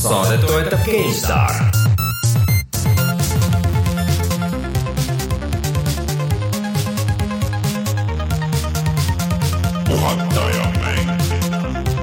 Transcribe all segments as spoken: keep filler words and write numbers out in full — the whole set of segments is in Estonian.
Saadet toetab GameStar. Puhataja mängida.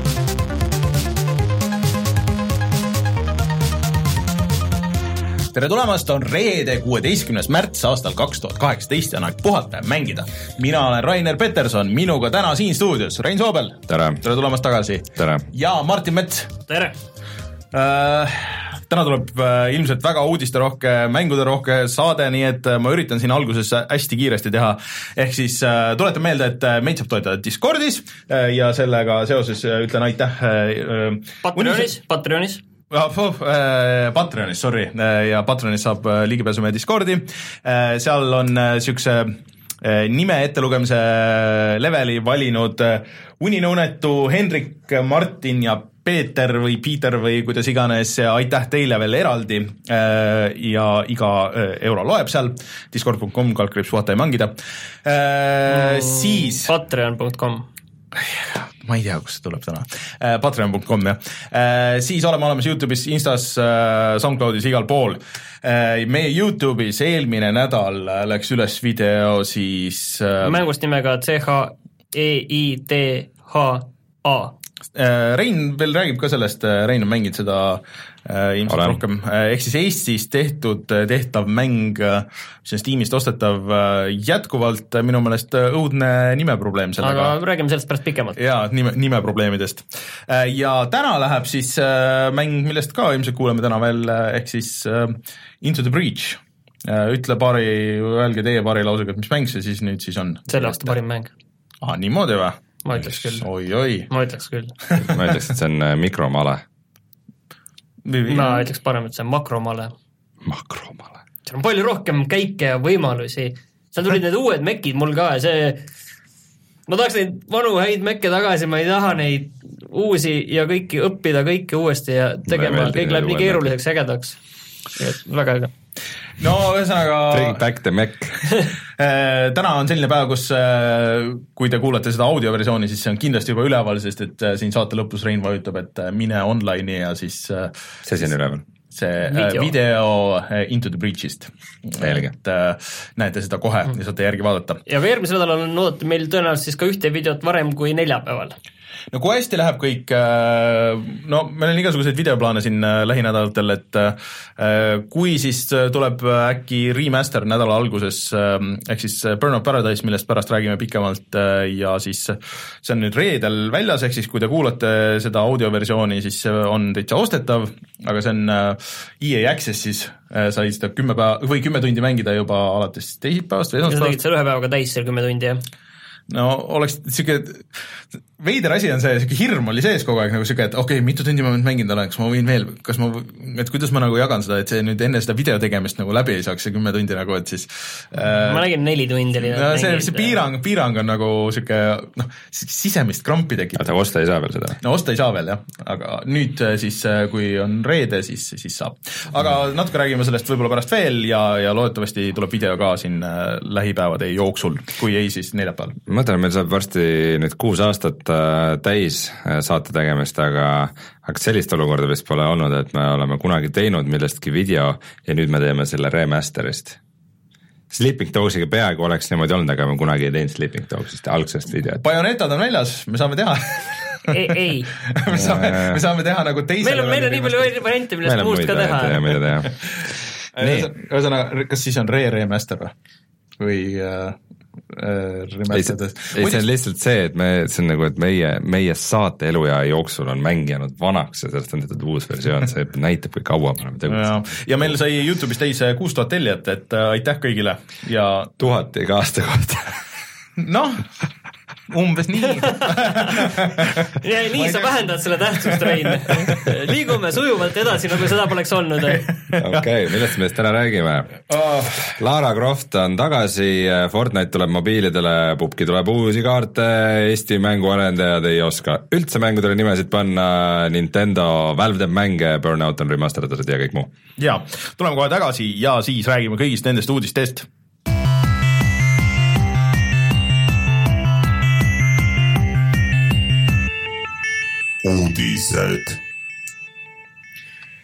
Tere tulemast, on reede kuueteistkümnes märts aastal kaks tuhat kaheksateist ja on aeg puhata ja mängida. Mina olen Rainer Peterson, minuga täna siin stuudios Rein Soobel. Tere. Tere tulemast tagasi. Tere. Ja Martin Mets. Tere. Äh, täna tuleb äh, ilmselt väga uudisterohke, mänguderohke saade, nii et äh, ma üritan siin alguses hästi kiiresti teha. Ehk siis äh, tuletan meelde, et äh, meid saab toetada Discordis äh, ja sellega seoses äh, ütlen aitäh äh, Patreonis, unis... Patreonis Patreonis, sorry, ja Patreonis saab ligipääsu meie Discordi, seal on siukse nime ettelugemise leveli valinud uninõunetu Henrik, Martin ja Peeter või Peter või kuidas iganes, aitäh teile veel eraldi ja iga euro loeb seal, discord punkt com kaldkriips puhata ja mängida, siis patreon punkt com ma ei tea, kus see tuleb täna, patreon punkt com, jah. Siis oleme olemas YouTube'is, Instas, SoundCloudis, igal pool. Meie YouTube'is eelmine nädal läks üles video siis mängust nimega C H E I D H A. Rein veel räägib ka sellest, Rein on mänginud seda ilmselt Olen. rohkem, ehk siis Eestis tehtud, tehtav mäng, mis on Steamist ostetav jätkuvalt minu meelest õudne nimeprobleem sellega. Aga räägime sellest pärast pikemalt. Jaa, nime, nimeprobleemidest. Ja täna läheb siis mäng, millest ka ilmselt kuuleme täna veel, ehk siis Into the Breach. Ütle paari, öelge teie paari lausega, mis mäng see siis nüüd siis on? Selle aasta parim mäng. Ah, niimoodi või? Ma ütleks küll. Oi, oi. Ma ütleks küll. Ma ütleks, et see on mikromale. Ma ütleks parem, et see on makromale. Makromale. Seal on palju rohkem käike ja võimalusi. Seal tulid need uued mekid mul ka ja see... Ma tahaks neid vanu häid mekke tagasi, ma ei taha neid uusi ja kõiki õppida kõike uuesti ja tegema, kõik läheb nii keeruliseks ägedaks. Väga äge. No ühesõnaga Bring back the Mac. Täna on selline päev, kus kui te kuulate seda audioversiooni, siis see on kindlasti juba üleval, sest et siin saate lõpus Rein vajutab, et mine online'i ja siis see siin üleval. See video, video Into the Breach'ist. Selge. Et näete seda kohe ja saate järgi vaadata. Ja ka järgmisel nädalal on oodata meil tõenäoliselt siis ka ühte videot varem kui neljapäeval. No kui hästi läheb kõik, no meil on igasuguseid videoplaane siin lähinädalatel, et kui siis tuleb äkki remaster nädala alguses, ehk siis Burnout Paradise, millest pärast räägime pikemalt ja siis see on nüüd reedel väljas, ehk siis kui te kuulate seda audioversiooni, siis on täitsa ostetav, aga see on E A Access siis, sai seda kümme päeva või kümme tundi mängida juba alates teisipäevast või esmaspäevast. Ja sa tegid seal ühe päevaga täis seal kümme tundi, jah? No oleks siuke veider asi on see, siuke hirm oli sees kogu aeg nagu siuke, et okei okay,, mitu tundi ma nüüd mänginud olen, kas ma võin veel, kas ma, et kuidas ma nagu jagan seda, et see nüüd enne seda video tegemist nagu läbi ei saaks see kümme tundi nagu, et siis äh, ma nägin neli tundi oli no, see, see piirang, piirang on nagu siuke noh, sisemist krampi tekib. Aga osta ei saa veel seda? No osta ei saa veel jah, aga nüüd siis kui on reede, siis, siis saab. Aga natuke räägime sellest võib-olla pärast veel ja, ja loodetavasti tuleb video ka siin lähipäevade jooksul, kui ei, siis neljapäeval. Ma mõtlen, meil saab varsti nüüd kuus aastat täis saate tegemist, aga, aga sellist olukorda vist pole olnud, et me oleme kunagi teinud millestki video ja nüüd me teeme selle remasterist. Sleeping Dogs'iga peaaegu oleks niimoodi olnud, aga me kunagi ei teinud Sleeping Dogs'ist algsest videot. Bajonetad on väljas, me saame teha ei, ei. me, saame, me saame teha nagu teisele meil on, meil on nii palju variante, millest muust ka teha. Meil on muid Ühesõnaga, kas siis on re-remaster või? Või äh, remasterdades? Ei, see on lihtsalt see, et me, see on nagu, et meie, meie saate eluja jooksul on mäng jäänud vanaks ja sellest on tehtud uus versioon, see näitab, kui kaua me oleme tegutsenud. Ja, ja meil sai YouTube'is täis kuus tuhat tellijat, et aitäh kõigile ja tuhat iga aasta kohta. Noh, umbes nii. ja nii sa vähendad selle tähtsust, Rein. Liigume sujuvalt edasi, nagu seda poleks olnud. Okei, okay, millest me täna räägime? Oh. Lara Croft on tagasi, Fortnite tuleb mobiilidele, Pupki tuleb uusi kaarte, Eesti mänguarendajad ei oska üldse mängudele nimesid panna, Nintendo, Valve teeb mänge, Burnout on remasterdatud ja kõik muu. Ja, tuleme kohe tagasi ja siis räägime kõigist nendest uudistest. Uudised.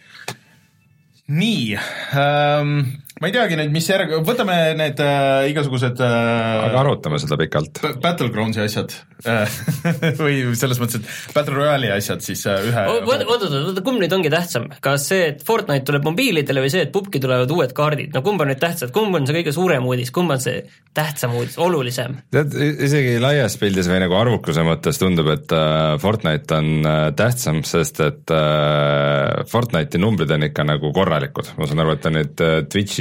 nii ähm,, ma ei teagi nüüd, mis järg-, võtame need äh, igasugused äh, aga arutame seda pikalt. Battlegroundsi asjad äh, või selles mõttes, et Battle Royale'i asjad siis äh, ühe oota, oota, oota, kumb nüüd ongi tähtsam? Kas see, et Fortnite tuleb mobiilidele või see, et pubki tulevad uued kaardid? No kumb on nüüd tähtsad, kumb on see kõige suurem uudis, kumb on see tähtsam uudis, olulisem? Tead, isegi laias pildis või nagu arvukuse mõttes tundub, et äh, Fortnite on äh, tähtsam, sest et äh, Fortnite'i numbrid on ikka nagu korralikud. Ma saan aru, et ta nüüd äh, Twitchi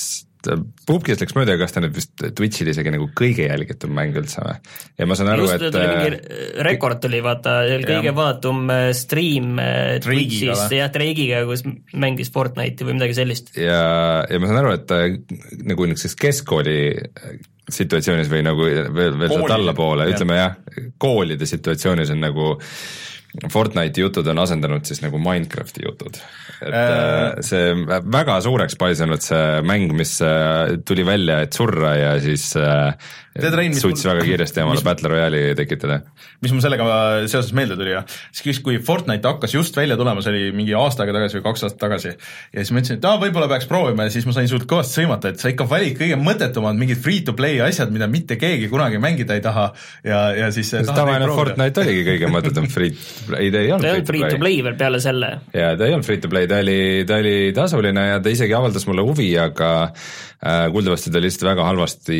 Pubkis läks mööda, kas ta nüüd vist Twitchil isegi nagu kõige jälgitud mäng üldse või? Ja ma saan aru, just, et tuli mingi rekord tuli, vaata, kõige vaadatum stream Twitchis, jah, Drake'iga, kus mängis Fortnite'i või midagi sellist. Ja, ja ma saan aru, et nagu niisuguseks keskkooli situatsioonis või nagu veel, veel sealt allapoole, ütleme jah, koolide situatsioonis on nagu Fortnite'i jutud on asendanud siis nagu Minecrafti jutud, et äh, see väga suureks paisunud see mäng, mis tuli välja, et surra ja siis äh, suutis väga kiiresti omale mis... Battle Royale'i tekitada. Mis mul sellega seoses meelde tuli, ja siis kui Fortnite hakkas just välja tulema, see oli mingi aasta aega tagasi või kaks aastat tagasi, ja siis ma ütlesin, et aa, võib-olla peaks proovima, ja siis ma sain sult kõvasti sõimata, et sa ikka valid kõige mõttetumad mingid free-to-play asjad, mida mitte keegi kunagi mängida ei taha, ja, ja siis tavaline Fortnite oligi kõige mõttetum free ei, ta ei olnud free to play veel peale selle. Ja ta ei olnud free to play, ta oli, ta oli tasuline ja ta isegi avaldas mulle huvi, aga äh, kuuldavasti ta lihtsalt väga halvasti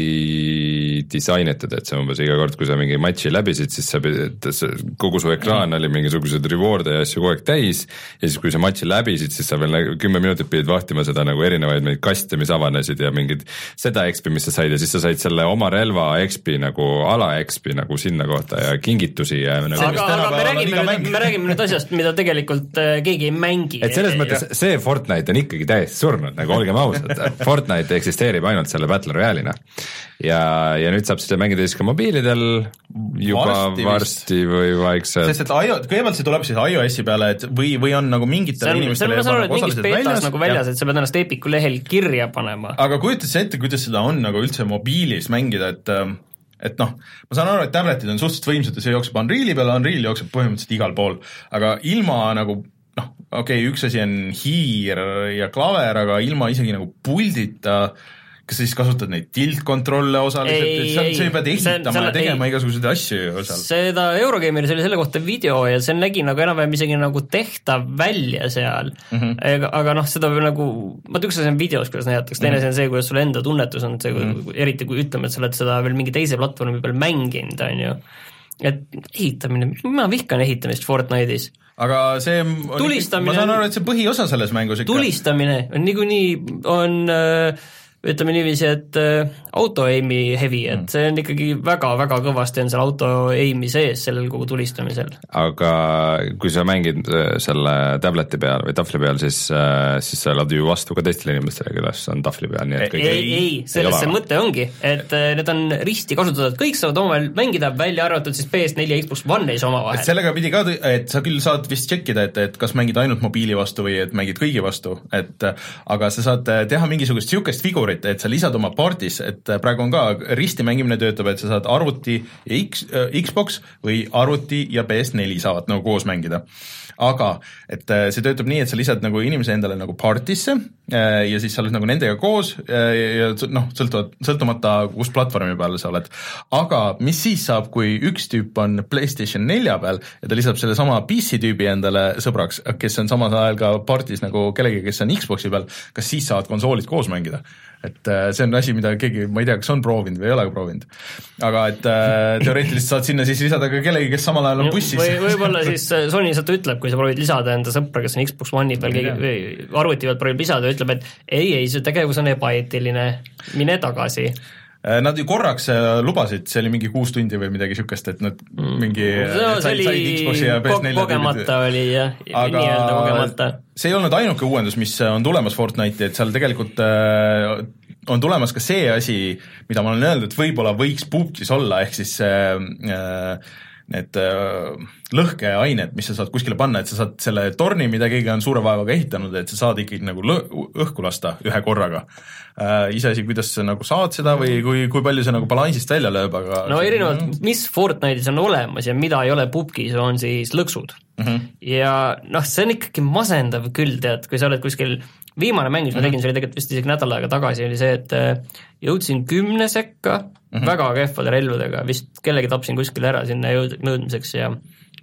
disainitud, et see umbes iga kord, kui sa mingi matši läbisid, siis sa pidid, kogu su ekraan oli mingisugused reward'e ja asju kogu aeg täis ja siis kui sa matši läbisid, siis sa veel kümme minutit pidid vahtima seda nagu erinevaid neid kaste, mis avanesid ja mingid seda X P, mis sa said ja siis sa said selle oma relva X P nagu ala X P nagu sinna kohta ja kingitusi ja nagu aga, aga me räägime nüüd, me räägime nüüd asjast, mida tegelikult äh, keegi ei mängi. Et selles mõttes see Fortnite on ikkagi täiesti surnud, nagu olgem ausad, Fortnite eksisteerib ainult selle Battle Royale'ina ja, ja nüüd saab seda mängida siis ka mobiilidel juba varsti, varsti või vaikselt. Sest et kõigepealt see tuleb siis iOS-i peale, et või, või on nagu mingitele inimestele juba nagu osaliselt väljas, nagu väljas, et sa pead ennast Epiku lehel kirja panema. Aga kujutad sa ette, kuidas seda on nagu üldse mobiilis mängida, et et noh, ma saan aru, et tabletid on suhteliselt võimsad ja see jookseb Unreali peale, Unreal jookseb põhimõtteliselt igal pool, aga ilma nagu noh, okei okay,, üks asi on hiir ja klaver, aga ilma isegi nagu puldita, kas sa siis kasutad neid tilt-kontrolle osaliselt, et sa, sa pead ehitama ja tegema ei, igasuguseid asju seal. Seda Eurogameris oli selle kohta video ja see nägi nagu enam-vähem isegi nagu tehtav välja seal, mm -hmm. aga, aga noh, seda nagu, ma üks asi on videos, kuidas näidatakse, teine asi on see, kuidas sul enda tunnetus on, see, mm -hmm. eriti kui ütleme, et sa oled seda veel mingi teise platvormi peal mänginud, on ju, et ehitamine, ma vihkan ehitamist Fortnite'is. Aga see tulistamine, ma saan aru, et see põhiosa selles mängus ikka. Tulistamine on niikuinii on äh, ütleme niiviisi, et äh, auto-aimi heavy, et see on ikkagi väga-väga kõvasti on seal auto-aimi sees sellel kogu tulistamisel. Aga kui sa mängid selle tableti peal või tahvli peal, siis, äh, siis sa elad ju vastu ka teistele inimestele, kellest on tahvli peal, nii et kõik ei, ei, ei, selles see mõte ongi, et äh, need on risti kasutatud, kõik saavad omavahel mängida, välja arvatud siis P S neli ja Xbox One ees omavahel. Et sellega pidi ka, et sa küll saad vist tšekkida, et, et kas mängid ainult mobiili vastu või et mängid kõigi vastu, et aga sa saad teha mingisugust siukest figurit, et sa lisad oma partis, et praegu on ka risti mängimine töötab, et sa saad arvuti ja X, äh, Xbox või arvuti ja P S neli saavad nagu koos mängida. Aga et see töötab nii, et sa lisad nagu inimese endale nagu partisse äh, ja siis sa oled nagu nendega koos äh, ja noh, sõltuvad, sõltumata kus platvormi peal sa oled. Aga mis siis saab, kui üks tüüp on PlayStation nelja peal ja ta lisab selle sama P C tüübi endale sõbraks, kes on samas ajal ka partis nagu kellegi, kes on Xboxi peal, kas siis saavad konsoolid koos mängida? Et see on asi, mida keegi, ma ei tea, kas on proovinud või ei ole proovinud. Aga et äh, teoreetiliselt saad sinna siis lisada ka kellegi, kes samal ajal on bussis. Või võib-olla siis Sony sealt ütleb, kui sa proovid lisada enda sõpra, kes on Xbox One'i peal, keegi, või arvuti peal proovib lisada, ütleb, et ei, ei, see tegevus on ebaeetiline, mine tagasi. Nad ju korraks lubasid, see oli mingi kuus tundi või midagi siukest, et nad mingi no, see oli kogemata oli jah, nii-öelda kogemata. See ei olnud ainuke uuendus, mis on tulemas Fortnite'i, et seal tegelikult äh, on tulemas ka see asi, mida ma olen öeldud, et võib-olla võiks pubkis olla, ehk siis äh, need äh, lõhkeained, mis sa saad kuskile panna, et sa saad selle torni, mida keegi on suure vaevaga ehitanud, et sa saad ikkagi nagu lõ- õhku lasta ühe korraga. Äh, iseasi, kuidas sa nagu saad seda või kui, kui palju see nagu balansist välja lööb, aga no erinevalt, mis Fortnite'is on olemas ja mida ei ole pubkis, on siis lõksud. mm-hmm. ja noh, see on ikkagi masendav küll, tead, kui sa oled kuskil, viimane mäng, mis ma tegin, see oli tegelikult vist isegi nädal aega tagasi, oli see, et jõudsin kümne sekka mm-hmm. väga kehvade relvadega, vist kellegi tapsin kuskil ära sinna jõud, nõudmiseks ja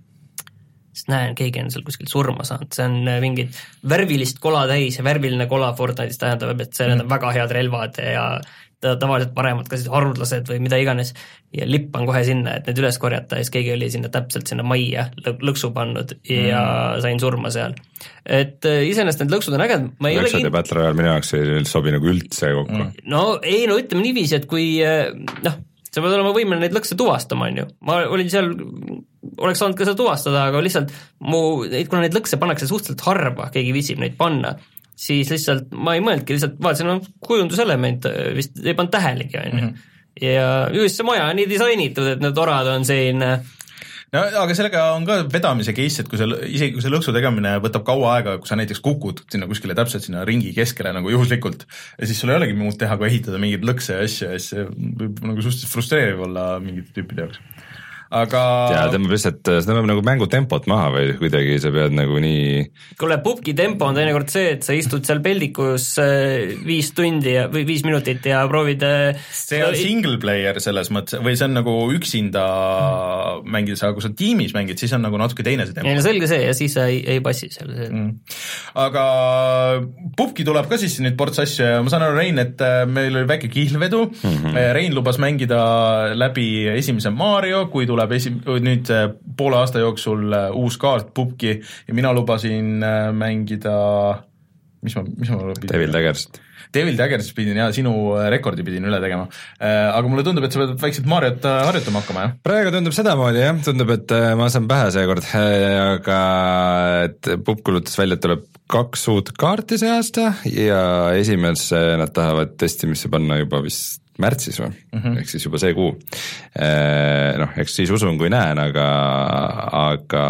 siis näen, keegi on seal kuskil surma saanud, see on mingid värvilist kola täis ja värviline kola Fortnite'is tähendab, et see mm-hmm. on väga head relvad ja tavaliselt paremad ka siis harudlased või mida iganes ja lippan kohe sinna, et need üles korjata ja siis keegi oli sinna täpselt sinna majja lõksu pannud ja mm. sain surma seal. Et iseenesest need lõksud on äged. Lõksud ja Battle Royale minu jaoks ei sobi nagu üldse kokku. Mm. No ei, no ütleme niiviisi, et kui noh, sa pead olema võimeline neid lõkse tuvastama, on ju. Ma olin seal, oleks saanud ka seda tuvastada, aga lihtsalt mu, kuna neid lõkse pannakse suhteliselt harva, keegi viisib neid panna, siis lihtsalt ma ei mõeldki, lihtsalt vaatasin, no kujunduselement vist ei pannud tähelegi, on ju. Ja just see maja on nii disainitud, et need orad on siin no aga sellega on ka vedamise case, et kui see, isegi kui see lõksu tegemine võtab kaua aega, kui sa näiteks kukud sinna kuskile täpselt sinna ringi keskele nagu juhuslikult ja siis sul ei olegi muud teha, kui ehitada mingeid lõkse ja asja ja see võib nagu suhteliselt frustreeriv olla mingite tüüpide jaoks. Aga ja tõmbab lihtsalt, see tõmbab nagu mängu tempot maha või kuidagi sa pead nagu nii kuule, pubki tempo on teinekord see, et sa istud seal peldikus viis tundi ja, või viis minutit ja proovid see on single player selles mõttes, või see on nagu üksinda mm. mängides, aga kui sa tiimis mängid, siis on nagu natuke teine see tempo. ei no selge see ja siis ei, ei passi seal see. Mm. Aga pubki tuleb ka siis nüüd ports asju ja ma saan aru, Rein, et meil oli väike kihlvedu mm-hmm. Rein lubas mängida läbi esimese Mario, kui tuleb Esi, nüüd poole aasta jooksul uus kaart pubki ja mina lubasin mängida mis ma, mis ma pidin? Devil Daggersit. Devil Daggersit pidin ja sinu rekordi pidin üle tegema. Aga mulle tundub, et sa pead väikselt Mariot harjutama hakkama, jah? Praegu tundub sedamoodi, jah. Tundub, et ma saan pähe seekord, aga et pub kulutas välja, et tuleb kaks uut kaarti see aasta ja esimese nad tahavad testimisse panna juba vist märtsis või, mm-hmm. ehk siis juba see kuu. Noh, eks siis usun, kui näen, aga, aga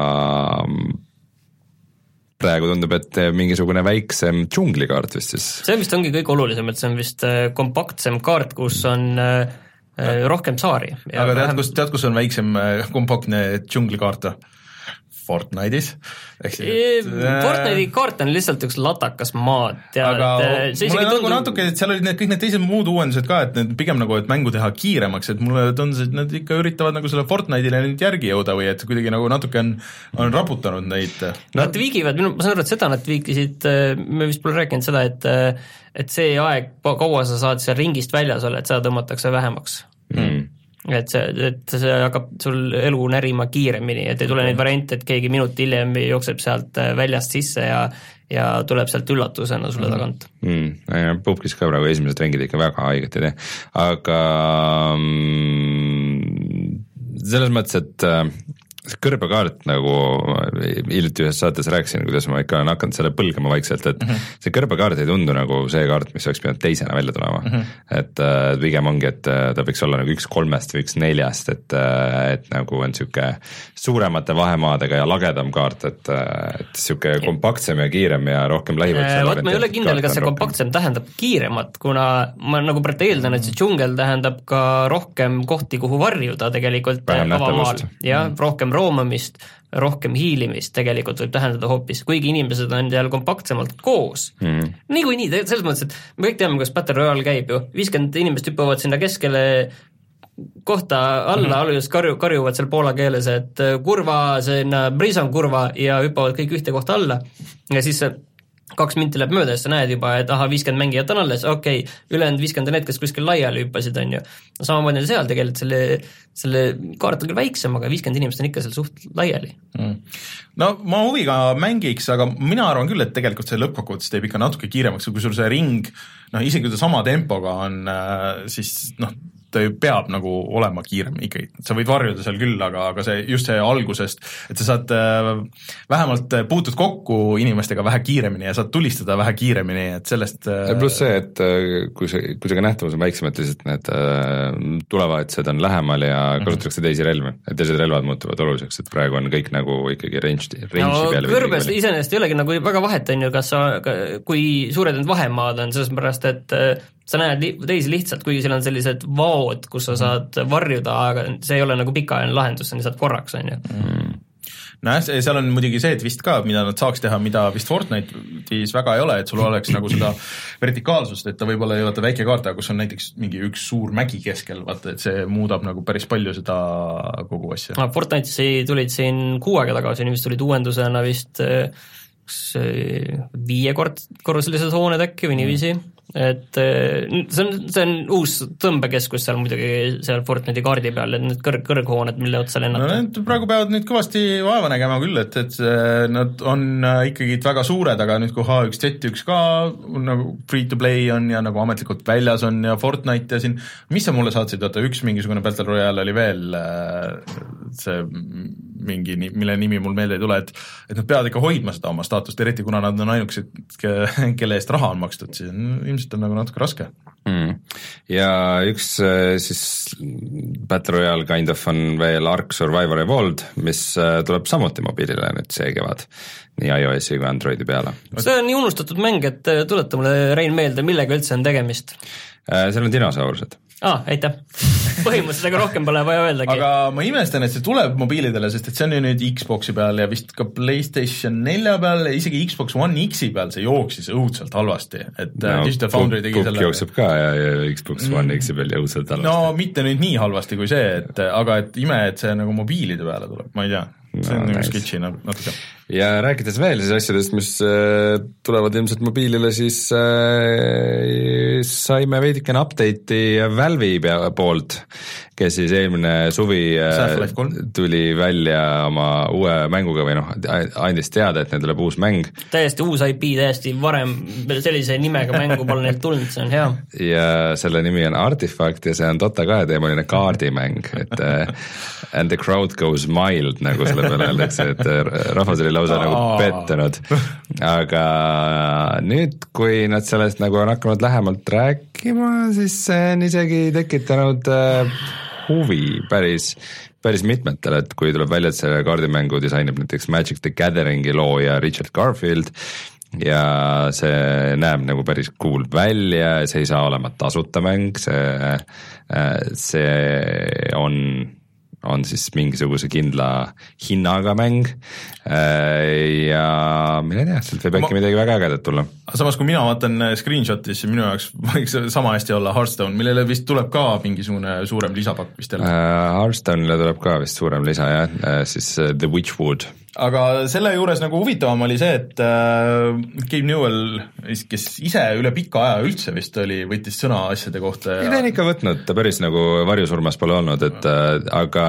praegu tundub, et mingisugune väiksem džunglikaart vist siis. See vist ongi kõik olulisem, et see on vist kompaktsem kaart, kus on rohkem saari. Aga tead, kus, tead, kus on väiksem kompaktne džunglikaart? Fortnite'is. Fortnite'i kaart on lihtsalt üks latakas maad. Aga mulle nagu natuke, et seal olid need, kõik need teised muud uuendused ka, et need pigem nagu, et mängu teha kiiremaks, et mulle tundus, et nad ikka üritavad nagu selle Fortnite'ile nüüd järgi jõuda või et kuidagi nagu natuke on, on raputanud neid. Nad viigivad, ma saan aru, et seda nad viigisid, me vist pole rääkinud seda, et, et see aeg, kaua sa saad seal ringist väljas olla, et seda tõmmatakse vähemaks. Hmm. et see, et see hakkab sul elu närima kiiremini, et ei tule neid variante, et keegi minut hiljem jookseb sealt väljast sisse ja ja tuleb sealt üllatusena sulle tagant. Mm, pubkis ka praegu esimesed rängid ikka väga haiget ei tee, aga mm, selles mõttes, et see kõrbekaart nagu hiljuti ühes saates rääkisin, kuidas ma ikka olen hakanud selle põlgama vaikselt, et mm-hmm. see kõrbekaart ei tundu nagu see kaart, mis oleks pidanud teisena välja tulema. Mm-hmm. Et äh, pigem ongi, et ta võiks olla nagu üks kolmest või üks neljast, et, et nagu on siuke suuremate vahemaadega ja lagedam kaart, et, et siuke kompaktsem ja kiirem ja rohkem lähivad. Vot ma ei ole kindel, kas see kompaktsem tähendab kiiremat, kuna ma nagu praegu eeldan, et see džungel tähendab ka rohkem kohti, kuhu varjuda tegelikult avamaal. Ja mm-hmm. rohkem roomamist, rohkem hiilimist tegelikult võib tähendada hoopis, kuigi inimesed on seal kompaktsemalt koos. Mm. Nii kui nii, selles mõttes, et me kõik teame, kuidas Battle Royale käib ju, viiskümmend inimest hüppavad sinna keskele kohta alla, mm-hmm. alus karju, karjuvad seal poola keeles, et kurva, sinna Brison kurva ja hüppavad kõik ühte kohta alla ja siis kaks minti läheb mööda ja sa näed juba, et aha, viiskümmend mängijat on alles, okei, okay, ülejäänud viiskümmend on need, kes kuskil laiali hüppasid, on ju. Samamoodi seal tegelikult selle, selle kaart on küll väiksem, aga viiskümmend inimest on ikka seal suht laiali. Mm. No ma huviga mängiks, aga mina arvan küll, et tegelikult see lõppkokkuvõttes teeb ikka natuke kiiremaks, kui sul see ring, noh isegi kui ta sama tempoga on, siis noh, ta peab nagu olema kiirem ikkagi, sa võid varjuda seal küll, aga, aga see just see algusest, et sa saad äh, vähemalt puutud kokku inimestega vähe kiiremini ja saad tulistada vähe kiiremini, et sellest äh, pluss see, et kui see, kui see ka nähtavus on väiksem, et lihtsalt need äh, tulevahetused on lähemal ja kasutatakse mm-hmm. teisi relvi, et teised relvad muutuvad oluliseks, et praegu on kõik nagu ikkagi range'i range no, peale. Kõrbes iseenesest ei olegi nagu väga vahet, on ju, kas sa, kui suured need vahemaad on, selles pärast, et sa näed li- teisi lihtsalt, kuigi seal on sellised vaod, kus sa saad varjuda, aga see ei ole nagu pikaajaline lahendus, sa lihtsalt korraks, on ju. Mm. nojah, seal on muidugi see, et vist ka, mida nad saaks teha, mida vist Fortnite'is väga ei ole, et sul oleks nagu seda vertikaalsust, et ta võib-olla ei vaata väike kaart, aga kus on näiteks mingi üks suur mägi keskel, vaata, et see muudab nagu päris palju seda kogu asja. Fortnite'i tulid siin kuu aega tagasi, vist tulid uuendusena vist viie kord korruslised hooned äkki või niiviisi, et see on, see on uus tõmbekeskus seal muidugi seal Fortnite'i kaardi peal, et need kõrg, kõrghooned, mille otsa lennata. No need praegu peavad nüüd kõvasti vaeva nägema küll, et, et nad on ikkagi väga suured, aga nüüd kui H üks Z üks ka nagu free to play on ja nagu ametlikult väljas on ja Fortnite ja siin, mis sa mulle saatsid, oota, üks mingisugune Battle Royale oli veel see mingi, mille nimi mul meelde ei tule, et, et nad peavad ikka hoidma seda oma staatust, eriti kuna nad on ainukesed, kelle eest raha on makstud, siis ilmselt on nagu natuke raske. Mm. Ja üks siis Battle Royale kind of on veel Ark Survivor Evolved, mis tuleb samuti mobiilile nüüd see kevad, nii iOS-i kui Androidi peale. See on nii unustatud mäng, et tuleta mulle, Rein, meelde, millega üldse on tegemist? Seal on dinosaurused. Aa, aitäh. Põhimõtteliselt aga rohkem pole vaja öeldagi. Aga ma imestan, et see tuleb mobiilidele, sest et see on ju nüüd Xboxi peal ja vist ka PlayStation nelja peal ja isegi Xbox One X-i peal see jooksis õudselt halvasti. Et no, Digital Foundry tegi selle... jookseb ka ja, ja Xbox One mm. X-i peal ja õudselt halvasti. No mitte nüüd nii halvasti kui see, et, aga et ime, et see nagu mobiilide peale tuleb, ma ei tea. See on no, nice. Sketši natuke. Ja rääkides veel siis asjadest, mis äh, tulevad ilmselt mobiilile, siis äh, saime veidikene update'i Valve'i poolt, kes siis eelmine suvi äh, tuli välja oma uue mänguga või noh, andis teada, et neil tuleb uus mäng. Täiesti uus I P, täiesti varem sellise nimega mängu pole neilt tulnud, see on hea. Ja selle nimi on Artifact ja see on Dota kahe teemaline kaardimäng, et äh, and the crowd goes mild, nagu selle peale öeldakse, et rahvas oli lausa nagu pettunud, aga nüüd, kui nad sellest nagu on hakanud lähemalt rääkima, siis see on isegi tekitanud huvi päris, päris mitmetel, et kui tuleb välja, et see kaardimängu disainib näiteks Magic the Gatheringi looja Richard Garfield ja see näeb nagu päris cool välja, see ei saa olema tasuta mäng, see, see on on siis mingisuguse kindla hinnaga mäng ja mine tea, sealt võib äkki midagi väga ägedat tulla. Samas, kui mina vaatan screenshot'is, siis minu jaoks võiks sama hästi olla Hearthstone, millele vist tuleb ka mingisugune suurem lisapakk vist jälle. Hearthstone'ile tuleb ka vist suurem lisa, jah, siis The Witchwood. Aga selle juures nagu huvitavam oli see, et äh, Gabe Newell, kes ise üle pika aja üldse vist oli, võttis sõna asjade kohta. Ja... ta on ikka võtnud, ta päris nagu varjusurmas pole olnud, et äh, aga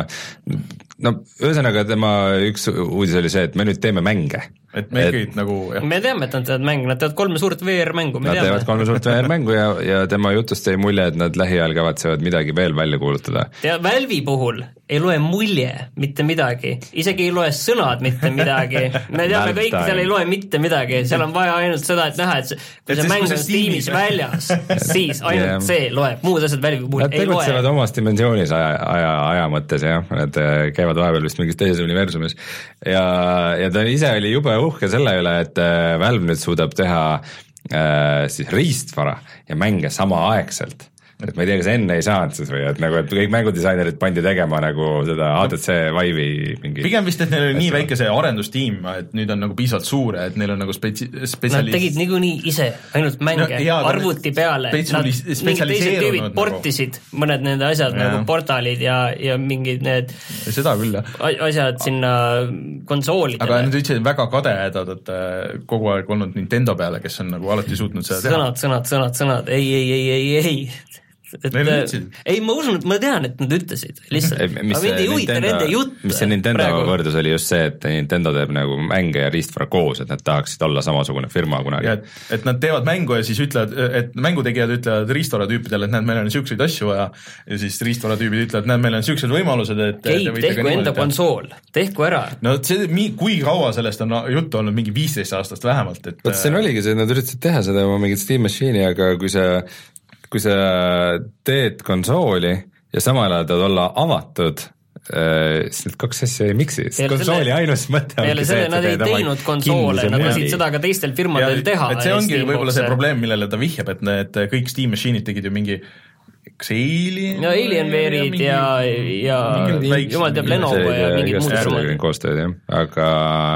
no ühesõnaga tema üks uudis oli see, et me nüüd teeme mänge. Et me ikkagi nagu... Jah. Me teame, et nad teevad mängu, nad teevad kolme suurt V R-mängu. Nad teevad kolme suurt V R-mängu ja, ja tema jutust ei mulje, et nad lähiajal kavatsevad midagi veel välja kuulutada. Ja Valve'i puhul ei loe mulje mitte midagi, isegi ei loe sõnad mitte midagi. Me teame kõik, seal ei loe mitte midagi, seal on vaja ainult seda, et näha, et see, kui see mäng on tiimis väljas, siis ainult yeah. see loeb, muud asjad Valve'i puhul nad ei loe. Nad tegutsevad omas dimensioonis aja, aja, aja mõttes, jah, nad käivad vahepeal vist mingis teises universumis ja, ja ta ise oli jube uhke selle üle, et Valve nüüd suudab teha äh, siis riistvara ja mänge samaaegselt. Et ma ei tea, kas enne ei saanud siis või, et nagu, et kõik mängudisainerid pandi tegema nagu seda A D C Vive'i mingi... Pigem vist, et neil oli nii väike see arendustiim, et nüüd on nagu piisavalt suur, et neil on nagu spetsi-, spetsialis... Nad tegid niikuinii ise, ainult mänge, no, hea, arvuti peale. Nad mingid teised tüübid nagu... portisid mõned nende asjad ja. Nagu portaalid ja, ja mingid need... Seda küll, jah. Asjad sinna konsoolidele. Aga nad ütlesid väga kadeedad, et kogu aeg olnud Nintendo peale, kes on nagu alati suutnud seda teha. Sõnad, sõnad, sõnad, sõnad, ei, ei, ei, ei, ei... Et, ei, ma usun, et ma tean, et nad ütlesid lihtsalt, aga mind ei huvita nende jutt. Mis see Nintendo praegu võrdus oli just see, et Nintendo teeb nagu mänge ja riistvara koos, et nad tahaksid olla samasugune firma kunagi. Ja, et, et nad teevad mängu ja siis ütlevad, et mängutegijad ütlevad riistvara tüüpidele, et näed, meil on niisuguseid asju vaja ja siis riistvara tüübid ütlevad, näed, meil on niisugused võimalused, et Keib, tehku enda konsool, tehku ära. No see, kui kaua sellest on juttu olnud, mingi viisteist aastast vähemalt, et Võt, see oligi see, nad üritasid teha seda oma mingit Steam Machine'i, aga kui see kui sa teed konsooli ja samal ajal tahad olla avatud, siis need kaks asja ei miksi. Konsooli selle, ainus mõte ongi see, et nad ei teinud konsoole, nad võisid seda ka teistel firmadel ja, teha. Et see ongi võib-olla see probleem, millele ta vihjab, et need kõik Steam Machine'id tegid ju mingi kas Alien no Alienware'id ja, ja, ja jumal teab Lenovo ja mingid muud firmad koostööd jah, aga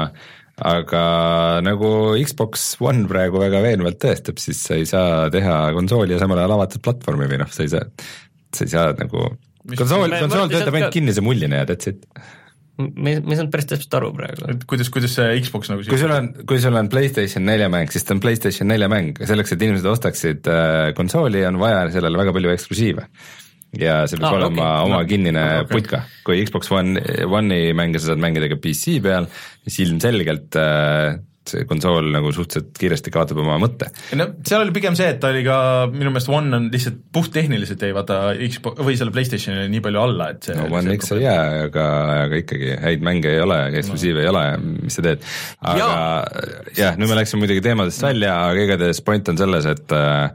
aga nagu Xbox One praegu väga veenvalt tõestab, siis sa ei saa teha konsooli ja samal ajal avatud platvormi või noh, sa ei saa, sa ei saa nagu konsool, konsool töötab ainult kinnise mullina ja that's it. Me, me ei saanud päris täpselt aru praegu. Kuidas, kuidas see Xbox nagu kui sul on, kui sul on PlayStation nelja mäng, siis ta on PlayStation nelja mäng, selleks, et inimesed ostaksid äh, konsooli, on vaja sellele väga palju eksklusiive. Ja see peab ah, olema okay. oma kinnine ah, okay. putka. Kui Xbox One, One'i mänge sa saad mängida ka P C peal, siis ilmselgelt äh, see konsool nagu suhteliselt kiiresti kaotab oma mõtte. No seal oli pigem see, et ta oli ka, minu meelest One on lihtsalt puht tehniliselt ei vaata Xbox või selle PlayStationile nii palju alla, et see no One X ei jää, aga, aga ikkagi häid mänge ei ole, eksklusiive no. ei ole, mis sa teed. Aga ja. jah, nüüd me läksime muidugi teemadest välja, aga igatahes point on selles, et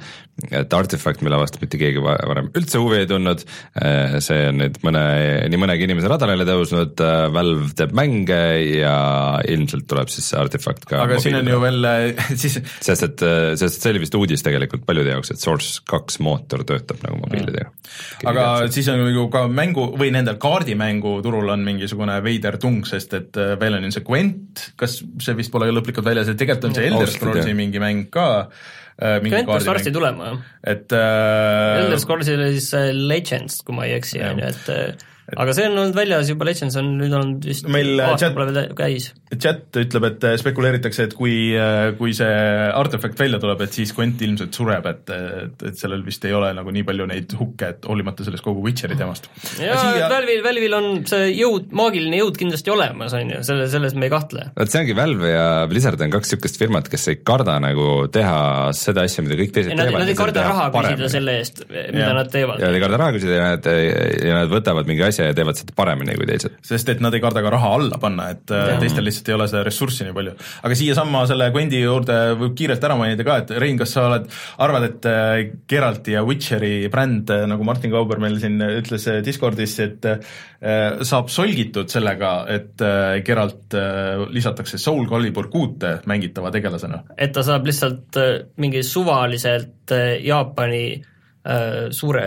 et Artifact, mille vastu mitte keegi varem üldse huvi ei tundnud, see on nüüd mõne, nii mõnegi inimese radarile tõusnud, Valve teeb mänge ja ilmselt tuleb siis see Artifact ka aga siin on ju veel siis sest et, sest et see oli vist uudis tegelikult paljude jaoks, et Source kaks mootor töötab nagu mobiilidega. Aga tead, siis on ju ka mängu või nendel kaardimängu turul on mingisugune veider tung, sest et veel on see Gwent, kas see vist pole lõplikult väljas, et tegelikult on see Elder Scrollsi mingi mäng ka Gwent peaks varsti tulema, jah. Et äh, Elder Scrollsil oli siis Legends, kui ma ei eksi, on ju, et, et aga see on olnud väljas juba, Legends on nüüd on vist meil aasta chat, pole veel käis. Chat ütleb, et spekuleeritakse, et kui, kui see Artifact välja tuleb, et siis Gwent ilmselt sureb, et, et, et sellel vist ei ole nagu nii palju neid hukke, et hoolimata sellest kogu Witcheri temast. ja siia... Valve'il, Valve'il on see jõud, maagiline jõud kindlasti olemas, on ju, selle, selles me ei kahtle. Vaat see ongi Valve ja Blizzard on kaks sükest firmat, kes ei karda nagu teha seda asja, mida kõik teised nad, teevad. Nad ei karda raha küsida selle eest, mida ja. nad teevad. Ja nad ei karda raha küsida ja nad, ja nad võtavad mingi asja ja teevad seda paremini kui teised. Sest et nad ei karda ka raha alla panna, et ja. teistel lihtsalt ei ole seda ressurssi nii palju. Aga siia samma selle Gwendi juurde võib kiirelt ära mainida ka, et Rein, kas sa oled, arvad, et Geralti ja Witcheri bränd, nagu Martin Kauber meil siin ütles Discordis, et saab solgitud sellega, et Geralt lisatakse Soul Calibur kuute mängitava tegelasena? Et ta saab lihtsalt mingi suvaliselt Jaapani suure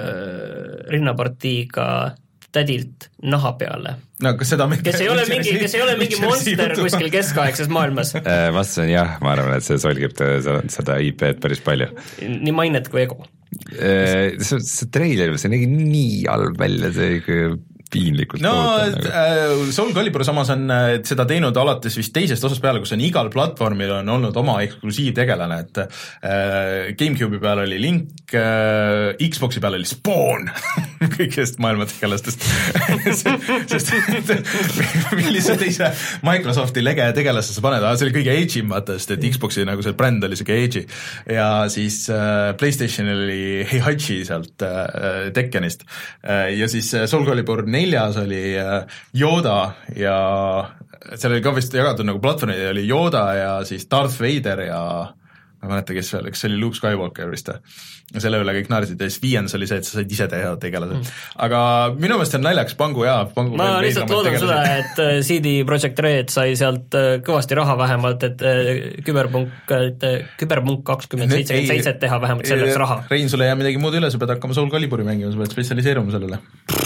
rinnapartiiga tädilt naha peale. No, kas seda kes ei ole mingi, kes ei ole mingi monster kuskil keskaegses maailmas. Vastus on jah, ma arvan, et see solgib seda I P-d päris palju. Nii mainet kui ego. See, see treiler, see nägi nii halb välja, see ikka piinlikult no äh, Soul Calibur samas on et seda teinud alates vist teisest osast peale, kus on igal platvormil on olnud oma eksklusiivtegelane, et äh, Gamecube'i peal oli Link, äh, Xbox'i peal oli Spawn kõigest maailma tegelastest sest millise teise Microsofti lege tegelase sa paned, see oli kõige edge'im vaata, sest et Xbox'i nagu see bränd oli siuke edge'i ja siis äh, PlayStationil oli Heihachi sealt äh, Tekkenist äh, ja siis Soul Calibur neljas oli Yoda ja seal oli ka vist jagatud nagu platvormid, oli Yoda ja siis Darth Vader ja ma ei mäleta, kes veel, kes oli Luke Skywalker vist ja selle üle kõik naersid ja siis viiendas oli see, et sa said ise teha tegelased mm. aga minu meelest on naljakas pangu ja pangu ma lihtsalt loodan seda, et C D Projekt Red sai sealt kõvasti raha vähemalt, et küberpunk, et küberpunk kakskümmend seitsekümmend seitse teha vähemalt selleks raha. Rein, sulle ei jää midagi muud üle, sa pead hakkama Soul Caliburi mängima, sa pead spetsialiseeruma sellele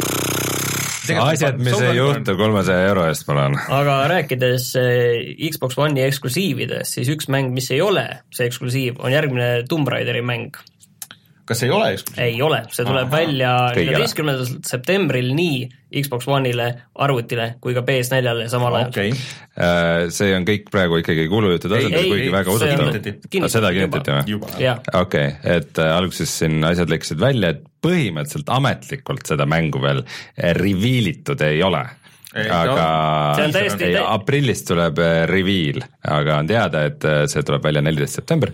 asjad, mis ei juhtu kolmesaja euro eest, palun. Aga rääkides Xbox One'i eksklusiividest, siis üks mäng, mis ei ole see eksklusiiv, on järgmine Tomb Raideri mäng. Kas ei ole eksklusiiv? Ei ole, see tuleb Aha, välja neljateistkümnendal septembril nii Xbox One'ile, arvutile kui ka P S neljale samal ajal. Okay. See on kõik praegu ikkagi kuulujutu tasandil, kuigi väga usutav. Seda kinnitati või? Okei, et alguses siin asjad lekkisid välja, et põhimõtteliselt ametlikult seda mängu veel revealitud ei ole. Ei, aga täiesti, ei, aprillist tuleb reveal, aga on teada, et see tuleb välja neljateist september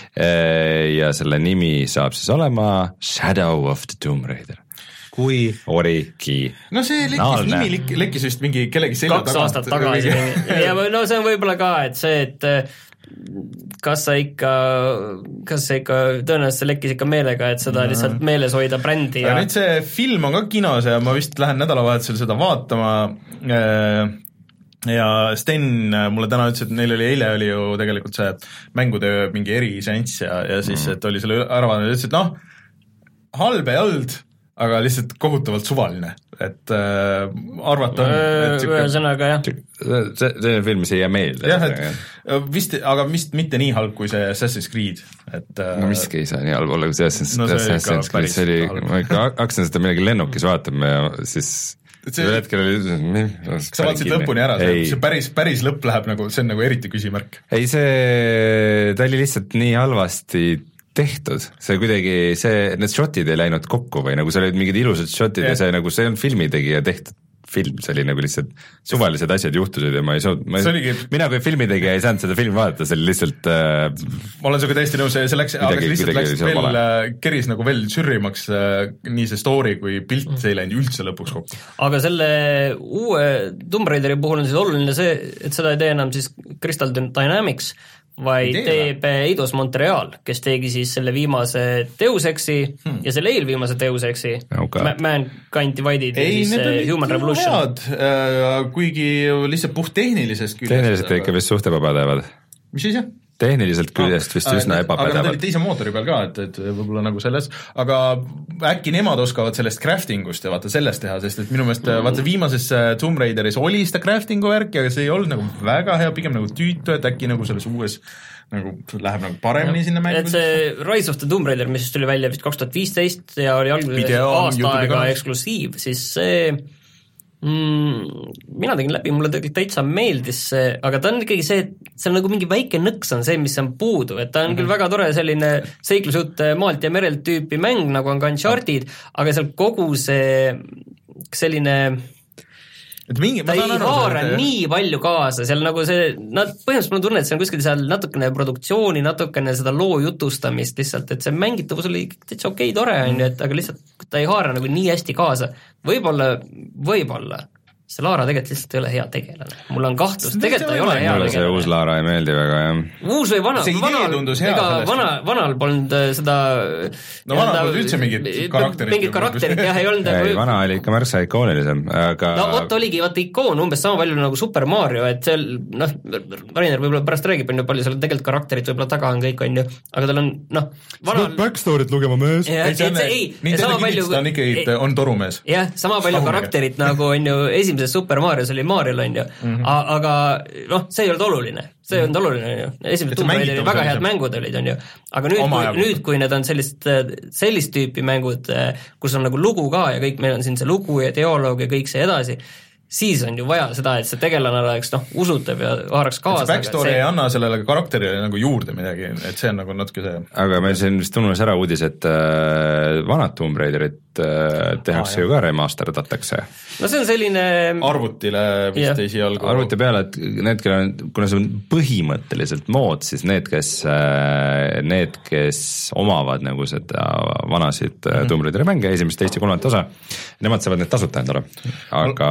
ja selle nimi saab siis olema Shadow of the Tomb Raider. Kui origi. No see lekkis, nimi lek, lekkis vist mingi kellegi selja kaks tagant. Aastat tagasi. ja no see on võib-olla ka, et see, et kas sa ikka, kas sa ikka tõenäoliselt lekkis ikka meelega, et seda lihtsalt meeles hoida brändi. Ja nüüd see film on ka kinos ja ma vist lähen nädalavahetusel seda vaatama ja Sten mulle täna ütles, et neil oli eile oli ju tegelikult see mängutöö mingi eriseanss ja, ja siis, et oli selle ära vaadanud ja ütles, et noh, halb ei olnud, aga lihtsalt kohutavalt suvaline, et äh, arvata on ühesõnaga jah. See, see film, mis ei jää meelde. Jah, et vist, aga vist mitte nii halb kui see Assassin's Creed. Et, no miski ei saa nii halb olla kui see Assassin's, no, see Assassin's Creed, see oli, ma ikka hakkasin seda millegi lennukis vaatama ja siis see hetkel oli sa vaatasid lõpuni ära, see, see päris, päris lõpp läheb nagu, see on nagu eriti küsimärk. Ei, see, ta oli lihtsalt nii halvasti tehtud, see kuidagi, see, need shotid ei läinud kokku või nagu see olid mingid ilusad shotid ja, ja see nagu, see on filmitegija tehtud film, see oli nagu lihtsalt suvalised asjad juhtusid ja ma ei saanud, oligi... mina kui filmitegija ei saanud seda filmi vaadata, see oli lihtsalt äh, ma olen sinuga täiesti nõus, see läks, aga lihtsalt läks veel, äh, keris nagu veel sürrimaks äh, nii see story kui pilt, see ei läinud üldse lõpuks kokku. Aga selle uue Tomb Raideri puhul on siis oluline see, et seda ei tee enam siis Crystal Dynamics, vaid teeb Eidos Montreal, kes tegi siis selle viimase Deus Exi hmm. ja selle eelviimase Deus Exi okay. Mankind Divided ja siis Human Revolution. Head, äh, kuigi lihtsalt puht tehnilisest küljest. Tehniliselt ikka vist suht ebapädevad. Mis siis jah? Tehniliselt küljest vist üsna ebapädevad. Aga nad olid teise mootori peal ka, et, et võib-olla nagu selles, aga äkki nemad oskavad sellest craftingust ja vaata sellest teha, sest et minu meelest mm. vaata viimases Tomb Raideris oli seda craftingu värki, aga see ei olnud nagu väga hea, pigem nagu tüütu, et äkki nagu selles uues nagu läheb nagu paremini ja, sinna mängu. Et see Rise of the Tomb Raider, mis tuli välja vist kaks tuhat viisteist ja oli alguses aasta aega eksklusiiv, siis see Mm, mina tegin läbi, mulle tegelikult täitsa meeldis see, aga ta on ikkagi see, et see on nagu mingi väike nõks on see, mis on puudu, et ta on mm-hmm. küll väga tore selline seiklusjutt maalt ja merelt tüüpi mäng, nagu on ka Uncharted, aga seal kogu see selline et mingi, ta ei haara see... nii palju kaasa, seal nagu see, nad põhimõtteliselt mul tunne, et see on kuskil seal natukene produktsiooni, natukene seda loo jutustamist lihtsalt, et see mängitavus oli täitsa okei, tore on ju, et aga lihtsalt ta ei haara nagu nii hästi kaasa. Võib-olla, võib-olla see Laara tegelikult lihtsalt ei ole hea tegelane. Mul on kahtlus, tegelikult ta ei ole hea tegelane. See uus Laara ei meeldi väga, jah. Uus või vana, vanal, ega vana, vanal polnud seda no vanal polnud üldse mingit karakterit. Mingit karakterit, jah, ei olnud. Ei, vana oli ikka märksa ikoonilisem, aga... No vot oligi, vaata ikoon, umbes sama palju nagu Super Mario, et seal, noh, Rainer võib-olla pärast räägib, on ju palju seal tegelikult karakterit võib-olla taga on kõik, on ju, aga tal on, noh, vanal... Sa backstory't lugema mees. Nintendo Kids ta on ikkagi, on torumees. Jah, sama palju karakterit nagu on ju esimese Super Marios oli Mariol on ju, mm-hmm. aga noh, see ei olnud oluline, see ei olnud oluline on ju, esimesed Tomb Raideri väga head mängud olid on ju, aga nüüd, kui, nüüd kui need on sellist, sellist tüüpi mängud, kus on nagu lugu ka ja kõik, meil on siin see lugu ja dialoog ja kõik see edasi, siis on ju vaja seda, et see tegelane oleks noh, usutav ja haaraks kaasa. See backstory see... ei anna sellele karakterile nagu juurde midagi, et see on nagu natuke see... Aga meil siin vist tunnus ära uudis, et äh, vanad Tomb Raiderit äh, tehakse ah, ju ka remasterdatakse. No see on selline... Arvutile vist ei siia algu... Arvuti peale, et need, on, kuna see on põhimõtteliselt mood, siis need, kes, äh, need, kes omavad nagu seda vanasid mm-hmm. Tomb Raideri mänge, esimest, teist ja kolmandat osa, nemad saavad need tasuta endale. Aga...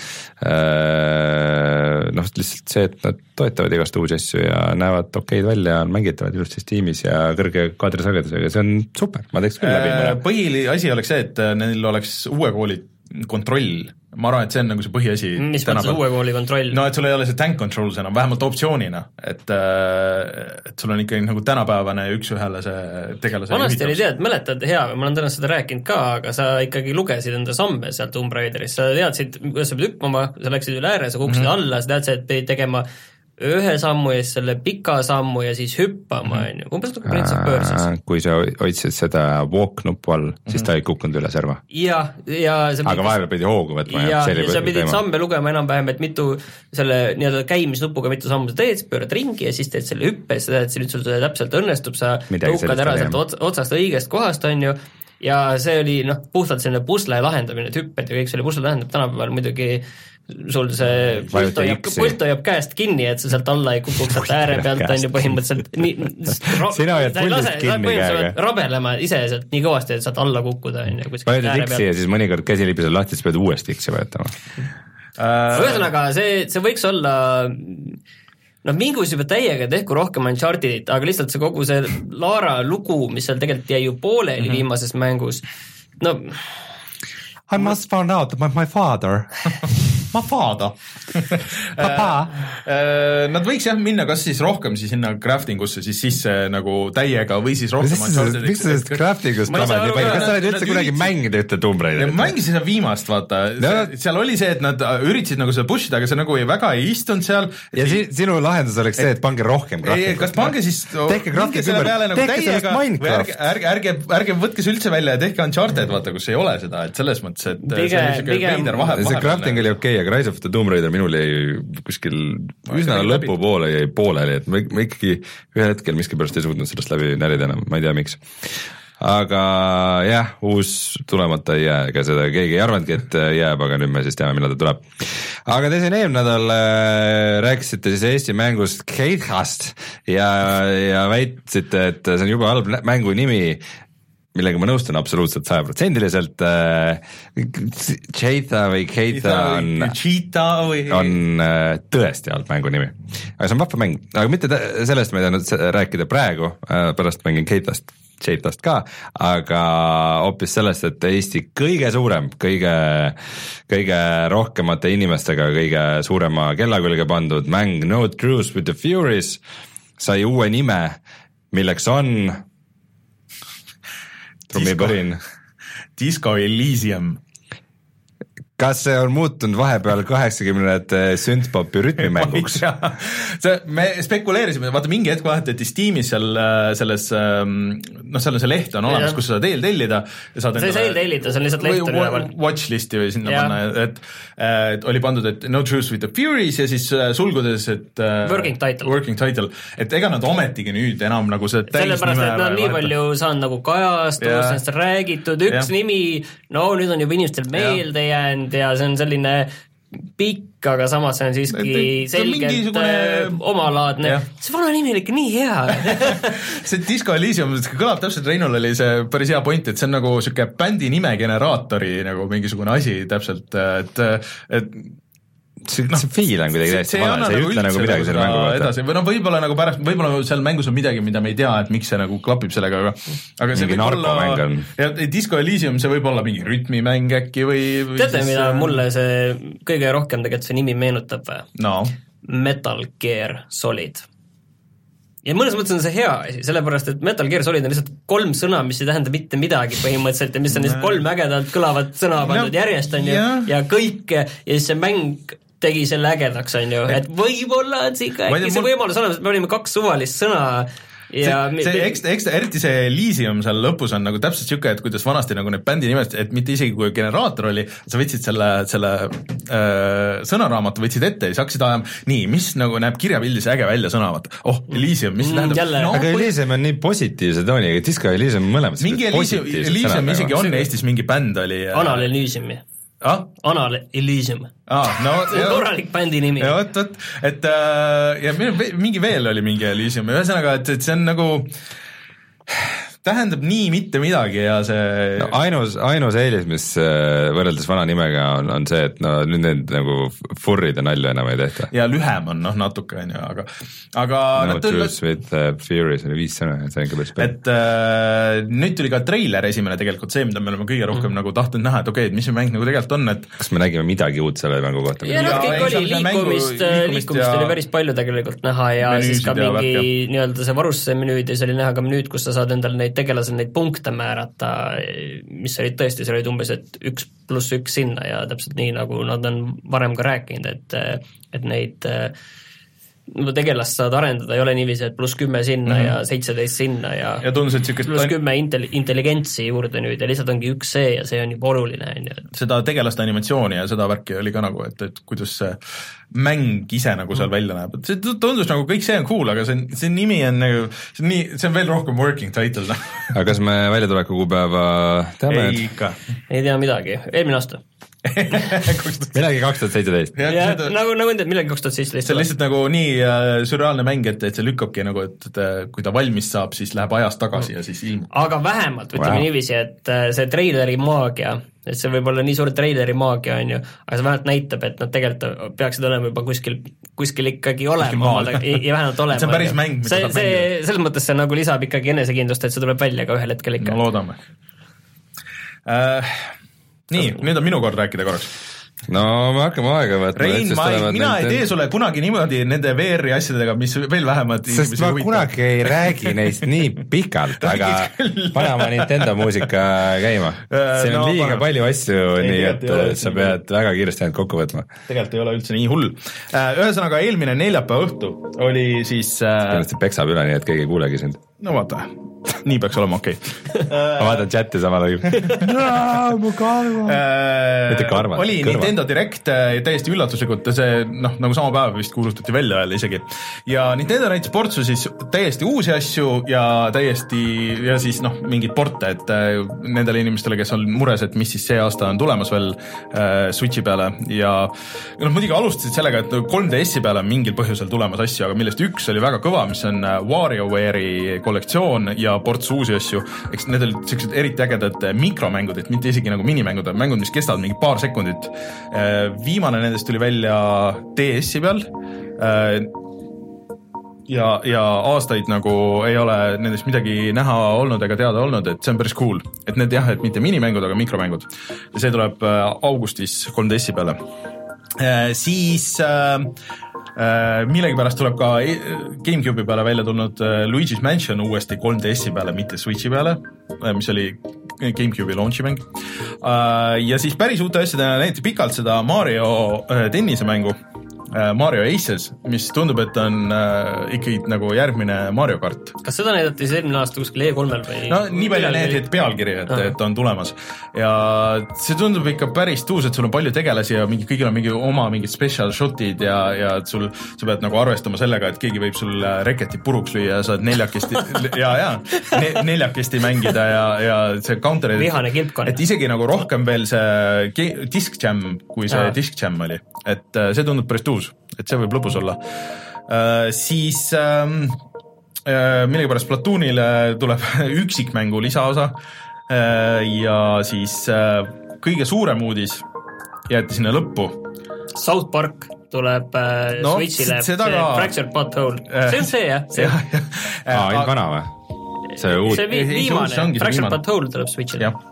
noh, lihtsalt see, et nad toetavad igast uusi asju ja näevad okeid välja, mängitavad ilustis tiimis ja kõrge kaadrisagedusega, see on super, ma teeks küll läbi mõne. Põhiasi oleks see, et neil oleks uue kooli kontroll, ma arvan, et see on nagu see põhiasi. Mis mõttes uue kooli kontroll? No, et sul ei ole see tank controls enam, vähemalt optsioonina, et, et sul on ikkagi nagu tänapäevane üks ühele see tegelase vanasti oli tead, mäletad hea, ma olen täna seda rääkinud ka, aga sa ikkagi lugesid enda samme seal Tomb Raideris, sa teadsid, kuidas sa pead hüppama, sa läksid üle ääre, sa kukkusid mm-hmm. alla, sa teadsid, et pidid tegema ühe sammu ja selle pika sammu ja siis hüppama, on ju, umbes nagu Prince of Persias. Kui sa hoidsid seda walk nuppu all, siis mm-hmm. ta ei kukkunud üle serva. Ja, ja aga vahepeal pidi hoogu võtma. Ja, ja sa pidid samme lugema enam-vähem, et mitu selle nii-öelda käimisnupuga mitu sammu sa teed, pöörad ringi ja siis teed selle hüppe, sa teed, nüüd sul täpselt õnnestub, sa tõukad ära sealt otsast õigest kohast, on ju, ja see oli noh, puhtalt selline pusle lahendamine, et hüpped ja kõik see oli pusle lahendab, tänapäeval muidugi sul see pult hoiab, pult hoiab käest kinni, et sa sealt alla ei kukuks sealt ääre pealt, on ju põhimõtteliselt nii, ra- sina hoiad puldist kinni käega. Rabelema ise sealt nii kõvasti, et saad alla kukkuda, on ju. Vajutad X-i ja siis mõnikord käsilipis on lahti, siis pead uuesti X-i vajutama. Ühesõnaga, see, see võiks olla noh, mingus juba täiega tehku rohkem Unchartedit, aga lihtsalt see kogu see Laara lugu, mis seal tegelikult jäi ju pooleli mm-hmm. viimases mängus, no I must find out about my father ma faada Nad võiks jah minna kas siis rohkem siis sinna crafting usse siis sisse nagu täiega või siis rohkem miks sa sellest crafting ust tamad nii palju, kas sa oled üldse kunagi mänginud ühte Tomb Raiderit? Mängisin seda viimast, vaata no. Seal oli see, et nad üritasid nagu seda push ida, aga see nagu ei, väga ei istunud seal ja si sinu lahendus oleks see, et pange rohkem crafting kas pange siis tehke crafting ümber, nagu tehke sellest Minecraft ärge, ärge, ärge võtke see üldse välja ja tehke Uncharted, vaata, kus ei ole seda, et selles mõttes, et Pige, see on niisugune veider vahe. See crafting oli okei okay,, aga Rise of the Tomb Raider minul jäi kuskil üsna lõpupoole jäi pooleli, et ma, ma ikkagi ühel hetkel miskipärast ei suutnud sellest läbi närida enam, ma ei tea miks. Aga jah, uus tulemata ei jää, ega seda keegi ei arvanudki, et jääb, aga nüüd me siis teame, millal ta tuleb. Aga te siin eelmine nädal äh, rääkisite siis Eesti mängust Keithast ja, ja väitsite, et see on juba halb mängu nimi, millega ma nõustun absoluutselt sajaprotsendiliselt. Cheetah või Keitha on, on tõesti halb mängu nimi. Aga see on vahva mäng, aga mitte sellest ma ei tahtnud rääkida praegu, pärast mängin Keithast, Cheetahst ka, aga hoopis sellest, et Eesti kõige suurem, kõige, kõige rohkemate inimestega, kõige suurema kella külge pandud mäng No Truce with the Furies sai uue nime, milleks on trummipõrin. Disco Elysium. Kas see on muutunud vahepeal kaheksakümnendate synthpopi rütmimänguks? See, me spekuleerisime, vaata mingi hetk vahetati Steamis seal selles, noh seal on see leht on olemas, kus sa saad eel tellida. See ei saa eel tellida, see on lihtsalt leht on üleval. Watchlisti või sinna ja. Panna, et, et oli pandud, et No Truce with the Furies ja siis sulgudes, et Working title. Working title. Et ega nad ometigi nüüd enam nagu see täis nime. Sellepärast, et nad nii palju saanud nagu kajastus, nendest räägitud, üks ja. Nimi, no nüüd on juba inimestel meelde jäänud ja see on selline pikk, aga samas see on siiski selgelt mingisugune... omalaadne. See vana nimi oli ikka nii hea. See Disco Elysium kõlab täpselt, Reinul oli see päris hea point, et see on nagu siuke bändi nime generaatori nagu mingisugune asi täpselt, et, et see, no, see feel on kuidagi täiesti vale, see ei nagu ütle nagu midagi selle mängu kohta. Või no võib-olla nagu pärast, võib-olla seal mängus on midagi, mida me ei tea, et miks see nagu klapib sellega, aga, aga see võib olla, ja Disco Elysium, see võib olla mingi rütmimäng äkki või, või teate, mida mulle see kõige rohkem tegelikult see nimi meenutab? No. Metal Gear Solid. Ja mõnes mõttes on see hea asi, sellepärast, et Metal Gear Solid on lihtsalt kolm sõna, mis ei tähenda mitte midagi põhimõtteliselt ja mis on lihtsalt kolm ägedalt kõlavat sõna pandud no, järjest on ju, ja kõik, ja siis see mäng tegi selle ägedaks, on ju, et võib-olla on see ikka äkki see võimalus olemas, et me olime kaks suvalist sõna ja see, see ekstra, ekstra, eriti see Elysium seal lõpus on nagu täpselt siuke, et kuidas vanasti nagu need bändi nimed, et mitte isegi kui generaator oli, sa võtsid selle, selle äh, sõnaraamatu, võtsid ette ja siis hakkasid ajama, nii, mis nagu näeb kirjapildis äge välja sõna, vaata, oh, Elysium, mis mm, tähendab no, aga Elysium on nii positiivse tooniga, Disco Elysium mõlemad mingi Elysium, Elysium isegi on Eestis mingi bänd oli Anal Elysiumi ah? Anal Elysium ah, no, see on korralik bändi nimi. Ja võt, võt, et äh, ja mingi veel oli mingi Elysium, ühesõnaga, et, et see on nagu tähendab nii mitte midagi ja see no, ainus, ainus eelis, mis võrreldes vana nimega on, on see, et no nüüd need nagu furrid ja nalja enam ei tehta. Ja lühem on noh natuke, on ju, aga aga no Truce with uh, Furies oli viis sõna, et see on ka päris palju. Et äh, nüüd tuli ka treiler esimene tegelikult see, mida me oleme kõige rohkem mm. nagu tahtnud näha, et okei, okay, et mis see mäng nagu tegelikult on, et kas me nägime midagi uut selle mängu kohta? Ja noh, kõik oli liikumist, liikumist ja... oli päris palju tegelikult näha ja siis ka mingi nii-öelda see varustuse menüüd ja see oli näha ka menüüd, kus sa saad endale neid tegelased neid punkte määrata, mis olid tõesti, see olid umbes, et üks pluss üks sinna ja täpselt nii, nagu nad on varem ka rääkinud, et, et neid tegelast saad arendada, ei ole niiviisi, et pluss kümme sinna mm -hmm. ja seitseteist sinna ja, ja tundus, et sükest... pluss kümme intel- intelligentsi juurde nüüd ja lihtsalt ongi üks see ja see on juba oluline. Seda tegelaste animatsiooni ja seda värki oli ka nagu, et, et kuidas see mäng ise nagu seal välja näeb. See tundus nagu kõik see on cool, aga see, see nimi on nagu, see on, nii, see on veel rohkem working title. Aga kas me väljatuleku kuupäeva teame? Ei ikka. Ei tea midagi, eelmine aasta. Millegi kaks tuhat seitseteist. Seda... nagu, nagu enda, millegi kaks tuhat seitseteist. See on lihtsalt nagu nii uh, sürreaalne mäng, et, et see lükkabki nagu, et, et kui ta valmis saab, siis läheb ajas tagasi ja siis ilmub. Aga vähemalt, ütleme wow. niiviisi, et see treileri maagia, et see võib olla nii suur treileri maagia, on ju, aga see vähemalt näitab, et nad tegelikult peaksid olema juba kuskil, kuskil ikkagi olema ja, ja vähemalt olema. See on päris mäng, mida see, saab see, mängida. Selles mõttes see nagu lisab ikkagi enesekindlust, et see tuleb välja ka ühel hetkel ikka. No loodame uh,. Nii, nüüd on minu kord rääkida korraks. no me hakkame aega võtma. Rein, ma ei, mina ei tee sulle kunagi niimoodi nende V R-i asjadega, mis veel vähemalt sest ma huvitav. Kunagi ei räägi neist nii pikalt, aga pane oma Nintendo muusika käima. siin on no, liiga pane. palju asju, ei, nii et sa pead nii. väga kiiresti ainult kokku võtma. Tegelikult ei ole üldse nii hull. Ühesõnaga, eelmine neljapäeva õhtu oli siis Tõenäoliselt peksab üle, nii et keegi ei kuulegi sind. No vaata, nii peaks olema okei okay. ma vaatan chati samal ajal. mu karva. Mitte karva. Oli kõrva. Nintendo Direct täiesti üllatuslikult, see noh, nagu sama päev vist kuulutati välja jälle isegi. Ja Nintendo näitas portsu siis täiesti uusi asju ja täiesti ja siis noh, mingid porte, et nendele inimestele, kes on mures, et mis siis see aasta on tulemas veel äh, Switchi peale ja noh, muidugi alustasid sellega, et kolm D S-i peale on mingil põhjusel tulemas asju, aga millest üks oli väga kõva, mis on WarioWare'i kollektsioon ja ports uusi asju, eks need olid sellised eriti ägedad mikromängud, et mitte isegi nagu minimängud, mängud, mis kestavad mingi paar sekundit. Viimane nendest tuli välja D S-i peal ja, ja aastaid nagu ei ole nendest midagi näha olnud ega teada olnud, et see on päris cool. Et need jah, et mitte minimängud, aga mikromängud. Ja see tuleb augustis kolm D S-i peale. Siis millegipärast tuleb ka GameCube'i peale välja tulnud Luigi's Mansion uuesti kolm D S-i peale, mitte Switchi peale, mis oli GameCube'i launchi mäng. Ja siis päris uute asjadena näidati pikalt seda Mario tennisemängu, Mario Aces, mis tundub, et on äh, ikkagi nagu järgmine Mario Kart. Kas seda näidati siis eelmine aasta kuskil E kolmel või? No nii palju näidati, et pealkiri, et, et on tulemas. Ja see tundub ikka päris tuus, et sul on palju tegelasi ja mingi, kõigil on mingi oma mingid special shotid ja, ja sul, sa pead nagu arvestama sellega, et keegi võib sul reketi puruks lüüa ja saad neljakesti ja, ja ne, neljakesti mängida ja, ja see counter, vihane kilpkonna. Et isegi nagu rohkem veel see Disc Jam, kui see ja. Disc Jam oli. Et see tundub päris tuus. Et see võib lõbus olla. Uh, siis um, uh, millegipärast Platoonile tuleb üksikmängu lisaosa uh, ja siis uh, kõige suurem uudis jäeti sinna lõppu. South Park tuleb uh, no, Switchile, see ka... Fractured Butthole. Uh, see on see, jah? See. Ja, ja. Aa, ainult vana või? See, uud... see viimane, Fractured Butthole tuleb Switchile. Jah.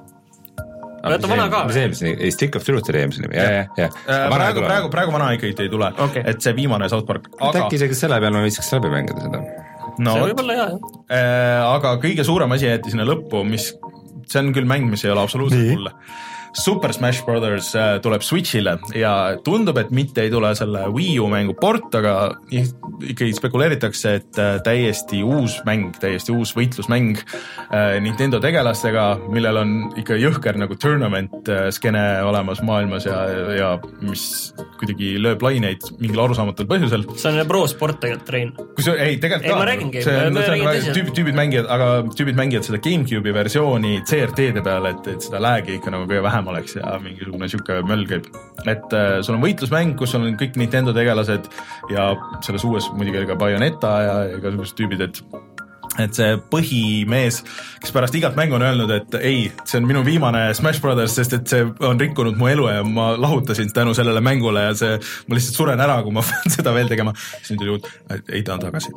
Võtta vana ka või? See Stick of Truth oli eelmise nimi, jah, jah. Praegu, praegu, praegu vana ikkagi ei tule, okay. Et see viimane South Park. Aga... Äkki isegi selle peal ma viiskaks läbi mängida seda. No, see võib olla hea, jah. Aga kõige suurem asi jäeti sinna lõppu, mis, see on küll mäng, mis ei ole absoluutselt mulle. Super Smash Brothers tuleb Switchile ja tundub, et mitte ei tule selle Wii U mängu port, aga ikkagi spekuleeritakse, et täiesti uus mäng, täiesti uus võitlusmäng Nintendo tegelastega, millel on ikka jõhker nagu tournament skene olemas maailmas ja, ja mis kuidagi lööb laineid mingil arusaamatul põhjusel. See on pro sport tegelikult, Rein. Kus, ei, tegelikult ei, ma räägingi, see on, see on tüübid, tüübid mängijad, aga tüübid mängijad seda GameCube'i versiooni C R T-de peale, et, et seda läägi ikka nagu kõige vähem oleks ja mingisugune siuke möll käib. Et äh, sul on võitlusmäng, kus on kõik Nintendo tegelased ja selles uues muidugi oli ka Bayonetta ja igasugused tüübid, et et see põhimees, kes pärast igat mängu on öelnud, et ei, see on minu viimane Smash Brothers, sest et see on rikkunud mu elu ja ma lahutasin tänu sellele mängule ja see, ma lihtsalt suren ära, kui ma pean seda veel tegema. Siis nüüd oli uut, ei ta on tagasi.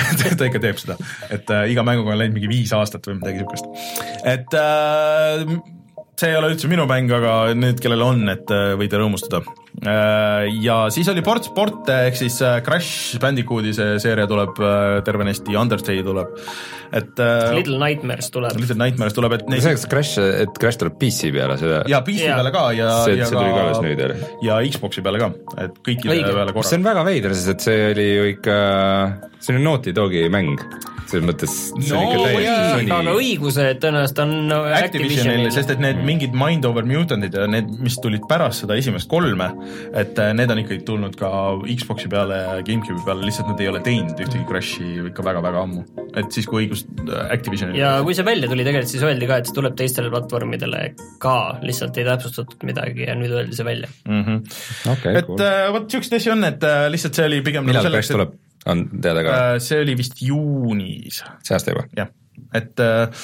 Ta ikka teeb seda. Et äh, iga mänguga on läinud mingi viis aastat või midagi sukest. Et äh, see ei ole üldse minu mäng, aga need, kellel on, et äh, võite rõõmustada. Äh, ja siis oli port sport, ehk siis äh, Crash Bandicooti see seeria tuleb äh, tervenesti, Undertale tuleb. Et, äh, Little Nightmares tuleb. Little Nightmares tuleb, et neid... See Crash, et Crash tuleb P C peale seda... Ja P C ja. Peale ka ja, see, ja, see tuli ka alles nüüd, ja Xboxi peale ka, et kõikide Õige. Peale korra. See on väga veider, sest et see oli ju ikka see on Naughty Dogi mäng. Selles mõttes see no, on ikka täiesti aga õiguse tõenäoliselt on Activisionil, sest et need mm. mingid Mind Over Mutantid ja need, mis tulid pärast seda esimest kolme, et need on ikkagi tulnud ka Xboxi peale ja Gamecube'i peale, lihtsalt nad ei ole teinud ühtegi Crashi ikka väga-väga ammu. Et siis kui õigus Activisionil ja kui see välja tuli tegelikult, siis öeldi ka, et see tuleb teistele platvormidele ka, lihtsalt ei täpsustatud midagi ja nüüd öeldi see välja. Mm-hmm. Okay, et cool. uh, võt siukest asja on, et uh, lihtsalt see oli pigem millal Crash tuleb? On teada ka? See oli vist juunis. See aasta juba? Jah, et,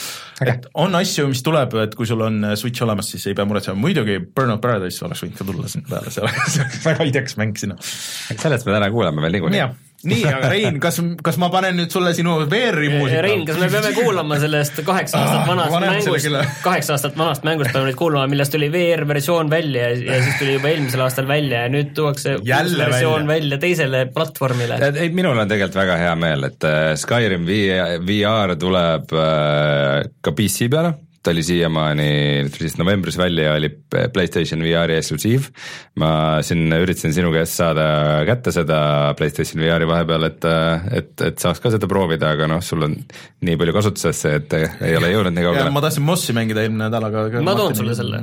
et on asju, mis tuleb, et kui sul on Switch olemas, siis ei pea muretsema. Muidugi Burnout Paradise oleks võinud ka tulla sinna peale, see oleks väga ideks mäng sinna. Sellest me täna kuuleme veel niikuinii. nii, aga Rein, kas, kas ma panen nüüd sulle sinu V R-i muusika? Rein, kas me peame kuulama sellest kaheksa aastat vanast ah, mängust, kaheksa aastat vanast mängust peame nüüd kuulama, millest tuli V R-versioon välja ja siis tuli juba eelmisel aastal välja ja nüüd tuuakse uus versioon välja. välja teisele platvormile. Ei, minul on tegelikult väga hea meel, et Skyrim V R tuleb ka P C peale. Ta oli siiamaani, siis novembris välja oli PlayStation V R-i eksklusiiv. Ma siin üritasin sinu käest saada kätte seda PlayStation V R-i vahepeal, et, et, et saaks ka seda proovida, aga noh, sul on nii palju kasutusesse, et ei ole jõudnud nii kaugele. Ma tahtsin Mossi mängida eelmine nädal, aga ma toon sulle selle.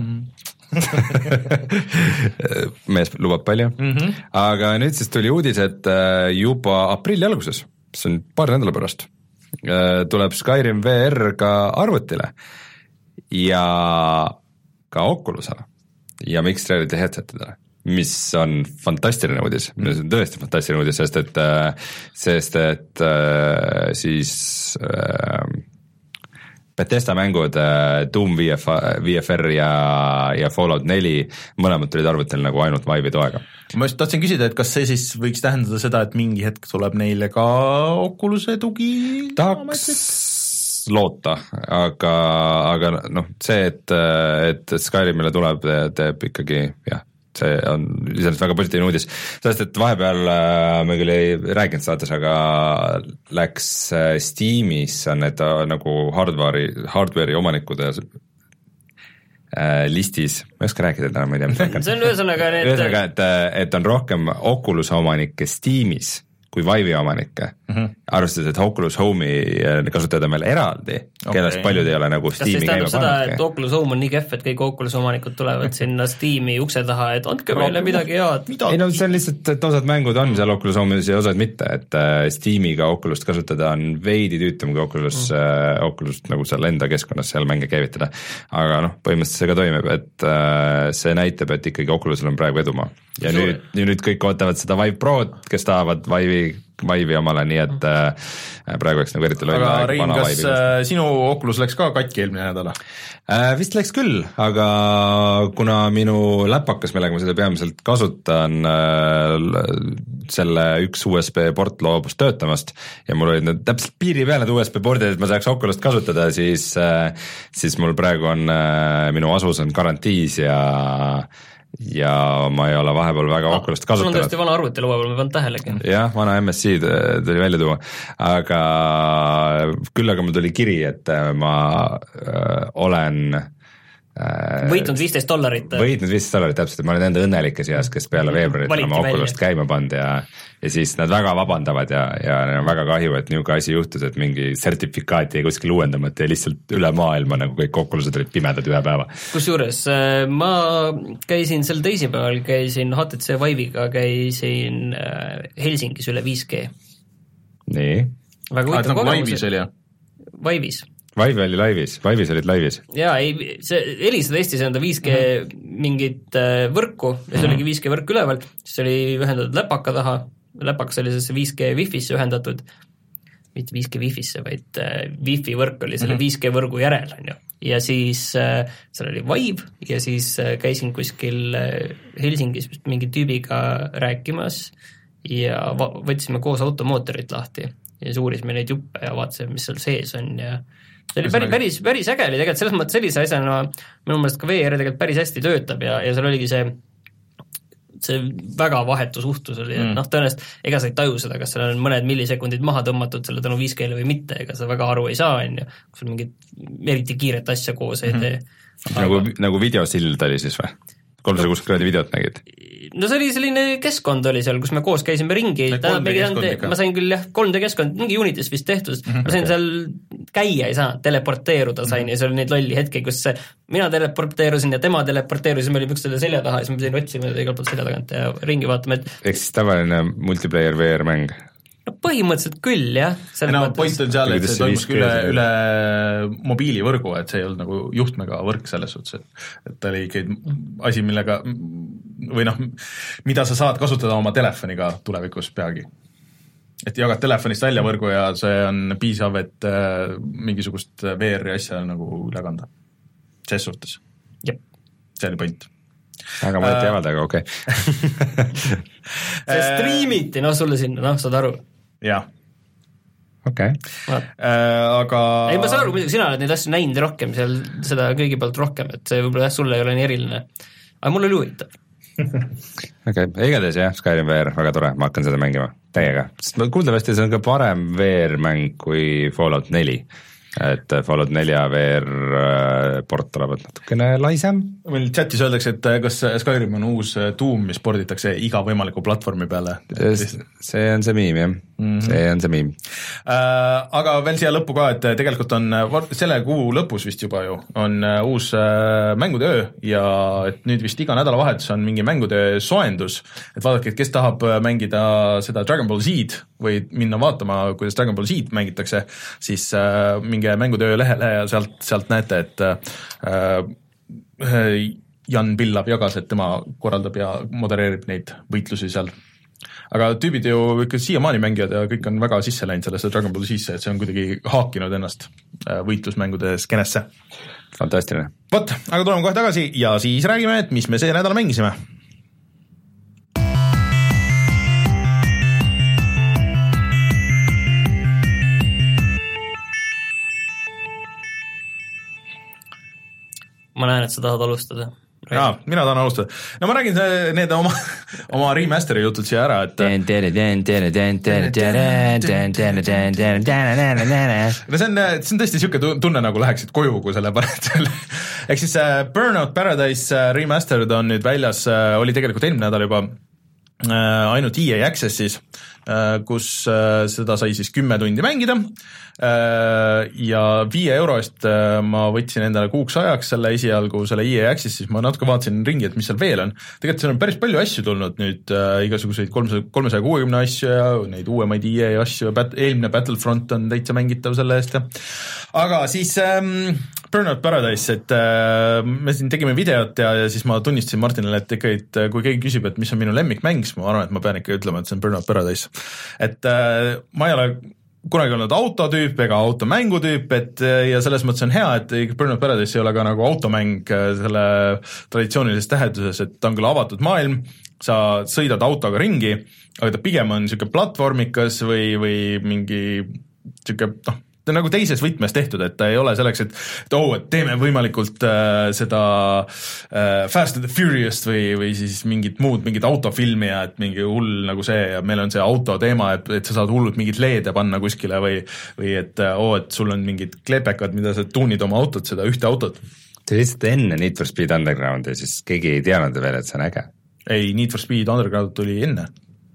Mees lubab palju. Mm-hmm. Aga nüüd siis tuli uudis, et juba aprilli alguses, see on paar nädala pärast, tuleb Skyrim V R ka arvutile ja ka Oculusele ja Mixed Reality headsetidele, mis on fantastiline uudis, mis on tõesti fantastiline uudis, sest et, sest et siis Bethesda mängud Doom V F, V F R ja, ja Fallout neli, mõlemad tulid arvutil nagu ainult Vive'i toega. Ma just tahtsin küsida, et kas see siis võiks tähendada seda, et mingi hetk tuleb neile ka Oculus'e tugi? Tahaks loota, aga, aga noh, see, et, et Skyrimile tuleb, teeb ikkagi, jah, see on lihtsalt väga positiivne uudis, sest et vahepeal me küll ei rääkinud saates, aga läks Steamis on need nagu hardware'i, hardware'i omanikud ja listis, ma ei oska rääkida täna, ma ei tea, see on ühesõnaga need... ühesõnaga, et, et on rohkem Oculus omanikke Steamis kui Vive'i omanikke, mm-hmm. arvestades, et Oculus Home'i kasutajad on veel eraldi, okay. kellest paljud ei ole nagu Steam'i käima pannud. Seda, et Oculus Home on nii kehv, et kõik Oculus omanikud tulevad sinna Steam'i ukse taha, et andke meile midagi head. Ei no see on lihtsalt, et osad mängud on seal Oculus Home'is ja osad mitte, et Steam'iga Oculust kasutada on veidi tüütum kui Oculus, mm. Oculust nagu seal enda keskkonnas seal mänge käivitada. Aga noh, põhimõtteliselt see ka toimib, et see näitab, et ikkagi Oculusel on praegu edumaa. Ja nüüd, ja nüüd kõik ootavad seda Vive Prod, kes tahavad Vive'i Vive'i omale, nii et äh, praegu eks nagu eriti loima. Aga Rein, kas äh, sinu Oculus läks ka katki eelmine nädala? Äh, vist läks küll, aga kuna minu läpakas, millega ma seda peamiselt kasutan, äh, selle üks U S B port loobus töötamast ja mul olid need täpselt piiri peal need U S B pordid, et ma saaks Oculust kasutada, siis, äh, siis mul praegu on, äh, minu Asus on garantiis ja ja ma ei ole vahepeal väga no, Oculust kasutanud. Sul on tõesti vana arvuti luua, ma pannud tähelegi. Jah, vana M S C tuli välja tuua, aga küll aga mul tuli kiri, et ma öö, olen öö, võitnud viisteist dollarit. Võitnud viisteist dollarit, täpselt, et ma olen enda õnnelike seas, kes peale veebruarit oma Oculust käima pand ja, ja siis nad väga vabandavad ja, ja on väga kahju, et niisugune asi juhtus, et mingi sertifikaat jäi kuskil uuendamata ja lihtsalt üle maailma nagu kõik Oculused olid pimedad ühe päeva. Kusjuures ma käisin sel teisipäeval, käisin H T C Vive'iga, käisin Helsingis üle viis G. Nii. Väga huvitav kogemus. Vive'is oli, jah? Vive'is. Vive oli laivis, Vive'is olid laivis. Jaa, ei, see Elisa testis enda viis G mm-hmm. mingit võrku ja see mm-hmm. oligi viis G võrk üleval, siis oli ühendatud läpaka taha, läpakas oli see viis G Wi-Fi'sse ühendatud, mitte viis G Wi-Fi'sse, vaid Wi-Fi võrk oli selle mm-hmm. viis G võrgu järel, on ju. Ja siis äh, seal oli Vive ja siis äh, käisin kuskil äh, Helsingis mingi tüübiga rääkimas ja va- võtsime koos automootorit lahti ja siis uurisime neid juppe ja vaatasime, mis seal sees on ja see oli päris, päris, päris äge oli tegelikult, selles mõttes sellise asjana minu meelest ka V R tegelikult päris hästi töötab ja, ja seal oligi see see väga vahetu suhtlus oli, et mm. noh, tõenäoliselt ega sa ei taju seda, kas seal on mõned millisekundid maha tõmmatud selle tänu viis G-le või mitte, ega sa väga aru ei saa, on ju, kui sul mingit eriti kiiret asja koos ei tee. Mm-hmm. Aga... Nagu, nagu videosild oli siis või? kolmsada kuuskümmend kraadi videot nägid? No see oli selline keskkond oli seal, kus me koos käisime ringi, ma sain küll jah, kolm D keskkond, mingi Unitis vist tehtud, mm-hmm. ma sain okay. seal käia ei saa, teleporteeruda sain mm-hmm. ja see oli neid lolli hetki, kus mina teleporteerusin ja tema teleporteerusin, me olime üksteise selja taha ja siis me pidin otsima igalt poolt selja tagant ja ringi vaatama, et ehk siis tavaline multiplayer V R mäng? No põhimõtteliselt küll, jah. No point on seal, et see toimus üle, üle mobiilivõrgu, et see ei olnud nagu juhtmega võrk selles suhtes, et, et ta oli ikkagi asi, millega või noh, mida sa saad kasutada oma telefoniga tulevikus peagi. Et jagad telefonist välja võrgu ja see on piisav, et äh, mingisugust V R-i asja nagu üle kanda. Ses suhtes. Jep. See oli point. aga ma ei teavad, aga okei. see striimiti, noh sulle sinna, noh saad aru. jah. okei. Aga ei, ma saan aru, muidugi sina oled neid asju näinud rohkem seal, seda kõigi poolt rohkem, et see võib-olla jah, sulle ei ole nii eriline. Aga mul oli huvitav. okei, igatahes jah, Skyrim V R, väga tore, ma hakkan seda mängima täiega, sest kuuldavasti see on ka parem V R-mäng kui Fallout neli, et Fallout nelja V R port olevat natukene laisem. Meil chatis öeldakse, et kas Skyrim on uus Doom, mis porditakse iga võimaliku platvormi peale. see on see miim, jah. Mm-hmm. see on see miim. Äh, aga veel siia lõppu ka, et tegelikult on selle kuu lõpus vist juba ju on uus mängutöö ja et nüüd vist iga nädalavahetus on mingi mängutöö soendus, et vaadake, et kes tahab mängida seda Dragon Ball Z või minna vaatama, kuidas Dragon Ball Z mängitakse, siis äh, minge mängutöö lehele ja sealt, sealt näete, et äh, Jan Pillav jagas, et tema korraldab ja modereerib neid võitlusi seal. Aga tüübid ju ikka siiamaani mängivad ja kõik on väga sisse läinud sellesse Dragon Ball sisse, et see on kuidagi haakinud ennast võitlusmängude skenesse. Fantastiline. Vot, aga tuleme kohe tagasi ja siis räägime, et mis me see nädal mängisime. Ma näen, et sa tahad alustada. Jaa, mina tahan alustada. No ma räägin need oma, oma remasteri jutud siia ära, et no see on, see on tõesti siuke tunne, nagu läheksid koju, kui selle paned selle. Ehk siis Burnout Paradise remastered on nüüd väljas, oli tegelikult eelmine nädal juba ainult E A Accessis, kus seda sai siis kümme tundi mängida ja viie euro eest ma võtsin endale kuuks ajaks selle esialgu selle E A Accessis, ma natuke vaatasin ringi, et mis seal veel on. Tegelikult seal on päris palju asju tulnud nüüd, igasuguseid kolmesaja kuuekümne asju ja neid uuemaid E A asju, eelmine Battlefront on täitsa mängitav selle eest. Aga siis ähm, Burnout Paradise, et äh, me siin tegime videot ja, ja siis ma tunnistasin Martinile, et ikka, et kui keegi küsib, et mis on minu lemmikmäng, siis ma arvan, et ma pean ikka ütlema, et see on Burnout Paradise. Et äh, ma ei ole kunagi olnud autotüüp ega automängutüüp, et ja selles mõttes on hea, et Burnout Paradise ei ole ka nagu automäng selle traditsioonilises tähenduses, et ta on küll avatud maailm, sa sõidad autoga ringi, aga ta pigem on niisugune platvormikas või, või mingi niisugune, noh, ta on nagu teises võtmes tehtud, et ta ei ole selleks, et, et oh, et teeme võimalikult äh, seda äh, Fast and the Furious või, või siis mingit muud, mingit autofilmi ja et mingi hull nagu see ja meil on see auto teema, et, et sa saad hullult mingit leede panna kuskile või, või et oh, et sul on mingid klepekad, mida sa tuunid oma autot, seda ühte autot. See lihtsalt enne Need for Speed Underground ja siis keegi ei teadnud veel, et see on äge. Ei, Need for Speed Underground tuli enne.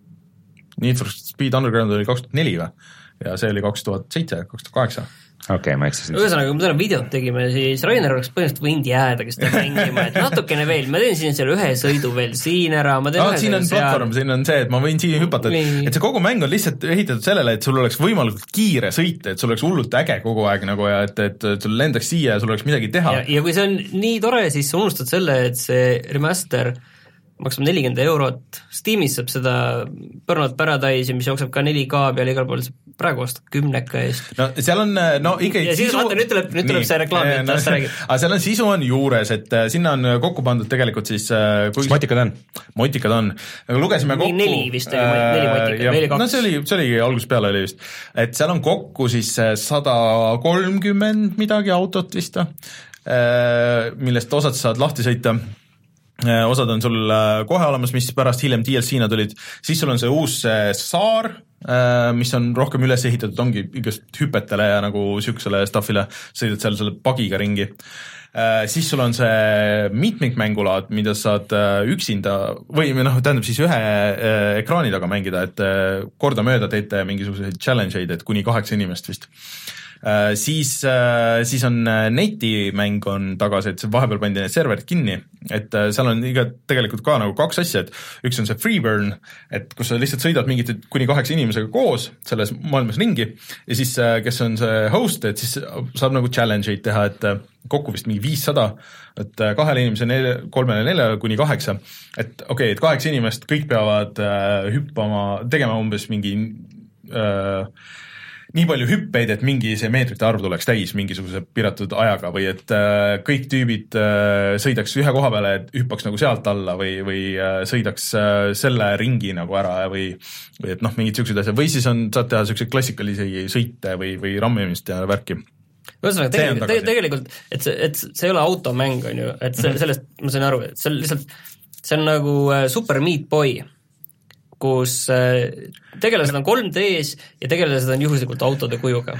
Need for Speed Underground oli kaks tuhat neli või? Ja see oli kaks tuhat seitse, kaks tuhat kaheksa. Okei, okay, ma eksisin. Ühesõnaga, kui me täna videot tegime, siis Rainer oleks põhimõtteliselt võinud jääda, kes ta mängima, et natukene veel, ma teen siin selle ühe sõidu veel siin ära, ma teen no, ühe siin on platvorm, siin on see, et ma võin siin hüpata, et, et see kogu mäng on lihtsalt ehitatud sellele, et sul oleks võimalikult kiire sõita, et sul oleks hullult äge kogu aeg nagu ja et, et, et sul lendaks siia ja sul oleks midagi teha. Ja, ja kui see on nii tore, siis sa unustad selle, et see remaster maksab nelikümmend eurot, Steamis saab seda Burnout Paradise, mis jookseb ka neli K peal igal pool, praegu aastab kümneka eest. No seal on, no ikka ja siis vaata, nüüd tuleb, nüüd tuleb see reklaam, et taas räägib. Aga seal on sisu on juures, et sinna on kokku pandud tegelikult siis kui... motikad on? Motikad on. Aga lugesime kokku... Neli vist oli, neli motikad, neli kaks. No see oli, see oli alguses peale oli vist. Et seal on kokku siis sada kolmkümmend midagi autot vist, millest osad saad lahti sõita. Osad on sul kohe olemas, mis pärast hiljem D L C-na tulid, siis sul on see uus saar, mis on rohkem üles ehitatud, ongi igast hüpetele ja nagu sükksele stuffile, sõidad seal selle pagiga ringi. Siis sul on see mitmikmängulaad, mida saad üksinda või noh, tähendab siis ühe ekraani taga mängida, et korda mööda teete mingisuguseid challenge'eid, et kuni kaheksa inimest vist. Uh, siis, uh, siis on uh, netimäng on tagasi, et vahepeal pandi need serverid kinni, et uh, seal on iga tegelikult ka nagu kaks asja, et üks on see Freeburn, et kus sa lihtsalt sõidad mingit kuni kaheksa inimesega koos selles maailmas ringi ja siis uh, kes on see host, et siis saab nagu challenge'eid teha, et uh, kokku vist mingi viissada, et uh, kahele inimesele, kolmele, neljale kuni kaheksa, et okei okay,, et kaheksa inimest kõik peavad uh, hüppama, tegema umbes mingi uh, nii palju hüppeid, et mingi see meetrite arv tuleks täis mingisuguse piiratud ajaga või et äh, kõik tüübid äh, sõidaks ühe koha peale, et hüppaks nagu sealt alla või, või äh, sõidaks äh, selle ringi nagu ära või, või et noh, mingid siuksed asjad või siis on, saad teha siukseid klassikalisi sõite või, või rammimist ja värki. ühesõnaga, tegelikult, tegelikult, et see, et see ei ole automäng, on ju, et see, sellest ma sain aru, et see lihtsalt, see on nagu Super Meat Boy, kus tegelased on kolm D-s ja tegelased on juhuslikult autode kujuga.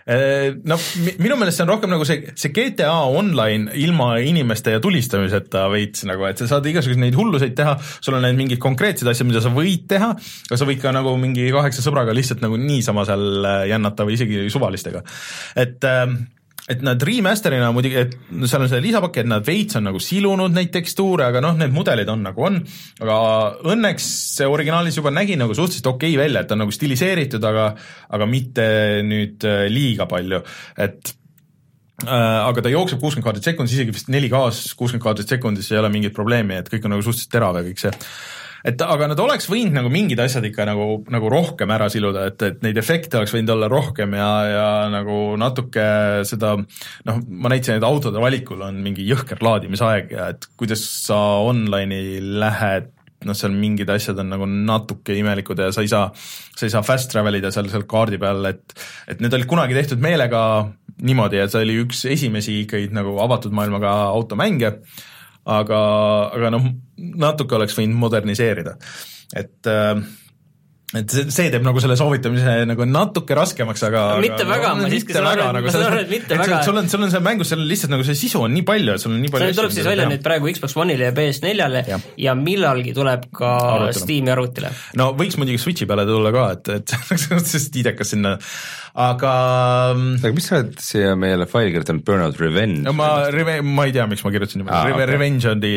No minu meelest see on rohkem nagu see, see G T A Online ilma inimeste ja tulistamiseta veits nagu, et sa saad igasuguseid neid hulluseid teha, sul on need mingid konkreetsed asjad, mida sa võid teha, aga sa võid ka nagu mingi kaheksa sõbraga lihtsalt nagu niisama seal jännata või isegi suvalistega. Et et nad remasterina muidugi, et seal on see lisapakk, et nad veits on nagu silunud neid tekstuure, aga noh, need mudelid on nagu on, aga õnneks see originaalis juba nägi nagu suhteliselt okei välja, et on nagu stiliseeritud, aga, aga mitte nüüd liiga palju, et äh, aga ta jookseb kuuskümmend kaadrit sekundis, isegi vist neli K-s kuuskümmend kaadrit sekundis ei ole mingit probleemi, et kõik on nagu suhteliselt terav ja kõik see. Et aga nad oleks võinud nagu mingid asjad ikka nagu, nagu rohkem ära siluda, et, et neid efekte oleks võinud olla rohkem ja, ja nagu natuke seda, noh, ma näitasin, et autode valikul on mingi jõhker laadimisaeg ja et kuidas sa online'i lähed, noh, seal mingid asjad on nagu natuke imelikud ja sa ei saa, sa ei saa fast travelida seal, seal kaardi peal, et, et need olid kunagi tehtud meelega niimoodi, et see oli üks esimesi ikkagi nagu avatud maailmaga automänge, aga, aga noh, natuke oleks võinud moderniseerida, et et see, see teeb nagu selle soovitamise nagu natuke raskemaks, aga mitte aga, väga, ma siiski saan aru, nagu, ma saan aru, et mitte väga. Sul on, sul on see mängus, seal lihtsalt nagu see sisu on nii palju, et sul on nii palju see tuleb siis välja nüüd praegu Xbox One'ile ja P S neljale ja, ja millalgi tuleb ka arvutile. Steam'i arvutile. No võiks muidugi Switchi peale tulla ka, et, et see stiidekas sinna, aga aga mis sa oled siia meile faili kirjutanud Burnout Revenge? No ma, reve, ma ei tea, miks ma kirjutasin niimoodi, ah, okay. Revenge on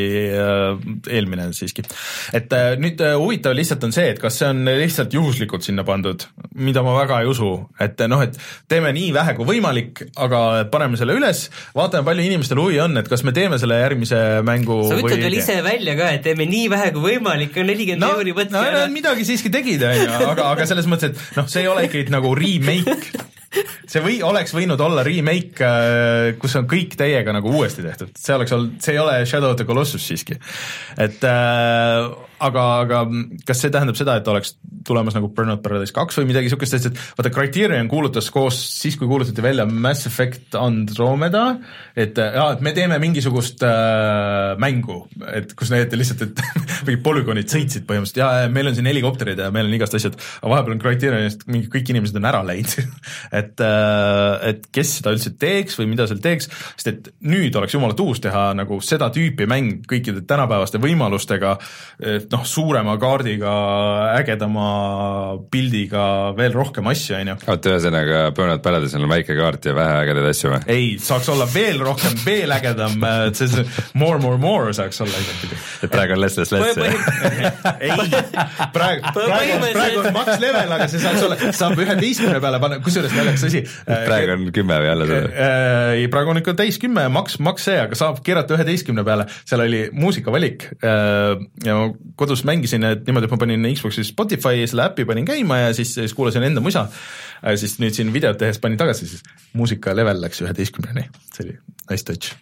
uh, eelmine siiski. Et uh, nüüd uh, huvitav lihtsalt on see, et kas see on lihtsalt juhuslikult sinna pandud, mida ma väga ei usu, et noh, et teeme nii vähe kui võimalik, aga paneme selle üles, vaatame palju inimestel huvi on, et kas me teeme selle järgmise mängu sa ütled veel ise välja ka, et teeme nii vähe kui võimalik, on nelikümmend no, euri võtta no, no, midagi siiski tegid, aga, aga selles mõttes, et noh, see ei ole ikkagi nagu remake see või, oleks võinud olla remake, kus on kõik täiega nagu uuesti tehtud, see oleks olnud, see ei ole Shadow of the Colossus siiski, et äh, aga, aga kas see tähendab seda, et oleks tulemas nagu Burnout Paradise kaks või midagi sukest, sest et vaata Criterion kuulutas koos siis, kui kuulutati välja Mass Effect Andromeda, et, ja, et me teeme mingisugust äh, mängu, et kus näidati lihtsalt, et mingid polügoonid sõitsid põhimõtteliselt ja meil on siin helikopterid ja meil on igast asjad, aga vahepeal on Criterionist mingi kõik inimesed on ära läinud et, et kes seda üldse teeks või mida seal teeks, sest et nüüd oleks jumalat uus teha nagu seda tüüpi mäng kõikide tänapäevaste võimalustega, noh, suurema kaardiga, ägedama pildiga, veel rohkem asju, on ju. Oota, ühesõnaga Burnout Paradise on väike kaart ja vähe ägedaid asju või? Ei, saaks olla veel rohkem, veel ägedam, see more, more, more saaks olla isegi. Et praegu on less, less, less. ei, praegu, praegu, praegu on max level, aga see saaks olla, saab üheteistkümne peale panna, kusjuures naljakas asi. Praegu on kümme või jälle seda? Praegu on ikka täis kümme, max, max see, aga saab keerata üheteistkümne peale, seal oli muusikavalik ja kodus mängisin, et niimoodi, et ma panin Xbox'i Spotify selle äppi panin käima ja siis, siis kuulasin enda musa, siis nüüd siin videot tehes panin tagasi, siis muusika level läks üheteistkümneni, see oli nice touch.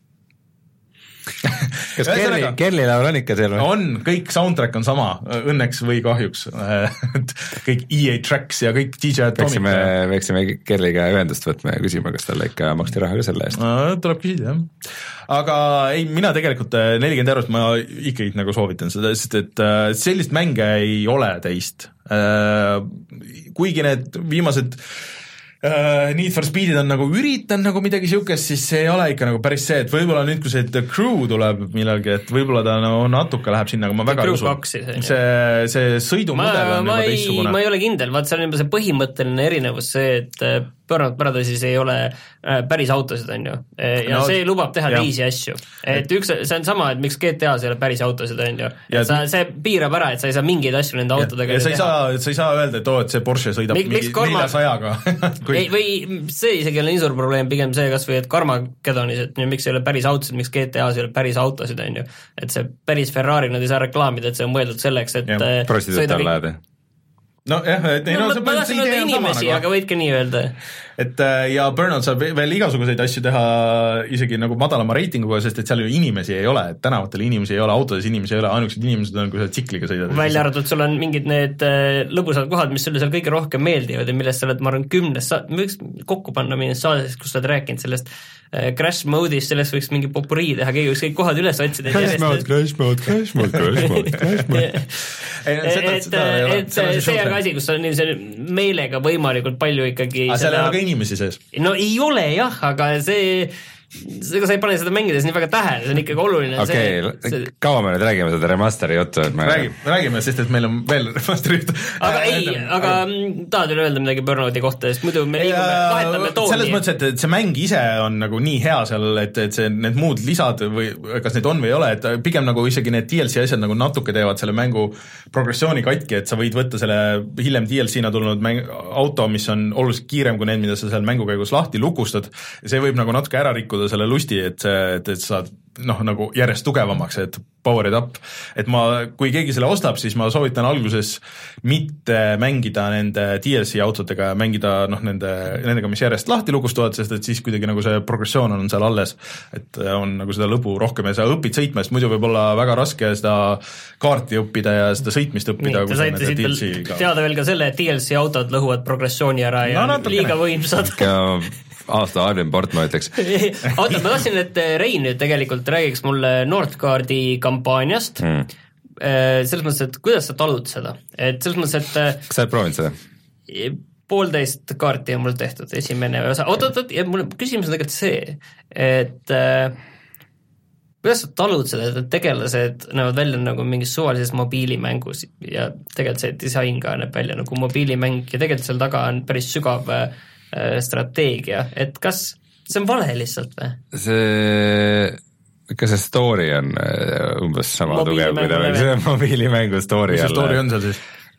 Kas Kerli, Kerli laul on ikka seal või? On, kõik soundtrack on sama, õnneks või kahjuks kõik E A Tracks ja kõik D J Atomic. Veksime, veksime Kerliga ühendust võtma ja küsima, kas talle ikka maksti raha ka selle eest. No, tuleb küsida, jah. Aga ei, mina tegelikult nelikümmend eurot ma ikkagi nagu soovitan seda, sest et sellist mänge ei ole teist. Kuigi need viimased Uh, Need for Speedid on nagu üritan nagu midagi siukest, siis see ei ole ikka nagu päris see, et võib-olla nüüd, kui see The Crew tuleb millalgi, et võib-olla ta no, natuke läheb sinna, aga ma väga ei usu. See, see sõidumudel on juba teistsugune. Ma ei ole kindel, vaat see on juba see põhimõtteline erinevus, see, et Burnout Paradise'is ei ole päris autosid, on ju, ja no, see lubab teha jah. Teisi asju. Et üks, see on sama, et miks G T A's ei ole päris autosid, on ju. Sa, see piirab ära, et sa ei saa mingeid asju nende autodega ja, ja sa ei saa, sa ei saa öelda, et oo, et see Porsche sõidab Mik, mingi neljasajaga. Kui... Ei, või see isegi on isur probleem, pigem see kas või, et Carmagedonis, et miks ei ole päris autosid, miks G T A's ei ole päris autosid, on ju. Et see päris Ferrari nad ei saa reklaamida, et see on mõeldud selleks, et prostituut on lähedi. no jah, et ei no, no see ma tahtsin öelda inimesi, aga võid ka nii öelda. Et ja Burnout saab veel igasuguseid asju teha isegi nagu madalama reitinguga, sest et seal ju inimesi ei ole, et tänavatel inimesi ei ole, autodes inimesi ei ole, ainukesed inimesed on, kui sa tsikliga sõidad. Välja arvatud, sul on mingid need lõbusad kohad, mis sulle seal kõige rohkem meeldivad ja millest sa oled, ma arvan, kümnes sa-, võiks kokku panna mingis saades, kus sa oled rääkinud sellest crash mode'is, sellest võiks mingi popurii teha, keegi võiks kõik kohad üles otsida. Crash mode, crash mode, crash mode, crash mode, crash mode. et, et see on asi, kus on meelega võimalikult palju ikkagi aga seal ei ole ka inimesi sees? No ei ole jah, aga see ega sa ei pane seda mängides nii väga tähele, see on ikkagi oluline. Okei, okay, kaua me nüüd räägime seda remasteri juttu? Me... Räägime, räägime, sest et meil on veel remasteri juttu. Aga ei, aga tahad üle öelda midagi Burnouti kohta, sest muidu me liigume, vahetame tooni. Selles mõttes, et see mäng ise on nagu nii hea seal, et, et see, need muud lisad või kas need on või ei ole, et pigem nagu isegi need D L C asjad nagu natuke teevad selle mängu progressiooni katki, et sa võid võtta selle hiljem D L C-na tulnud mäng, auto, mis on oluliselt kiirem kui need, mida sa seal mängukäigus lahti lukustad, see võib nagu natuke ära rikkuda selle lusti, et see, et, et saad noh, nagu järjest tugevamaks, et power it up, et ma, kui keegi selle ostab, siis ma soovitan alguses mitte mängida nende D L C autodega, mängida noh, nende, nendega, mis järjest lahti lukustuvad, sest et siis kuidagi nagu see progressioon on seal alles, et on nagu seda lõbu rohkem ja sa õpid sõitma, sest muidu võib olla väga raske seda kaarti õppida ja seda sõitmist õppida. Nii, te saite siit veel teada veel ka selle, et D L C autod lõhuvad progressiooni ära ja no, liiga võimsad. Aasta halvim port, ma ütleks. Oota, ma tahtsin, et Rein nüüd tegelikult räägiks mulle Northgardi kampaaniast. Mm. Selles mõttes, et kuidas sa talud seda? Et selles mõttes, et... Kas sa oled proovinud seda? Poolteist kaarti on mul tehtud, esimene osa. Oot, oot, oot, ja mul küsimus on tegelikult see, et äh, kuidas sa talud seda, et tegelased näevad välja nagu mingis suvalises mobiilimängus ja tegelikult see disain ka näeb välja nagu mobiilimäng ja tegelikult seal taga on päris sügav strateegia, et kas see on vale lihtsalt või? See, kas see story on umbes sama tugev, kui ta on see mobiilimängu story. Mis see story on seal siis?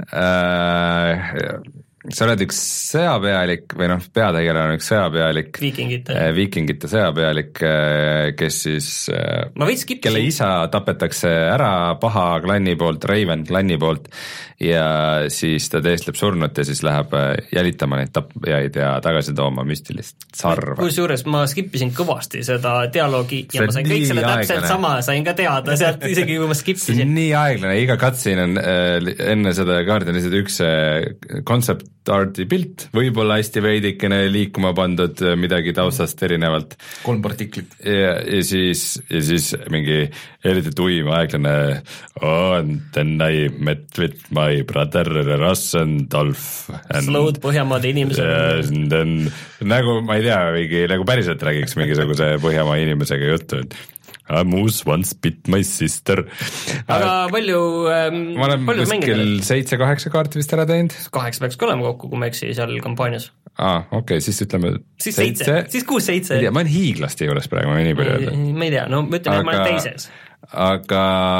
Äh, sa oled üks sõjapealik või noh, peategelane on üks sõjapealik, viikingite, viikingite sõjapealik, kes siis, kelle isa tapetakse ära paha klanni poolt, Raven klanni poolt ja siis ta teestleb surnut ja siis läheb jälitama neid tapjaid ja tagasi tooma müstilist sarva. Kusjuures ma skippisin kõvasti seda dialoogi ja see ma sain kõik selle täpselt aeglane. Sama, sain ka teada sealt isegi kui ma skippisin. See on nii aeglane, iga cutscene on äh, enne seda kaardi on lihtsalt üks äh, concept arti pilt, võib-olla hästi veidikene liikuma pandud midagi taustast erinevalt. Kolm partiklit. Ja, ja siis, ja siis mingi eriti tuim aeglane on then I met with my brother Russian Dolph. Slowed Põhjamaade inimesed. Then, nagu ma ei tea, mingi, nagu päriselt räägiks mingisuguse Põhjamaa inimesega juttu, et A moose once bit my sister. Aga palju ähm, ma olen kuskil seitse-kaheksa kaarti vist ära teinud. Kaheksa peaks ka olema kokku, kui ma eksi seal kampaanias. Aa, okei, okay, siis ütleme siis seitse, siis kuus-seitse. Ma olen hiiglaste juures praegu, ma nii palju öelda. Ma ei tea, no ma ütlen, et ma olen teises. Aga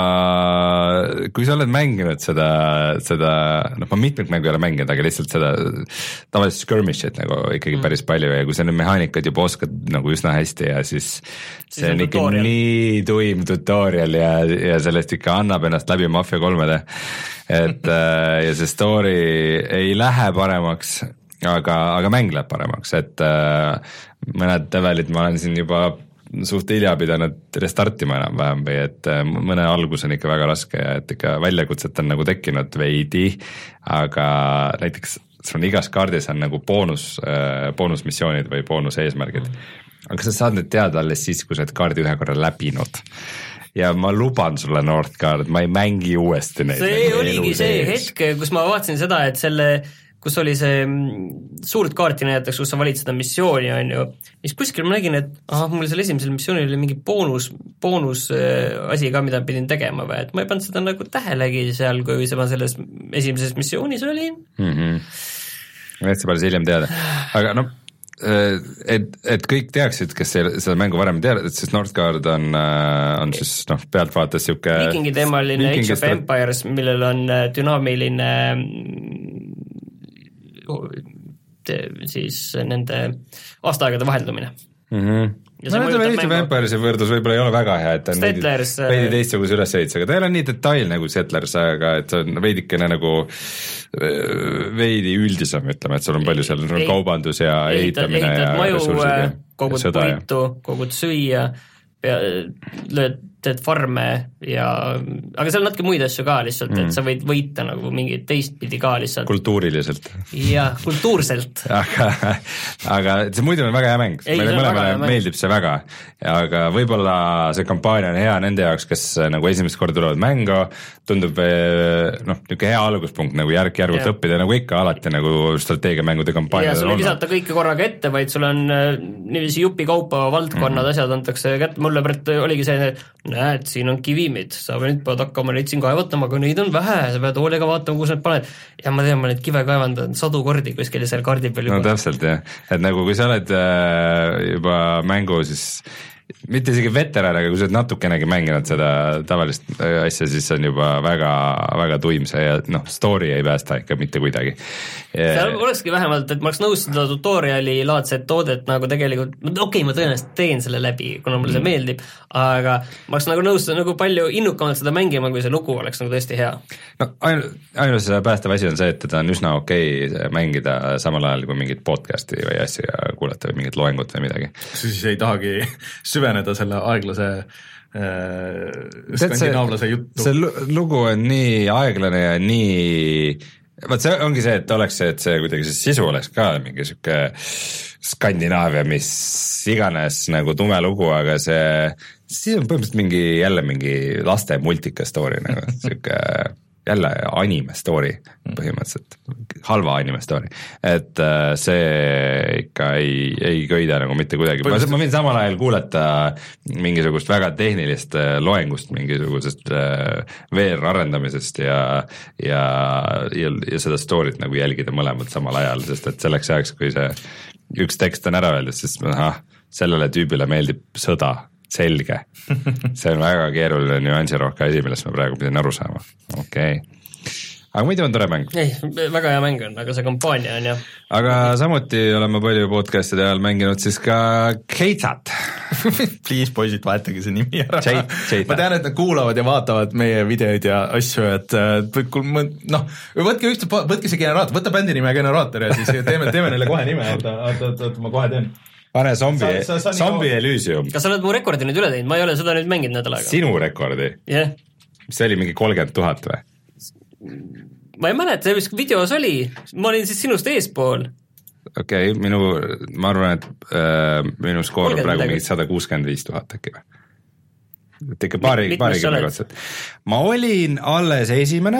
kui sa oled mänginud seda, seda noh, ma mitmed mängu ei ole mänginud, aga lihtsalt seda tavalist skirmishit nagu ikkagi mm. päris palju ja kui sa need mehaanikad juba oskad nagu üsna hästi ja siis, siis see on ikka tutorial. Nii tuim tutorial ja, ja sellest ikka annab ennast läbi Mafia kolmede, et ja see story ei lähe paremaks, aga, aga mäng läheb paremaks, et mõned levelid ma olen siin juba suht hilja pidanud restartima enam-vähem või et mõne algus on ikka väga raske ja et ikka väljakutset on nagu tekkinud veidi, aga näiteks sul on igas kaardis on nagu boonus, boonusmissioonid või boonuseesmärgid, aga sa saad nüüd teada alles siis, kui sa oled kaardi ühe korra läbinud ja ma luban sulle Northgard, ma ei mängi uuesti neid. See oligi see hetk, kus ma vaatasin seda, et selle kus oli see suurt kaarti näidatakse, kus sa valid seda missiooni, on ju, siis kuskil ma nägin, et aha, mul selle esimesel missioonil oli mingi boonus, boonus asi ka, mida pidin tegema või, et ma ei pannud seda nagu tähelegi seal, kui ma selles esimeses missioonis olin. Mm-hmm. Et see päris hiljem teada, aga noh, et, et kõik teaksid, kes seda mängu varem teavad, et siis Northgard on, on siis noh, pealt vaatas siuke Vikingi teemaline Age of Empires, millel on dünaamiline siis nende aastaaegade vaheldumine. mm-hmm. no ütleme Age of Empires'i võrdlus võib-olla ei ole väga hea, et ta on Settlers, veidi, veidi teistsuguse ülesehitis, aga ta ei ole nii detail nagu Settlers, aga et see on veidikene nagu veidi üldisem, ütleme, et sul on palju seal on kaubandus ja ehitad, ehitamine ehitad ja maju, ressursid ja kogud puitu, kogud süüa, lööd, teed farme ja, aga seal on natuke muid asju ka lihtsalt mm., et sa võid võita nagu mingit teistpidi ka lihtsalt. Kultuuriliselt. Jah, kultuurselt. aga, aga see muidu on väga hea mäng, meile mõlemale meeldib see väga, aga võib-olla see kampaania on hea nende jaoks, kes nagu esimest korda tulevad mängu, tundub noh, niisugune hea alguspunkt nagu järk-järgult yeah. õppida, nagu ikka alati nagu strateegiamängude kampaania. Ja sul ei visata kõike korraga ette, vaid sul on niiviisi jupi kaupa valdkonnad mm-hmm. asjad antakse kätte, mulle pärit oligi see, näed, siin on kivimid, sa nüüd pead hakkama neid siin kaevatama, aga neid on vähe, sa pead hoolega vaatama, kus need paned. Ja ma tean, ma neid kive kaevandan sadu kordi kuskil seal kaardi peal juba. No täpselt jah, et nagu kui sa oled juba mängu, siis mitte isegi veteran, aga kui sa oled natukenegi mänginud seda tavalist asja, siis on juba väga, väga tuimse ja noh, story ei päästa ikka mitte kuidagi. Seal olekski vähemalt, et ma oleks nõus seda tutoriali laadset toodet nagu tegelikult, okei okay,, ma tõenäoliselt teen selle läbi, kuna mulle see mm. meeldib, aga ma oleks nagu nõus nagu palju innukamalt seda mängima, kui see lugu oleks nagu tõesti hea. No ainu, ainus päästav asi on see, et teda on üsna okei okay mängida samal ajal kui mingit podcasti või asja ja kuulata või mingit loengut või midagi. Siis ei tahagi süveneda selle aeglase äh, skandinaavlase juttu. See lugu on nii aeglane ja nii, vaat see ongi see, et oleks see, et see kuidagi see sisu oleks ka mingi siuke Skandinaavia, mis iganes nagu tume lugu, aga see, siis on põhimõtteliselt mingi jälle mingi laste multika story nagu siuke jälle anime story põhimõtteliselt, halva anime story, et see ikka ei, ei köida nagu mitte kuidagi, ma, ma võin samal ajal kuulata mingisugust väga tehnilist loengust mingisugusest veer arendamisest ja, ja, ja, ja seda story't nagu jälgida mõlemad samal ajal, sest et selleks ajaks, kui see üks tekst on ära öeldud, siis aha, sellele tüübile meeldib sõda, selge. See on väga keeruline nüansirohke asi, millest ma praegu pidin aru saama. Okei. Okay. Aga muidu on tore mäng. Ei, väga hea mäng on, aga see kampaania on jah. Aga samuti oleme palju podcastide ajal mänginud siis ka Keitsat. Please, poisid, vahetage see nimi ära. Keitsat. Ma tean, et nad kuulavad ja vaatavad meie videoid ja asju, et noh, võtke üks, võtke see generaator, võta bändi nime generaator ja siis teeme, teeme neile kohe nime, oota, oota, oota, ma kohe teen. Pane zombi, zombi Elysium. Kas sa oled mu rekordi nüüd üle teinud? Ma ei ole seda nüüd mänginud nädal aega. Sinu rekordi? Jah. Yeah. See oli mingi kolmkümmend tuhat või? Ma ei mäleta, mis videos oli. Ma olin siis sinust eespool. Okei, okay, minu, ma arvan, et äh, minu skoor on praegu mingi sada kuuskümmend viis tuhat äkki või? Et ikka paari, paari kümnekordselt. Ma olin alles esimene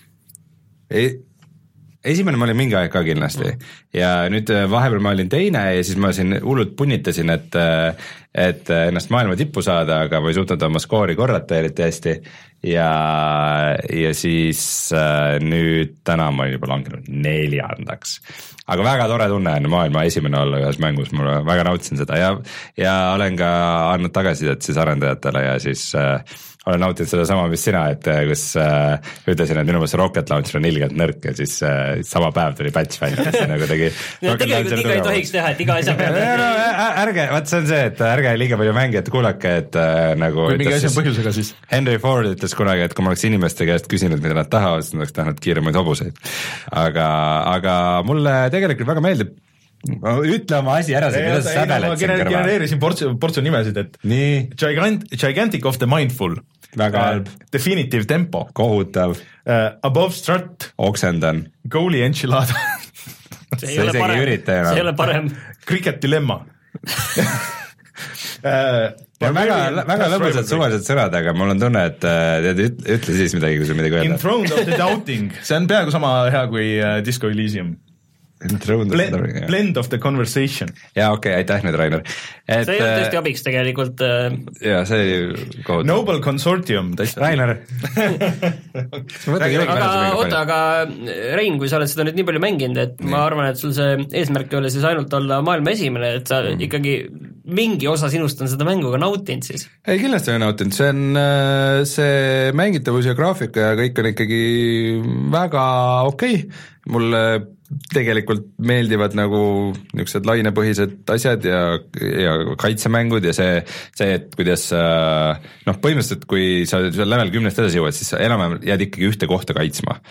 e esimene ma olin mingi aeg ka kindlasti ja nüüd vahepeal ma olin teine ja siis ma siin hullult punnitasin, et, et ennast maailma tippu saada, aga ma ei suutnud oma skoori korrata eriti hästi ja, ja siis nüüd täna ma olin juba langenud neljandaks. Aga väga tore tunne on maailma esimene olla ühes mängus, ma väga nautisin seda ja, ja olen ka andnud tagasisidet siis arendajatele ja siis äh, olen nautinud seda sama, mis sina, et kus äh, ütlesin, et minu meelest Rocket Launcher on ilgelt nõrk ja siis äh, sama päev tuli patch välja, siis nagu tegi no, tegelikult iga ei tohiks teha, et iga asja peab no, ärge, vaat see on see, et ärge liiga palju mängi, et kuulake, et äh, nagu kui mingi asja põhjusega siis Henry Ford ütles kunagi, et kui ma oleks inimeste käest küsinud, mida nad tahavad, siis nad oleks tahtnud kiiremaid hobuseid aga, aga mulle tegelikult väga meeldib ütle oma asi ära, mida sa säbeled siin kõrval. Ma genereerisin portsu, portsu nimesid, et nii. Gigant, Gigantic of the Mindful, väga halb, uh, Definitive Tempo, kohutav, uh, Above Strut, oksendan, Goalie Enchilada see ei ole parem, see ei ole parem Cricket Dilemma uh, ja väga, väga lõbusad suvalised sõnad, aga mul on tunne, et tead, ütle siis midagi, kui sa midagi öelda. Enthroned of the Doubting, see on peaaegu sama hea kui uh, Disco Elysium. Blend, blend of the conversation. Jaa, okei, okay, aitäh nüüd, Rainer. Et, see ei ole tõesti abiks tegelikult. Jaa, see oli kohutav. Noble Consortium. Rainer. aga oota, aga Rein, kui sa oled seda nüüd nii palju mänginud, et nii. Ma arvan, et sul see eesmärk ei ole siis ainult olla maailma esimene, et sa mm. ikkagi mingi osa sinust on seda mängu ka nautinud siis? ei, kindlasti on nautinud, see on, see mängitavus ja graafika ja kõik on ikkagi väga okei okay., mulle tegelikult meeldivad nagu niisugused lainepõhised asjad ja, ja kaitsemängud ja see, see, et kuidas noh, põhimõtteliselt kui sa level kümnest edasi jõuad, siis enam-vähem jääd ikkagi ühte kohta kaitsma.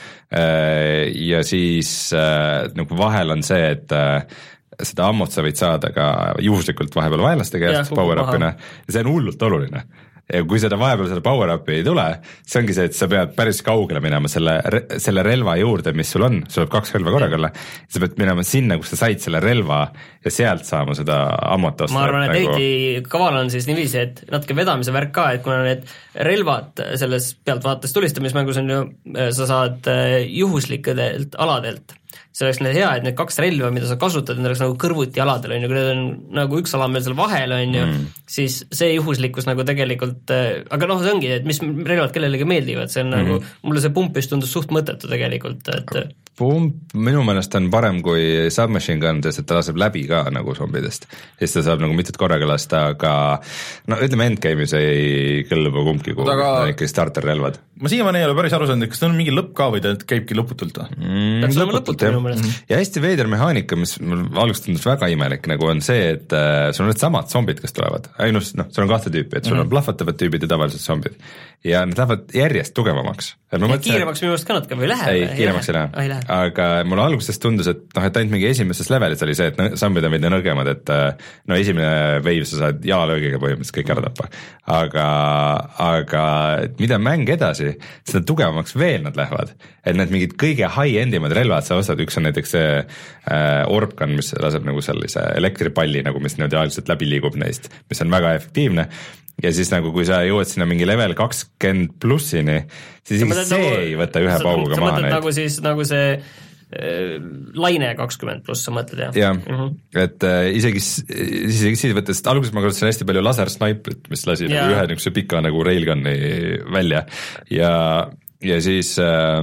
Ja siis nagu vahel on see, et seda ammut sa võid saada ka juhuslikult vahepeal vaenlaste käest power-up'ina ja see on hullult oluline. Ja kui seda vahepeal selle power-up'i ei tule, see ongi see, et sa pead päris kaugele minema selle, selle relva juurde, mis sul on, sul on kaks relva korraga, sa pead minema sinna, kus sa said selle relva ja sealt saama seda ammut osta. Ma arvan, et nagu... eriti kaval on siis niiviisi, et natuke vedamise värk ka, et kuna need relvad selles pealtvaates tulistamismängus on ju, sa saad juhuslikadelt aladelt, see oleks need hea, et need kaks relva, mida sa kasutad, need oleks nagu kõrvuti aladel, on ju, kui need on nagu üks ala meil seal vahel, on ju, mm. siis see juhuslikkus nagu tegelikult, aga noh, see ongi, et mis relvad kellelegi meeldivad, see on mm. nagu, mulle see pump just tundus suht mõttetu tegelikult, et pump minu meelest on parem kui submachine gun, sest et ta laseb läbi ka nagu zombidest, siis ta saab nagu mitut korraga lasta, aga no ütleme endgame'is ei kõlba kumbki, kui aga... ikkagi starter relvad. Ma siiamaani ei ole päris aru saanud, kas ta on mingi lõpp ka või ta käibki lõputult või? Mm, lõputult, jah. Mm-hmm. Ja hästi veider mehaanika, mis mul algust tundus väga imelik, nagu on see, et äh, sul on need samad zombid, kes tulevad, ainus, noh, sul on kahte tüüpi, et sul mm-hmm. on plahvatavad tüübid ja tavalised zombid ja nad lähevad järjest tugevamaks. Kiiremaks minu meelest ka natuke või läheb? Ei, kiiremaks ei lähe, aga mulle alguses tundus, et noh, et ainult mingi esimeses levelis oli see, et zombid on veidi nõrgemad, et no esimene wave sa saad jalalöögiga põhimõtteliselt kõik ära tappa, aga, aga mida mäng edasi, seda tugevamaks veel nad lähevad, et need mingid kõige high-endimad relvad sa ostad, üks on näiteks see äh, orbkan, mis laseb nagu sellise elektripalli, nagu mis niimoodi aeglaselt läbi liigub neist, mis on väga efektiivne ja siis nagu kui sa jõuad sinna mingi level kakskümmend plussini, siis isegi see nagu, ei võta ühe pauguga maha neid. Nagu siis nagu see äh, laine kakskümmend pluss, sa mõtled jah? jah, mm-hmm. et äh, isegi, isegi siis võttes, alguses ma kasutasin hästi palju lasersnaiprit, mis lasi nagu ühe niisuguse pika nagu railgun'i välja ja, ja siis äh,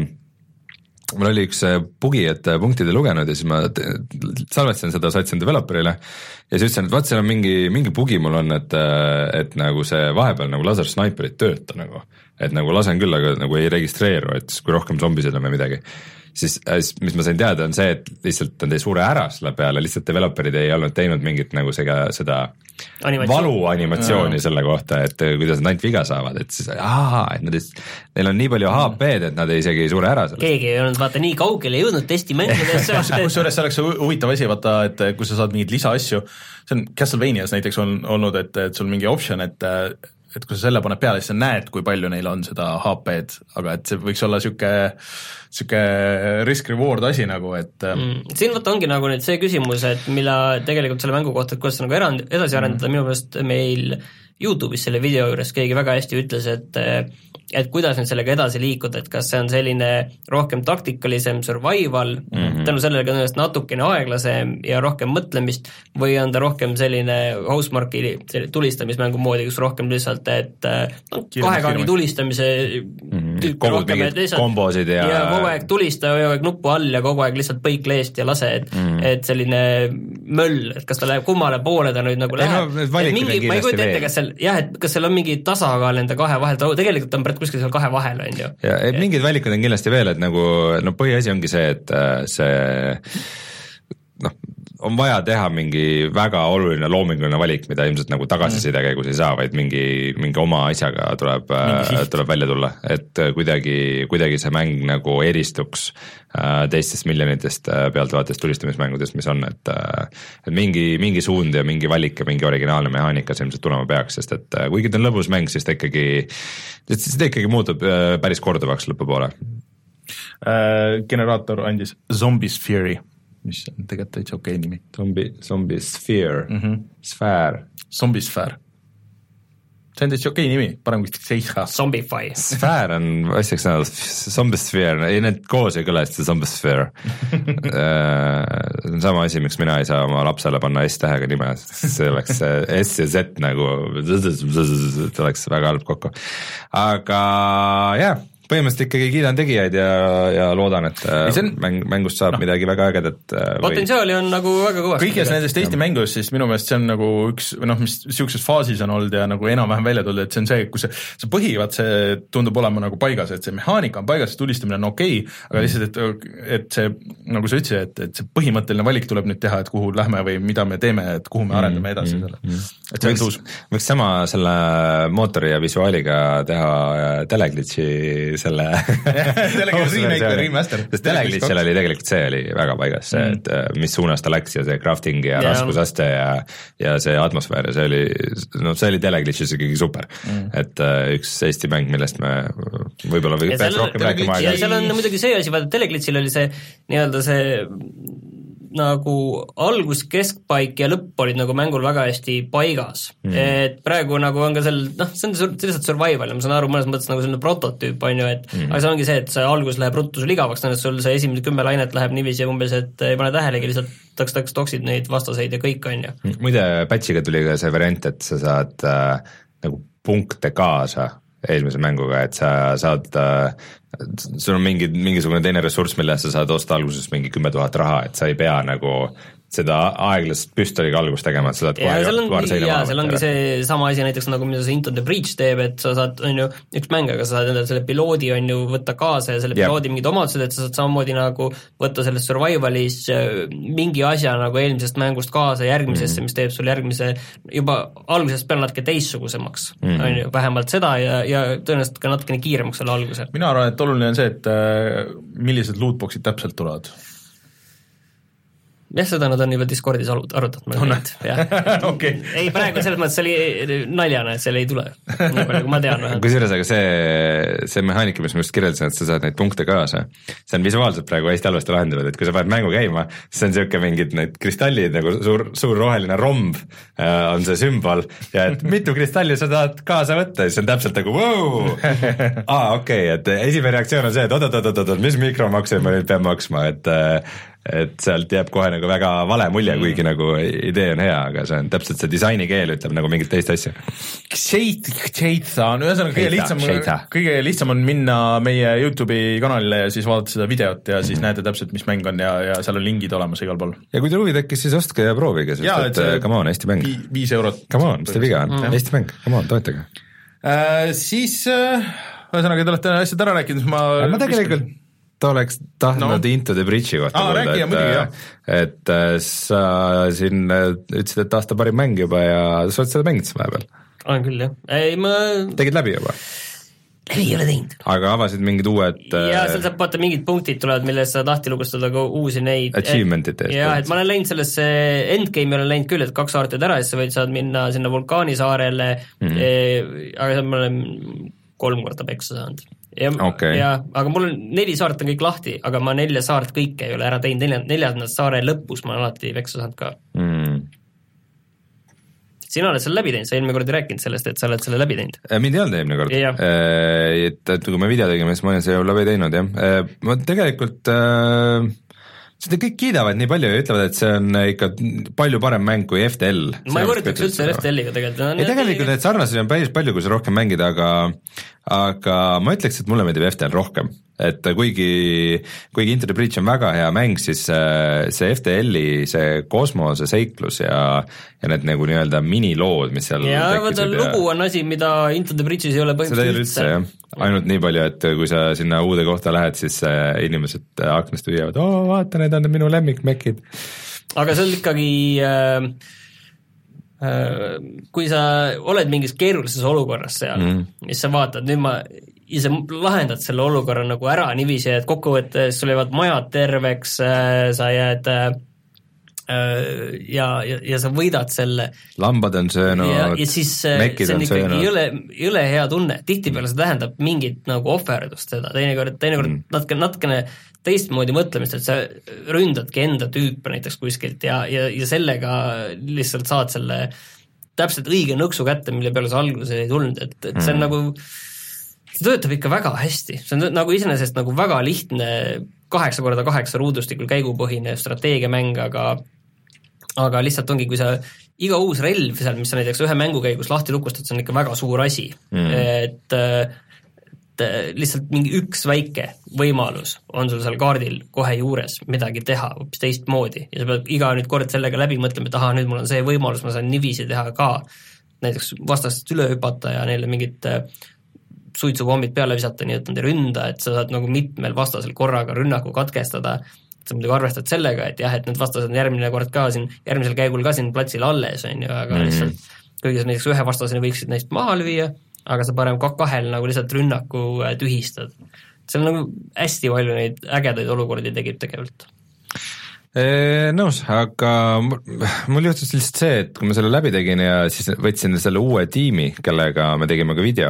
mul oli üks bugi, et punktid ei lugenud ja siis ma salvestasin seda, saatsin developerile ja siis ütlesin, et vaat seal on mingi, mingi bugi mul on, et, et nagu see vahepeal nagu laser snaiperit tööta nagu, et nagu lasen küll, aga nagu ei registreeru, et kui rohkem zombisid on või midagi. Siis, mis ma sain teada, on see, et lihtsalt on teie suure ära selle peale, lihtsalt developerid ei olnud teinud mingit nagu sega, seda Animatsioon. valuanimatsiooni selle kohta, et kuidas nad ainult viga saavad, et siis ahaa, et nad, neil on nii palju H P-d, et nad ei isegi ei suure ära sellest. Keegi ei olnud vaata nii kaugele jõudnud testimängudes. Kusjuures see oleks huvitav asi, vaata, et kui sa saad mingid lisaasju, see on Castlevanias näiteks on olnud, et, et sul mingi option, et et kui sa selle paned peale, siis sa näed, kui palju neil on seda H P-d, aga et see võiks olla siuke, siuke risk-reward asi nagu, et mm, siin võtta ongi nagu nüüd see küsimus, et mille tegelikult selle mängu kohta, et kuidas nagu erand, edasi arendada, mm. minu meelest meil YouTube'is selle video juures keegi väga hästi ütles, et et kuidas nüüd sellega edasi liikuda, et kas see on selline rohkem taktikalisem survival, mm-hmm. tänu sellega ennast natukene aeglasem ja rohkem mõtlemist, või on ta rohkem selline housemarki tulistamismängu moodi, kus rohkem lihtsalt, et no, kahe kangi tulistamise mm-hmm. kogud mingid kombosid ja ja kogu aeg tulista, kogu aeg nupu all ja kogu aeg lihtsalt põik leest ja lase, et, mm-hmm. et selline möll, et kas ta läheb kummale poole ta nüüd nagu läheb, no, et mingi, ma ei kujuta ette, kas seal, jah, et kas seal on mingi tasakaal nende kahe vahel, ta tegelikult on kuskil seal kahe vahel, on ju. ja et mingid valikud on kindlasti veel, et nagu no põhiasi ongi see, et see noh, on vaja teha mingi väga oluline loominguline valik, mida ilmselt nagu tagasiside käigus ei saa, vaid mingi, mingi oma asjaga tuleb, tuleb välja tulla, et kuidagi, kuidagi see mäng nagu eristuks teistest miljonitest pealtvaatest tulistamismängudest, mis on, et, et mingi, mingi suund ja mingi valik ja mingi originaalne mehaanika see ilmselt tulema peaks, sest et kuigi ta on lõbus mäng, siis ta ikkagi, siis ta ikkagi muutub päris korduvaks lõpupoole. Generaator andis Zombies Fury, mis on tegelikult täitsa okei nimi. Zombie, zombie Sphere, mm-hmm. Sfäär. Zombie Sfäär. See on täitsa okei nimi, parem kui seitsa. Zombify. Sfäär on asjaks näha, Zombie Sphere, ei need koos ei kõle hästi Zombie Sphere. See on sama asi, miks mina ei saa oma lapsele panna S-tähega nime, see oleks S ja Z nagu, see oleks väga halb kokku. Aga jah, põhimõtteliselt ikkagi kiidan tegijaid ja, ja loodan, et on, mäng, mängust saab no. midagi väga ägedat. Potentsiaali on nagu väga kõvasti. kõiges nendest Eesti mängus, siis minu meelest see on nagu üks, noh, mis siukses faasis on olnud ja nagu enam-vähem välja tulnud, et see on see, kus see, see põhivad, see tundub olema nagu paigas, et see mehaanika on paigas, see tulistamine on okei okay,, aga lihtsalt, et, et see, nagu sa ütlesid, et, et see põhimõtteline valik tuleb nüüd teha, et kuhu lähme või mida me teeme, et kuhu me arendame edasi selle. Et see on tuus. Võiks sama selle mootori ja visuaaliga teha teleglitsi selle teleglitsi remake või remaster. Sest teleglitsil oli tegelikult see oli väga paigas, see, et mis suunas ta läks ja see crafting ja, ja raskusaste ja, ja see atmosfäär ja see oli, no see oli teleglitsis ikkagi super. Mm. Et üks Eesti mäng, millest me võib-olla või peaks rohkem rääkima aega. Ja seal on muidugi see asi, vaata teleglitsil oli see nii-öelda see nagu algus, keskpaik ja lõpp olid nagu mängul väga hästi paigas mm. et praegu nagu on ka seal, noh, see on lihtsalt survival ja ma saan aru mõnes mõttes nagu selline prototüüp on ju, et mm. aga see ongi see, et see algus läheb ruttu sul igavaks, tähendab sul see esimene kümme lainet läheb niiviisi umbes, et ei pane tähelegi, lihtsalt taks-taks toksid neid vastaseid ja kõik on ju. Muide, patchiga tuli ka see variant, et sa saad äh, nagu punkte kaasa eelmise mänguga, et sa saad äh, sul on mingi, mingisugune teine ressurss, mille sa saad osta alguses mingi kümme tuhat raha, et sa ei pea nagu seda aeglast püstoliga algust tegema, et sa saad kohe paar seina maha. Seal ongi see sama asi näiteks nagu mida see Into the Breach teeb, et sa saad, on ju, üks mäng, aga sa saad endale selle piloodi on ju võtta kaasa ja selle yep. piloodi mingid omadused, et sa saad samamoodi nagu võtta sellest survivalis mingi asja nagu eelmisest mängust kaasa järgmisesse mm., mis teeb sul järgmise juba algusest peale natuke teistsugusemaks mm., on ju, vähemalt seda ja, ja tõenäoliselt ka natukene kiiremaks selle alguse. Mina arvan, et oluline on see, et millised lootboxid täpselt tulevad. jah, seda nad on juba Discordis arutatud. Oh, okay. Ei, praegu selles mõttes oli naljana, et seal ei tule. Nii palju, kui ma tean. Kusjuures, aga see, see mehaanika, mis ma just kirjeldasin, et sa saad neid punkte kaasa, see on visuaalselt praegu hästi halvasti lahendatud, et kui sa paned mängu käima, siis on siuke mingid need kristallid, nagu suur, suur roheline romb äh, on see sümbol ja et mitu kristalli sa tahad kaasa võtta, siis on täpselt nagu wow! Aa, okei, okay, et esimene reaktsioon on see, et oot-oot-oot-oot, mis mikromakse ma nüüd pean maksma, et et sealt jääb kohe nagu väga vale mulje, kuigi nagu idee on hea, aga see on täpselt see disaini keel ütleb nagu mingit teist asja. Sheitha on ühesõnaga kõige lihtsam, kõige lihtsam on minna meie YouTube'i kanalile ja siis vaadata seda videot ja siis mm-hmm. näete täpselt, mis mäng on ja, ja seal on lingid olemas igal pool. Ja kui teil huvi tekkis, siis ostke ja proovige, sest ja, et, et come on, Eesti mäng. Viis eurot. Come on, mis te viga on, mm-hmm. Eesti mäng, come on, toetage. Äh, siis äh, ühesõnaga te olete asjad ära rääkinud, ma ma tegelikult ta oleks tahtnud no. Into the Breachi kohta ah, kuulda, et, muidugi, et sa siin ütlesid, et aasta parim mäng juba ja sa oled seda mänginud vahepeal? Olen küll, jah. Ei, ma... Tegid läbi juba? Läbi ei ole teinud. Aga avasid mingid uued... Ja seal saab vaata mingid punktid tulevad, milles sa tahti lukustada ka uusi neid... Achievement'id eest. Ja, et ma olen läinud sellesse Endgame'i olen läinud küll, et kaks saarted ära ja sa võid saad minna sinna vulkaanisaarele mm-hmm. e, aga seal ma olen kolm korda peksa saanud. Ja, okay. ja, aga mul on neli saart on kõik lahti, aga ma nelja saart kõike ei ole ära teinud, nelja, neljandad saare lõpus ma olen alati veksa saanud ka. Mm. Sina oled selle läbi teinud, sa eelmine kord ei rääkinud sellest, et sa oled selle läbi teinud. Mind ei olnud eelmine kord. Et, et kui me video tegime, siis ma olen selle läbi teinud, jah. Ma tegelikult... Seda kõik kiidavad nii palju ja ütlevad, et see on ikka palju parem mäng kui F T L. Ma ei võrdaks üldse F T L-iga tegelikult. Ei, tegelikult need sarnased on päris palju, kui sa rohkem mängid, aga, aga ma ütleks, et mulle meeldib F T L rohkem. Et kuigi, kuigi Into the Breach on väga hea mäng, siis see F T L-i see kosmose seiklus ja, ja need nagu nii-öelda minilood, mis seal ja vaata lugu on asi, mida Into the Breachis ei ole põhimõtteliselt üldse. Jah. Ainult nii palju, et kui sa sinna uude kohta lähed, siis inimesed aknast hüüavad, oo vaata, need on minu lemmikmekid. Aga see on ikkagi... Äh, kui sa oled mingis keerulises olukorras seal, mm. mis sa vaatad, nüüd ma ise lahendad selle olukorra nagu ära niiviisi, et kokkuvõttes sul jäävad majad terveks, sa jääd ja, ja, ja sa võidad selle. Lambad on söönud, ja, ja siis mekid see on on ikkagi söönud. Jõle, jõle hea tunne, tihtipeale see tähendab mingit nagu ohverdust seda, teinekord, teinekord mm. natuke, natukene teistmoodi mõtlemist, et sa ründadki enda tüüpe näiteks kuskilt ja, ja, ja sellega lihtsalt saad selle täpselt õige nõksu kätte, mille peale sa alguses ei tulnud, et, et see on mm. nagu, see töötab ikka väga hästi, see on nagu iseenesest nagu väga lihtne kaheksa korda kaheksa ruudustikul käigupõhine strateegiamäng, aga aga lihtsalt ongi, kui sa iga uus relv seal, mis sa näiteks ühe mängukäigus lahti lukustad, see on ikka väga suur asi mm., et et lihtsalt mingi üks väike võimalus on sul seal kaardil kohe juures midagi teha hoopis teistmoodi ja sa pead iga nüüd kord sellega läbi mõtlema, et aha, nüüd mul on see võimalus, ma saan niiviisi teha ka, näiteks vastast üle hüpata ja neile mingit suitsupommid peale visata, nii et nad ei ründa, et sa saad nagu mitmel vastasel korraga rünnaku katkestada, sa muidugi arvestad sellega, et jah, et need vastased on järgmine kord ka siin, järgmisel käigul ka siin platsil alles, on ju, aga mm-hmm. lihtsalt kõigis näiteks ühe vastaseni võiksid neist maha lüüa, aga sa parem kahel nagu lihtsalt rünnaku tühistad. See on nagu hästi palju neid ägedaid olukordi tegib tegelikult. Nõus, aga mul juhtus lihtsalt see, et kui ma selle läbi tegin ja siis võtsin selle uue tiimi, kellega me tegime ka video,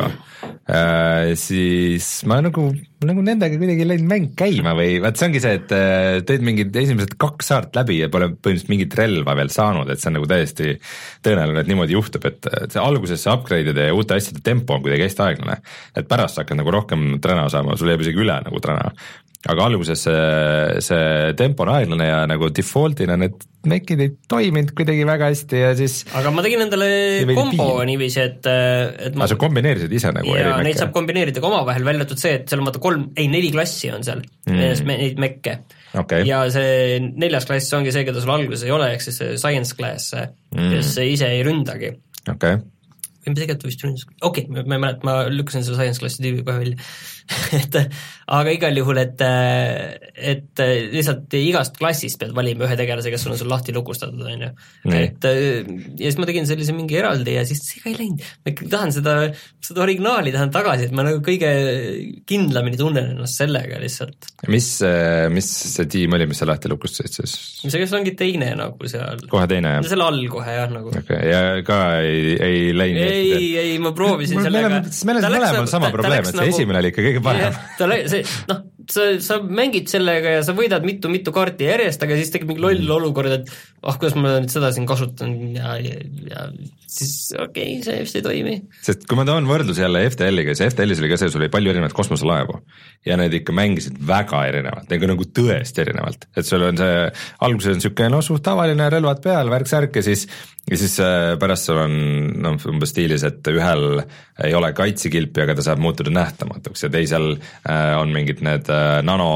siis ma nagu, nagu nendega kuidagi läinud mäng käima või vaat see ongi see, et teed mingid esimesed kaks saart läbi ja pole põhimõtteliselt mingit relva veel saanud, et see on nagu täiesti tõenäoline, et niimoodi juhtub, et see alguses see upgrade'ide ja uute asjade tempo on kuidagi hästi aeglane, et pärast hakkad nagu rohkem träna saama, sul jääb isegi üle nagu träna. Aga alguses see, see tempo on aeglane ja nagu defaultina need mekid ei toiminud kuidagi väga hästi ja siis aga ma tegin endale kombo niiviisi, et, et ma... aga sa kombineerisid ise nagu ja eri neid saab kombineerida ka omavahel, väljatud see, et seal on vaata kolm, ei neli klassi on seal mm. neid mekke okay. ja see neljas klass ongi see, keda sul alguses ei ole, ehk siis see science class, mm. kes ise ei ründagi okay. või mis tegelikult vist ründas, okei okay,, ma ei mäleta, ma lükkasin selle science classi tüübi kohe välja et aga igal juhul, et, et lihtsalt igast klassist pead valima ühe tegelase, kes sul on sul lahti lukustatud, on ju. Et ja siis ma tegin sellise mingi eraldi ja siis see ka ei läinud. Ma tahan seda, seda originaali tahan tagasi, et ma nagu kõige kindlamini tunnen ennast sellega lihtsalt. Mis, mis see tiim oli, mis sa lahti lukustasid siis? See kes ongi teine nagu seal. Kohe teine, jah? Selle all kohe, jah, nagu. Okay. Ja ka ei, ei läinud? Ei, ei, ma proovisin sellega. Meil on mõlemal sama probleem, et see nagu... esimene oli ikka kõige parem. Ta lä- see, noh, sa, sa mängid sellega ja sa võidad mitu-mitu kaarti järjest, aga siis tekib mingi loll olukord, et ah, kuidas ma nüüd seda siin kasutan ja, ja, ja siis okei, okay, see vist ei toimi. Sest kui ma toon võrdlus jälle F T L-iga, see F T L-is oli ka see, sul oli palju erinevaid kosmoselaevu ja need ikka mängisid väga erinevalt, need nagu tõesti erinevalt, et sul on see, alguses on niisugune no suht tavaline relvad peal, värk-särk ja siis ja siis pärast sul on no, umbes stiilis, et ühel ei ole kaitsekilpi, aga ta saab muutuda nähtamatuks ja teisel on mingid need nano,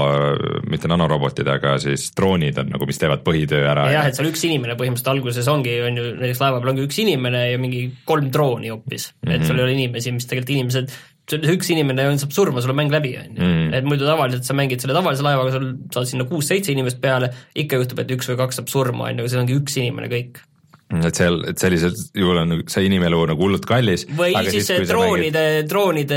mitte nanorobotid, aga siis droonid on nagu, mis teevad põhitöö ära. Ja jah, et seal üks inimene põhimõtteliselt alguses ongi, on ju, näiteks laeva peal ongi üks inimene ja mingi kolm drooni hoopis, et mm-hmm. sul ei ole inimesi, mis tegelikult inimesed, üks inimene on, saab surma, sul on mäng läbi, on ju. Mm-hmm. Et muidu tavaliselt sa mängid selle tavalise laevaga, sul saad sinna kuus-seitse inimest peale, ikka juhtub, et üks või kaks saab surma, on ju, aga see ongi üks inimene kõik. Et seal, et sellisel juhul on see inimelu nagu hullult kallis. Või siis, siis droonide, mängid... droonide,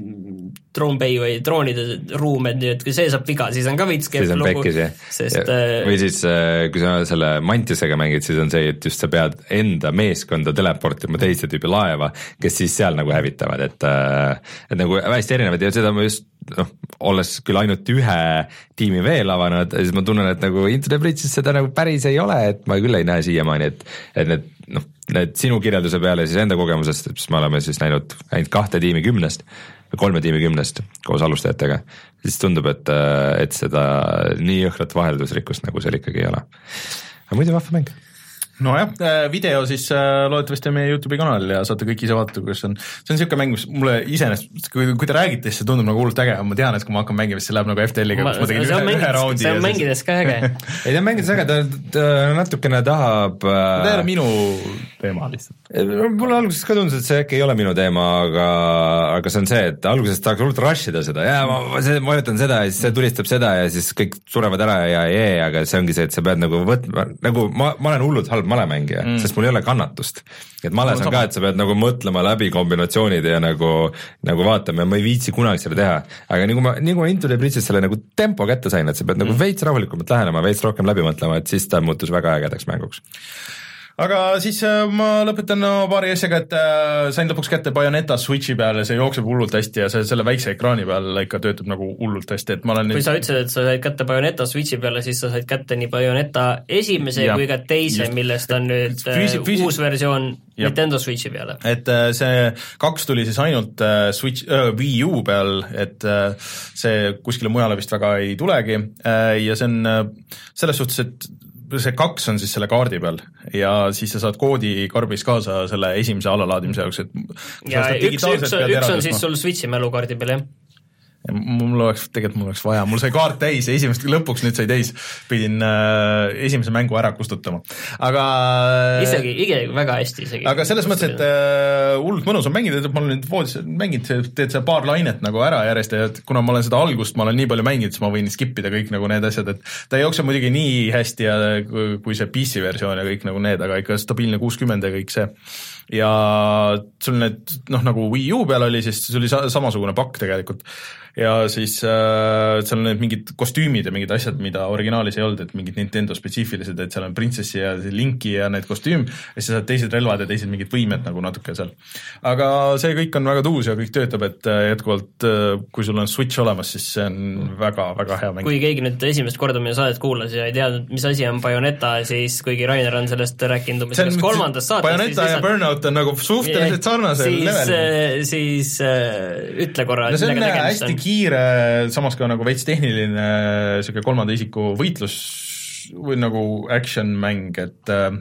droonpei või droonide ruum, et nüüd, kui see saab viga, siis on ka veits kehv lugu. Sest, ja, või siis, kui sa selle mantisega mängid, siis on see, et just sa pead enda meeskonda teleportima teise tüüpi laeva, kes siis seal nagu hävitavad, et, et nagu hästi erinevad ja seda ma just noh, olles küll ainult ühe tiimi veel avanud, siis ma tunnen, et nagu Into the Bridge'is seda nagu päris ei ole, et ma küll ei näe siiamaani, et, et need, noh, need sinu kirjelduse peale siis enda kogemusest, et me oleme siis näinud ainult kahte tiimi kümnest, kolme tiimi kümnest koos alustajatega, siis tundub, et, et seda nii jõhrat vaheldusrikkust nagu seal ikkagi ei ole. Aga muidu vahva mäng. Nojah, video siis loodetavasti meie YouTube'i kanalil ja saate kõik ise vaadata, kus on, see on niisugune mäng, mis mulle iseenesest, kui, kui te räägite, siis see tundub nagu hullult äge, ma tean, et kui ma hakkan mängima, siis see läheb nagu F T L-iga, kus ma tegin ühe, ühe raundi. See on mängides ka äge. ei, ta on mängides äge, ta, ta natukene tahab ta ei ole minu teema lihtsalt. Mulle alguses ka tundus, et see äkki ei ole minu teema, aga, aga see on see, et alguses tahaks hullult rushida seda ja ma, see, ma vajutan seda ja siis see tulistab seda ja siis kõik surevad ära ja jee, aga see ongi see, et sa pead nagu võtma, nagu ma, ma olen hullult halb malemängija mm. sest mul ei ole kannatust. Et males on ka, et sa pead nagu mõtlema läbi kombinatsioonid ja nagu, nagu vaatama ja ma ei viitsi kunagi seda teha. Aga nii kui ma, nii kui ma Into the Bridge'is selle nagu tempo kätte sain, et sa pead nagu mm. veits rahulikumalt lähenema, veits rohkem läbi mõtlema, et siis ta muutus väga ägedaks mänguks. Aga siis äh, ma lõpetan no, paari asjaga, et äh, sain lõpuks kätte Bayonetta Switchi peale, see jookseb hullult hästi ja see selle väikse ekraani peal ikka töötab nagu hullult hästi, et ma olen kui nüüd... sa ütlesid, et sa said kätte Bayonetta Switchi peale, siis sa said kätte nii Bayonetta esimese ja, kui ka teise, just. Millest on nüüd füüsi, füüsi... uus versioon ja. Nintendo Switchi peale. Et äh, see kaks tuli siis ainult äh, Switch, äh, Wii U peal, et äh, see kuskile mujale vist väga ei tulegi äh, ja see on äh, selles suhtes, et see kaks on siis selle kaardi peal ja siis sa saad koodi karbis kaasa selle esimese allalaadimise jaoks, et ja üks, üks, üks on siis sul Switchi mälukaardi peal, jah? mul oleks, tegelikult mul oleks vaja, mul sai kaart täis ja esimest lõpuks nüüd sai täis, pidin äh, esimese mängu ära kustutama, aga isegi, isegi väga hästi isegi. aga selles mõttes, et äh, hullult mõnus on mängida, et ma olen nüüd voodis mänginud, teed see paar lainet nagu ära järjest ja kuna ma olen seda algust, ma olen nii palju mänginud, siis ma võin skip ida kõik nagu need asjad, et ta ei jookse muidugi nii hästi ja, kui see P C versioon ja kõik nagu need, aga ikka stabiilne kuuskümmend ja kõik see ja sul need, noh nagu Wii U peal oli, siis see oli sa- samasugune pakk tegelikult ja siis äh, seal on need mingid kostüümid ja mingid asjad, mida originaalis ei olnud, et mingid Nintendo spetsiifilised, et seal on Princessi ja Linki ja need kostüüm ja siis saad teised relvad ja teised mingid võimed nagu natuke seal. Aga see kõik on väga tuus ja kõik töötab, et jätkuvalt kui sul on Switch olemas, siis see on väga-väga hea mäng. Kui keegi nüüd esimest korda meie saadet kuulas ja ei teadnud, mis asi on Bayonetta, siis kuigi Rainer on sellest rääkinud umbes sellest kolmandast saatest, Bayonetta ja Burnout on nagu suhteliselt sarnasel levelil. Siis äh, ütle korra. No see on hästi kiire, samas ka nagu veits tehniline siuke kolmanda isiku võitlus või nagu action mäng, et äh,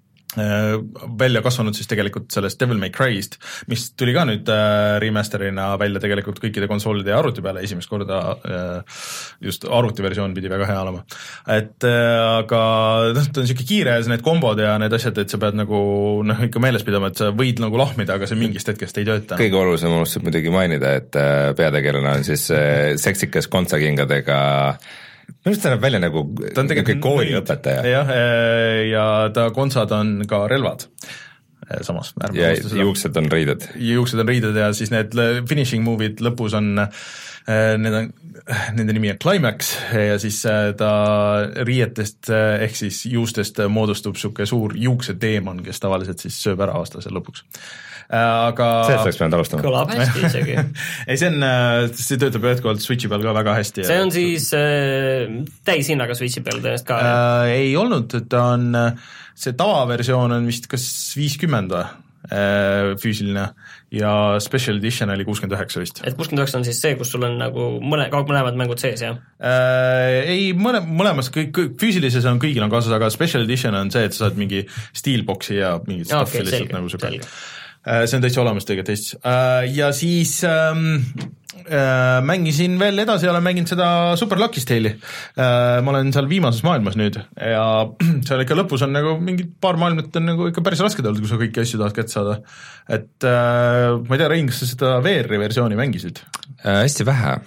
välja kasvanud siis tegelikult sellest Devil May Cry'st, mis tuli ka nüüd äh, remasterina välja tegelikult kõikide konsoolide ja arvuti peale esimest korda, äh, just arvutiversioon pidi väga hea olema. Et äh, aga noh, ta on siuke kiire ja need kombod ja need asjad, et sa pead nagu noh, ikka meeles pidama, et sa võid nagu lahmida, aga see mingist hetkest ei tööta. Kõige olulisem unustab muidugi mainida, et peategelane on siis seksikas kontsakingadega. Minu arust ta näeb välja nagu kooliõpetaja. Jah, ja ta kontsad on ka relvad samas. Ja juuksed on riided. Juuksed on riided ja siis need finishing move'id lõpus on, need on, nende nimi on Climax ja siis ta riietest ehk siis juustest moodustub suke suur juuksedeemon, kes tavaliselt siis sööb ära aastasel lõpuks. Aga sellest oleks pidanud alustama. Kõlab hästi isegi. ei, see on, see töötab jätkuvalt Switchi peal ka väga hästi. See on siis äh, täishinnaga Switchi peal tõenäoliselt ka? Äh, ei olnud, ta on, see tavaversioon on vist kas viiskümmend või äh, füüsiline ja special edition oli kuuskümmend üheksa vist. Et kuuskümmend üheksa on siis see, kus sul on nagu mõne, mõlemad mängud sees, jah? Äh, ei, mõne, mõlemas, kõik, kõik, füüsilises on kõigil on kaasas, aga special edition on see, et sa saad mingi steelboxi ja mingit ja, stuffi okay, lihtsalt selge, nagu sõber. Selge. See on täitsa olemas tegelikult teist. Ja siis ähm, äh, mängisin veel edasi, olen mänginud seda Super Lucky's Tale'i. Äh, ma olen seal viimases maailmas nüüd ja seal ikka lõpus on nagu mingi paar maailmat on nagu ikka päris rasked olnud, kui sa kõiki asju tahad kätte saada. Et äh, ma ei tea, Rein, kas sa seda V R-i versiooni mängisid? Äh, hästi vähe.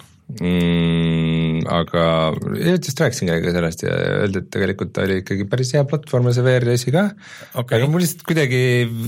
Mm, aga just rääkisin kellega sellest ja öeldi, et tegelikult ta oli ikkagi päris hea platvorm ja see V R-i asi ka. Okay. Aga mul lihtsalt kuidagi...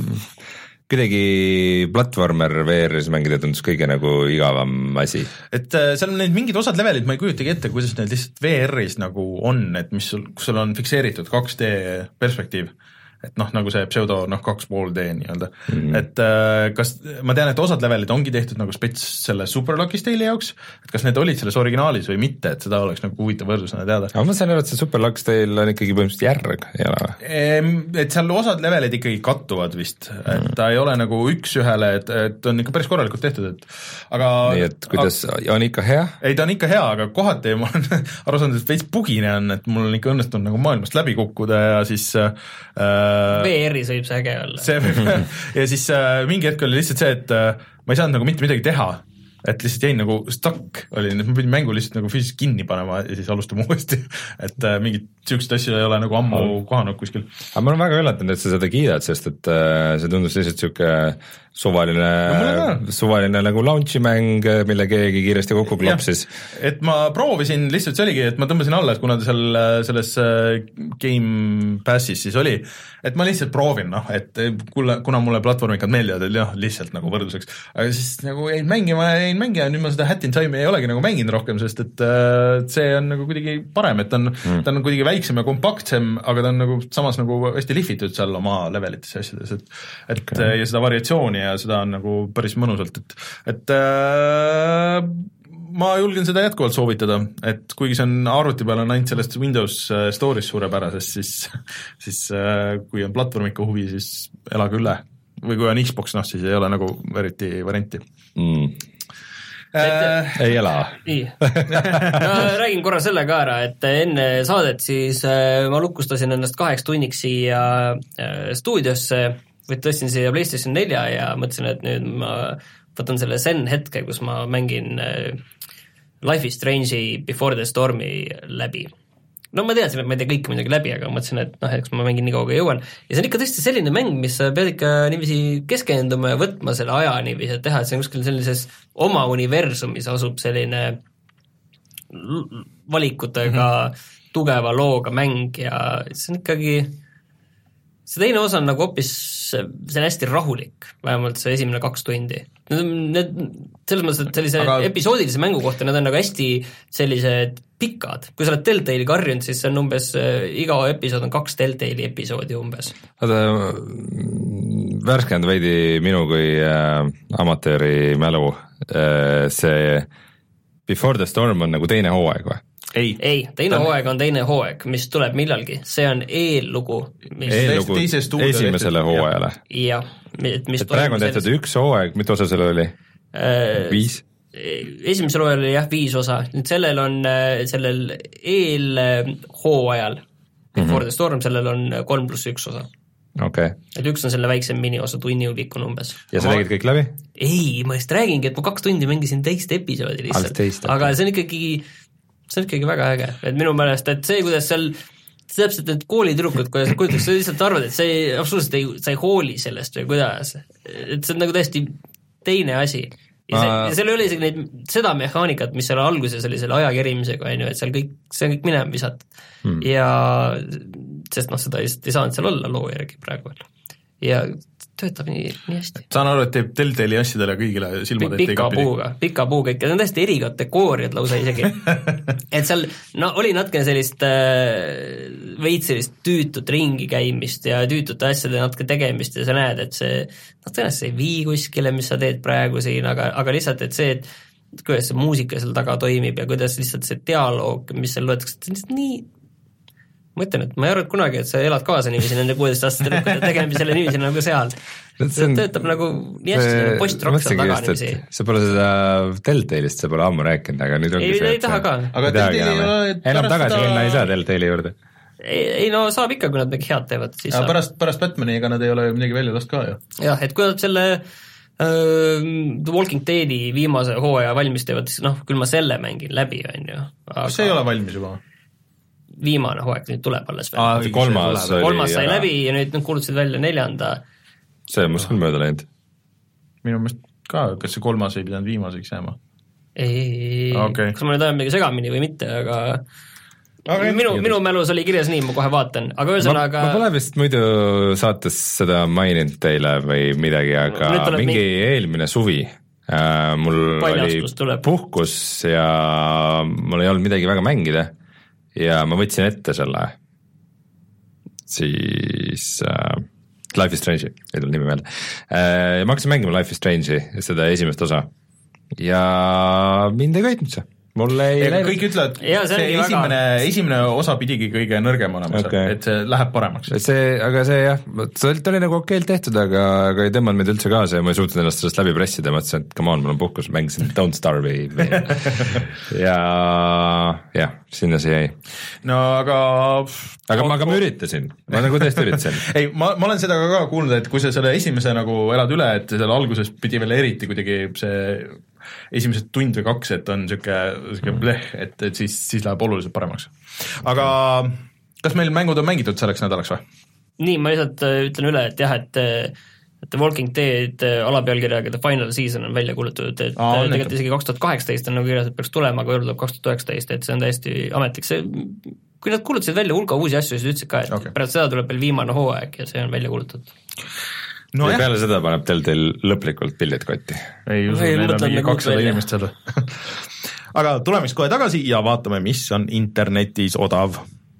kuidagi platvormer V R-is mängida tundus kõige nagu igavam asi. Et äh, seal on need mingid osad levelid, ma ei kujutagi ette, kuidas need lihtsalt V R-is nagu on, et mis sul, kus sul on fikseeritud kaks D perspektiiv. Et noh, nagu see pseudo, noh, kaks pool D nii-öelda. Mm-hmm. Et äh, kas, ma tean, et osad levelid ongi tehtud nagu spets selle Super Lucky's Tale'i jaoks, et kas need olid selles originaalis või mitte, et seda oleks nagu huvitav võrdlusena teada. Aga ma saan aru, et see Super Lucky's Tale on ikkagi põhimõtteliselt järg, ei ole? Et seal osad levelid ikkagi kattuvad vist, et mm-hmm. ta ei ole nagu üks ühele, et, et on ikka päris korralikult tehtud, et aga... Nii, et kuidas, aga, on ikka hea? Ei, ta on ikka hea, aga kohati ma olen aru saanud, et veits bugine on, et mul on ikka õnnestunud nagu maailmast läbi kukkuda ja siis äh, V R-is võib see äge olla. See võib, ja siis äh, mingi hetk oli lihtsalt see, et äh, ma ei saanud nagu mitte midagi teha, et lihtsalt jäin nagu stuck, oli, et ma pidin mängu lihtsalt nagu füüsiliselt kinni panema ja siis alustama uuesti, et äh, mingid siuksed asju ei ole nagu ammu mm. kohanud kuskil. Aga ma olen väga üllatunud, et sa seda kiidad, sest et äh, see tundus lihtsalt siuke suvaline no,, suvaline nagu launchi mäng, mille keegi kiiresti kokku klapsis. Et ma proovisin, lihtsalt see oligi, et ma tõmbasin alla, et kuna ta seal selles Game Passis siis oli, et ma lihtsalt proovin, noh, et kuna mulle platvormikad meeldivad, et jah, lihtsalt nagu võrdluseks, aga siis nagu jäin mängima ja jäin mängima ja nüüd ma seda Hat in Time'i ei olegi nagu mänginud rohkem, sest et see on nagu kuidagi parem, et ta on, mm. ta on kuidagi väiksem ja kompaktsem, aga ta on nagu samas nagu hästi lihvitud seal oma levelites ja asjades, et, et okay. ja seda variatsiooni ja seda on nagu päris mõnusalt, et, et äh, ma julgen seda jätkuvalt soovitada, et kuigi see on arvuti peal on ainult sellest Windows Store'is suurepärasest, siis, siis äh, kui on platvormika huvi, siis elage üle. Või kui on Xbox, noh, siis ei ole nagu eriti varianti. Mm. äh, ei ela. nii, no räägin korra selle ka ära, et enne saadet siis ma lukustasin ennast kaheks tunniks siia stuudiosse, või tõstsin siia PlayStation nelja ja mõtlesin, et nüüd ma võtan selle zen hetke, kus ma mängin Life is Strange'i Before the Stormi läbi. No ma teadsin, et ma ei tea kõike muidugi läbi, aga mõtlesin, et noh, eks ma mängin nii kauga jõuan. Ja see on ikka tõesti selline mäng, mis sa pead ikka niiviisi keskenduma ja võtma selle aja niiviisi, et teha, et see on kuskil sellises oma universumis asub selline valikutega mm-hmm. tugeva looga mäng ja see on ikkagi, see teine osa on nagu hoopis, see on hästi rahulik, vähemalt see esimene kaks tundi. Need, selles mõttes, et sellise aga... episoodilise mängu kohta need on nagu hästi sellised pikad. Kui sa oled Telltale'i karjunud, siis see on umbes, iga episood on kaks Telltale'i episoodi umbes. Oota, värskend veidi minu kui äh, amatööri mälu. Äh, see Before the Storm on nagu teine hooaeg või? ei, ei, teine on... hooaeg on teine hooaeg, mis tuleb millalgi, see on eellugu mis... eellugu esimesele hooajale jah, mis et praegu on tehtud üks hooaeg, mitu osa seal oli? Äh, viis? Esimesel hooajal oli jah viis osa, nüüd sellel on sellel eelhooajal Before mm-hmm. the Storm, sellel on kolm pluss üks osa okay. et üks on selle väiksem miniosa, tunni pikune umbes. Ja sa tegid kõik läbi? Ei, ma just räägingi, et ma kaks tundi mängisin teist episoodi lihtsalt, teist, aga see on ikkagi see on ikkagi väga äge, et minu meelest, et see, kuidas seal täpselt need koolitüdrukud, kuidas kujutaks, sa lihtsalt arvad, et see absoluutselt ei, sa ei hooli sellest või kuidas, et see on nagu täiesti teine asi. Ja, see, ja seal ei ole isegi neid, seda mehaanikat, mis seal alguses oli selle aja kerimisega, on ju, et seal kõik, see on kõik minema visat hmm. ja sest noh, seda ei, ei saanud seal olla loo järgi praegu veel. Ja töötab nii, nii hästi. Saan aru, et teeb Telltale'i asjadele kõigile silmad ette pika puuga, pika puuga ikka, see on täiesti erikategooriad lausa isegi. et seal no, oli natuke sellist äh, veits sellist tüütut ringi käimist ja tüütut asjade natuke tegemist ja sa näed, et see noh, tõenäoliselt ei vii kuskile, mis sa teed praegu siin, aga, aga lihtsalt, et see, et kuidas see muusika seal taga toimib ja kuidas lihtsalt see dialoog, mis seal loetakse, see on lihtsalt nii ma ütlen, et ma ei arva kunagi, et sa elad kaasa niiviisi nende kuueteist-aastaste lükkade tegemisele niiviisi nagu seal. See on, töötab nagu nii hästi see, post-rock seal taga niiviisi. See pole seda Telltale'ist, see pole ammu rääkinud, aga nüüd ongi ei, see, ei taha ka. Aga Telltale'i ei ole... Enam tagasi ta... minna ei saa Telltale'i juurde. Ei, ei no saab ikka, kui nad midagi head teevad. Siis saab. Pärast, pärast Batmani, ega nad ei ole midagi välja last ka ju. Jah, et kui nad selle uh, The Walking Deadi viimase hooaja valmis teevad, siis noh, küll ma selle mängin läbi, on ju. Aga... Kas see ei ole valmis juba? Viimane hooaeg nüüd tuleb alles veel. Aa, kolmas, oli, kolmas sai läbi ja nüüd kuulutasid välja neljanda. See on must küll mööda läinud. Minu meelest ka, kas see kolmas ei pidanud viimaseks jääma? Ei, okay. Kas ma nüüd ajan midagi segamini või mitte, aga okay. minu, minu mälus oli kirjas nii, ma kohe vaatan. Aga ühesõnaga... ma, ma pole vist muidu saates seda maininud teile või midagi, aga mingi nii... eelmine suvi äh, mul Paljastus oli tuleb. Puhkus ja mul ei olnud midagi väga mängida. Ja ma võtsin ette selle siis äh, Life is Strange'i, ei tule nimi meelde äh,. Ja ma hakkasin mängima Life is Strange'i, seda esimest osa ja mind ei köitnud see. Mulle ei läinud. Kõik ütlevad, ja, see, see esimene, väga... esimene osa pidigi kõige nõrgem olema okay. seal, et see läheb paremaks. See, aga see jah, ta oli nagu okeilt tehtud, aga, aga ei tõmmanud meid üldse kaasa ja ma ei suutnud ennast sellest läbi pressida, mõtlesin, et come on, mul on puhkus, mängisin Don't Starve'i ja jah, sinna see jäi. No aga... Aga ma, aga ma üritasin, ma nagu tõesti üritasin. ei, ma, ma olen seda ka, ka kuulnud, et kui sa selle esimese nagu elad üle, et seal alguses pidi veel eriti kuidagi see esimesed tund või kaks, et on siuke, siuke bleh, et, et siis, siis läheb oluliselt paremaks. Aga kas meil mängud on mängitud selleks nädalaks või? Nii, ma lihtsalt ütlen üle, et jah, et, et The Walking Dead alapealkirjaga The Final Season on välja kuulutatud, et Aa, tegelikult isegi kaks tuhat kaheksateist on nagu kirjas, et peaks tulema, aga tuleb kaks tuhat üheksateist, et see on täiesti ametlik. See, kui nad kuulutasid välja hulga uusi asju, siis ütlesid ka, et okay. pärast seda tuleb veel viimane hooaeg ja see on välja kuulutatud. No ja jah. Peale seda paneb Telltale lõplikult pillid kotti. Ei usu, neil on mingi kakssada inimest seal. Aga tuleme kohe tagasi ja vaatame, mis on internetis odav.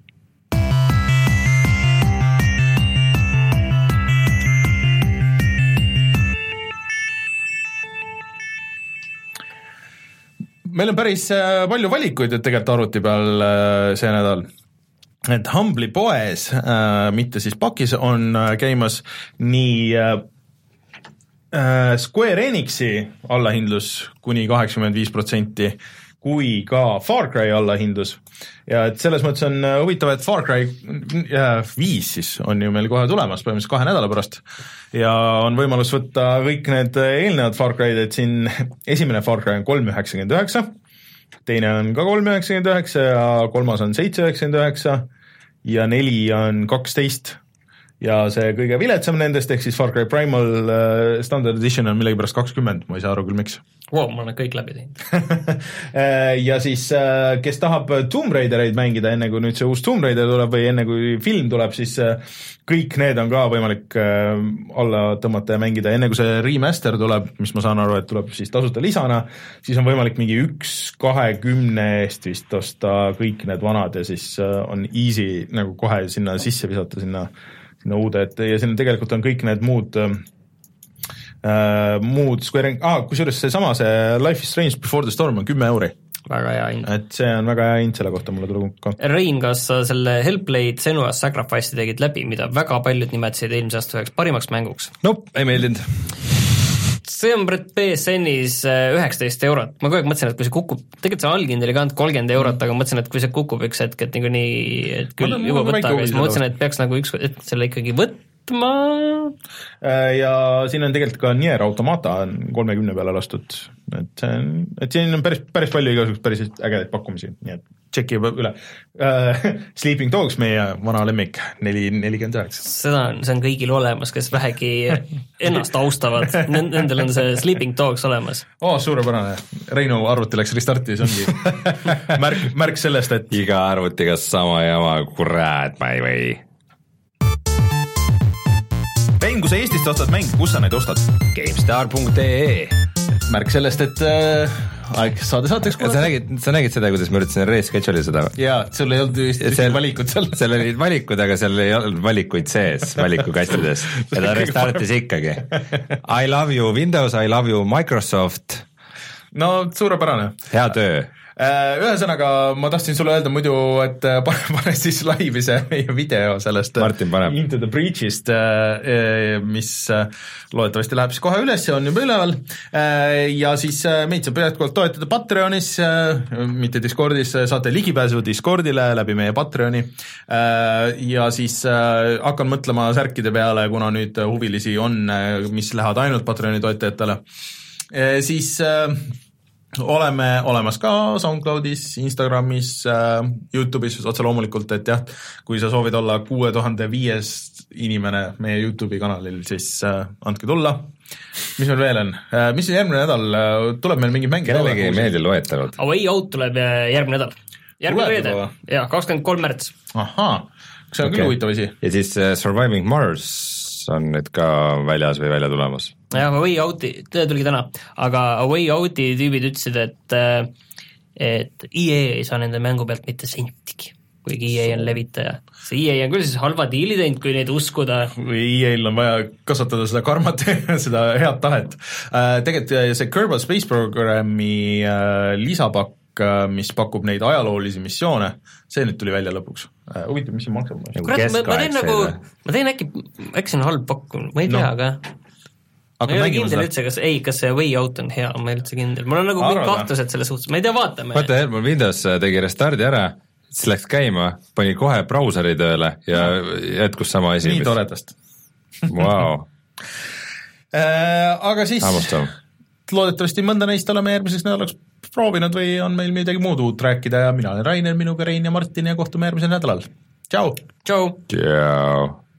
Meil on päris palju valikuid, et tegelikult arvuti peal see nädal. Et Humble'i poes, äh, mitte siis pakis, on äh, käimas nii äh, Square Enixi allahindlus kuni kaheksakümmend viis protsenti, kui ka Far Cry allahindlus ja et selles mõttes on huvitav, et Far Cry viis siis on ju meil kohe tulemas põhimõtteliselt kahe nädala pärast ja on võimalus võtta kõik need eelnevad Far Cry'd, et siin esimene Far Cry on kolm üheksakümmend üheksa, teine on ka kolm üheksakümmend üheksa ja kolmas on seitse üheksakümmend üheksa ja neli on kaksteist ja see kõige viletsam nendest, ehk siis Far Cry Primal Standard Edition on millegipärast kakskümmend, ma ei saa aru küll, miks. Wow, ma olen kõik läbi teinud. ja siis, kes tahab Tomb Raidereid mängida, enne kui nüüd see uus Tomb Raider tuleb või enne kui film tuleb, siis kõik need on ka võimalik alla tõmmata ja mängida, enne kui see remaster tuleb, mis ma saan aru, et tuleb siis tasuta lisana, siis on võimalik mingi üks kahekümne eest vist osta kõik need vanad ja siis on easy nagu kohe sinna sisse visata sinna sinna uude, et ja siin tegelikult on kõik need muud äh, muud Square Enix, ah, kusjuures see sama, see Life is Strange Before the Storm on kümme euri. Väga hea hind. Et see on väga hea hind selle kohta, mulle tuleb ka. Rein, kas sa selle Hellblade Senua's Sacrifice'i tegid läbi, mida väga paljud nimetasid eelmise aasta üheks parimaks mänguks? Nope, ei meeldinud. See on P S N-is üheksateist eurot, ma kogu aeg mõtlesin, et kui see kukub, tegelikult see algind oli ka ainult kolmkümmend eurot, aga mõtlesin, et kui see kukub üks hetk, et nii, et küll olen, juba võtta, aga siis ma mõtlesin, et peaks nagu üks, et selle ikkagi võtma. Ja siin on tegelikult ka Nier Automata on kolmekümne peale lastud, et, see on, et siin on päris, päris palju igasugust päris ägedaid pakkumisi, nii et tšeki juba üle. Uh, Sleeping Dogs, meie vana lemmik, neli nelikümmend üheksa. Seda on, see on kõigil olemas, kes vähegi ennast austavad, nendel on see Sleeping Dogs olemas. Oo, oh, suurepärane. Reinu arvuti läks restarti, see ongi märk, märk sellest, et iga arvutiga sama jama, kurat, ma ei või. Rein, kui sa Eestist ostad mänge, kus sa neid ostad? GameStar punkt ee Märk sellest, et äh, aeg saade saateks kuulata. Sa nägid, sa nägid seda, kuidas ma üritasin reschedule seda? Jaa, sul ei olnud ühtegi valikut seal. Seal olid valikud, aga seal ei olnud valikuid sees, valikukastides. Ja ta restartis ikkagi. I love you Windows, I love you Microsoft. No, suurepärane. Hea töö. Ühesõnaga, ma tahtsin sulle öelda muidu, et pane siis laivi see meie video sellest Into the Breach'ist, mis loodetavasti läheb siis kohe üles ja on juba üleval. Ja siis meid saab jätkuvalt toetada Patreonis, mitte Discordis, saate ligipääsu Discordile läbi meie Patreoni. Ja siis hakkan mõtlema särkide peale, kuna nüüd huvilisi on, mis lähevad ainult Patreoni toetajatele. Siis oleme olemas ka SoundCloudis, Instagramis, YouTube'is otse loomulikult, et jah, kui sa soovid olla kuue tuhande viies inimene meie YouTube'i kanalil, siis andke tulla. Mis meil veel on? Mis järgmine nädal? Tuleb meil mingi mäng? Kellelegi ei meeldi loetelud. A Way Out tuleb järgmine nädal. Järgmine reede. Ja, kakskümmend kolm märts. Ahaa, see on okay. Küll huvitav isi. Ja siis uh, Surviving Mars on nüüd ka väljas või välja tulemas. Ja A Way Out'i, tõe tuligi täna, aga A Way Out'i tüübid ütlesid, et, et E A ei saa nende mängu pealt mitte sentigi, kuigi E A on levitaja. See E A on küll siis halva diili teinud, kui neid uskuda. Või E A'l on vaja kasvatada seda karmat, seda head tahet. Tegelikult see Kerbal Space Programmi lisapakk, mis pakub neid ajaloolisi missioone, see nüüd tuli välja lõpuks. Huvitav, mis see maksab? Kurat, ma, ma teen nagu, ma teen äkki, äkki see on halb pakkum, ma ei tea, no. aga ma ei ole kindel üldse, kas, ei, kas see Way Out on hea, ma ei üldse kindel. Mul on nagu kõik kahtlused selles suhtes, ma ei tea, vaatame. Vaata, Helmul Windows tegi restardi ära, siis läks käima, pani kohe brauseri tööle ja jätkus sama asi. Nii toredast. Wow. Aga siis Hammustav. Loodetavasti mõnda neist oleme järgmiseks nädalaks proovinud või on meil midagi muud uut rääkida ja mina olen Rainer, minuga Rein ja Martin ja kohtume järgmisel nädalal. Tšau! Tšau! Tšau!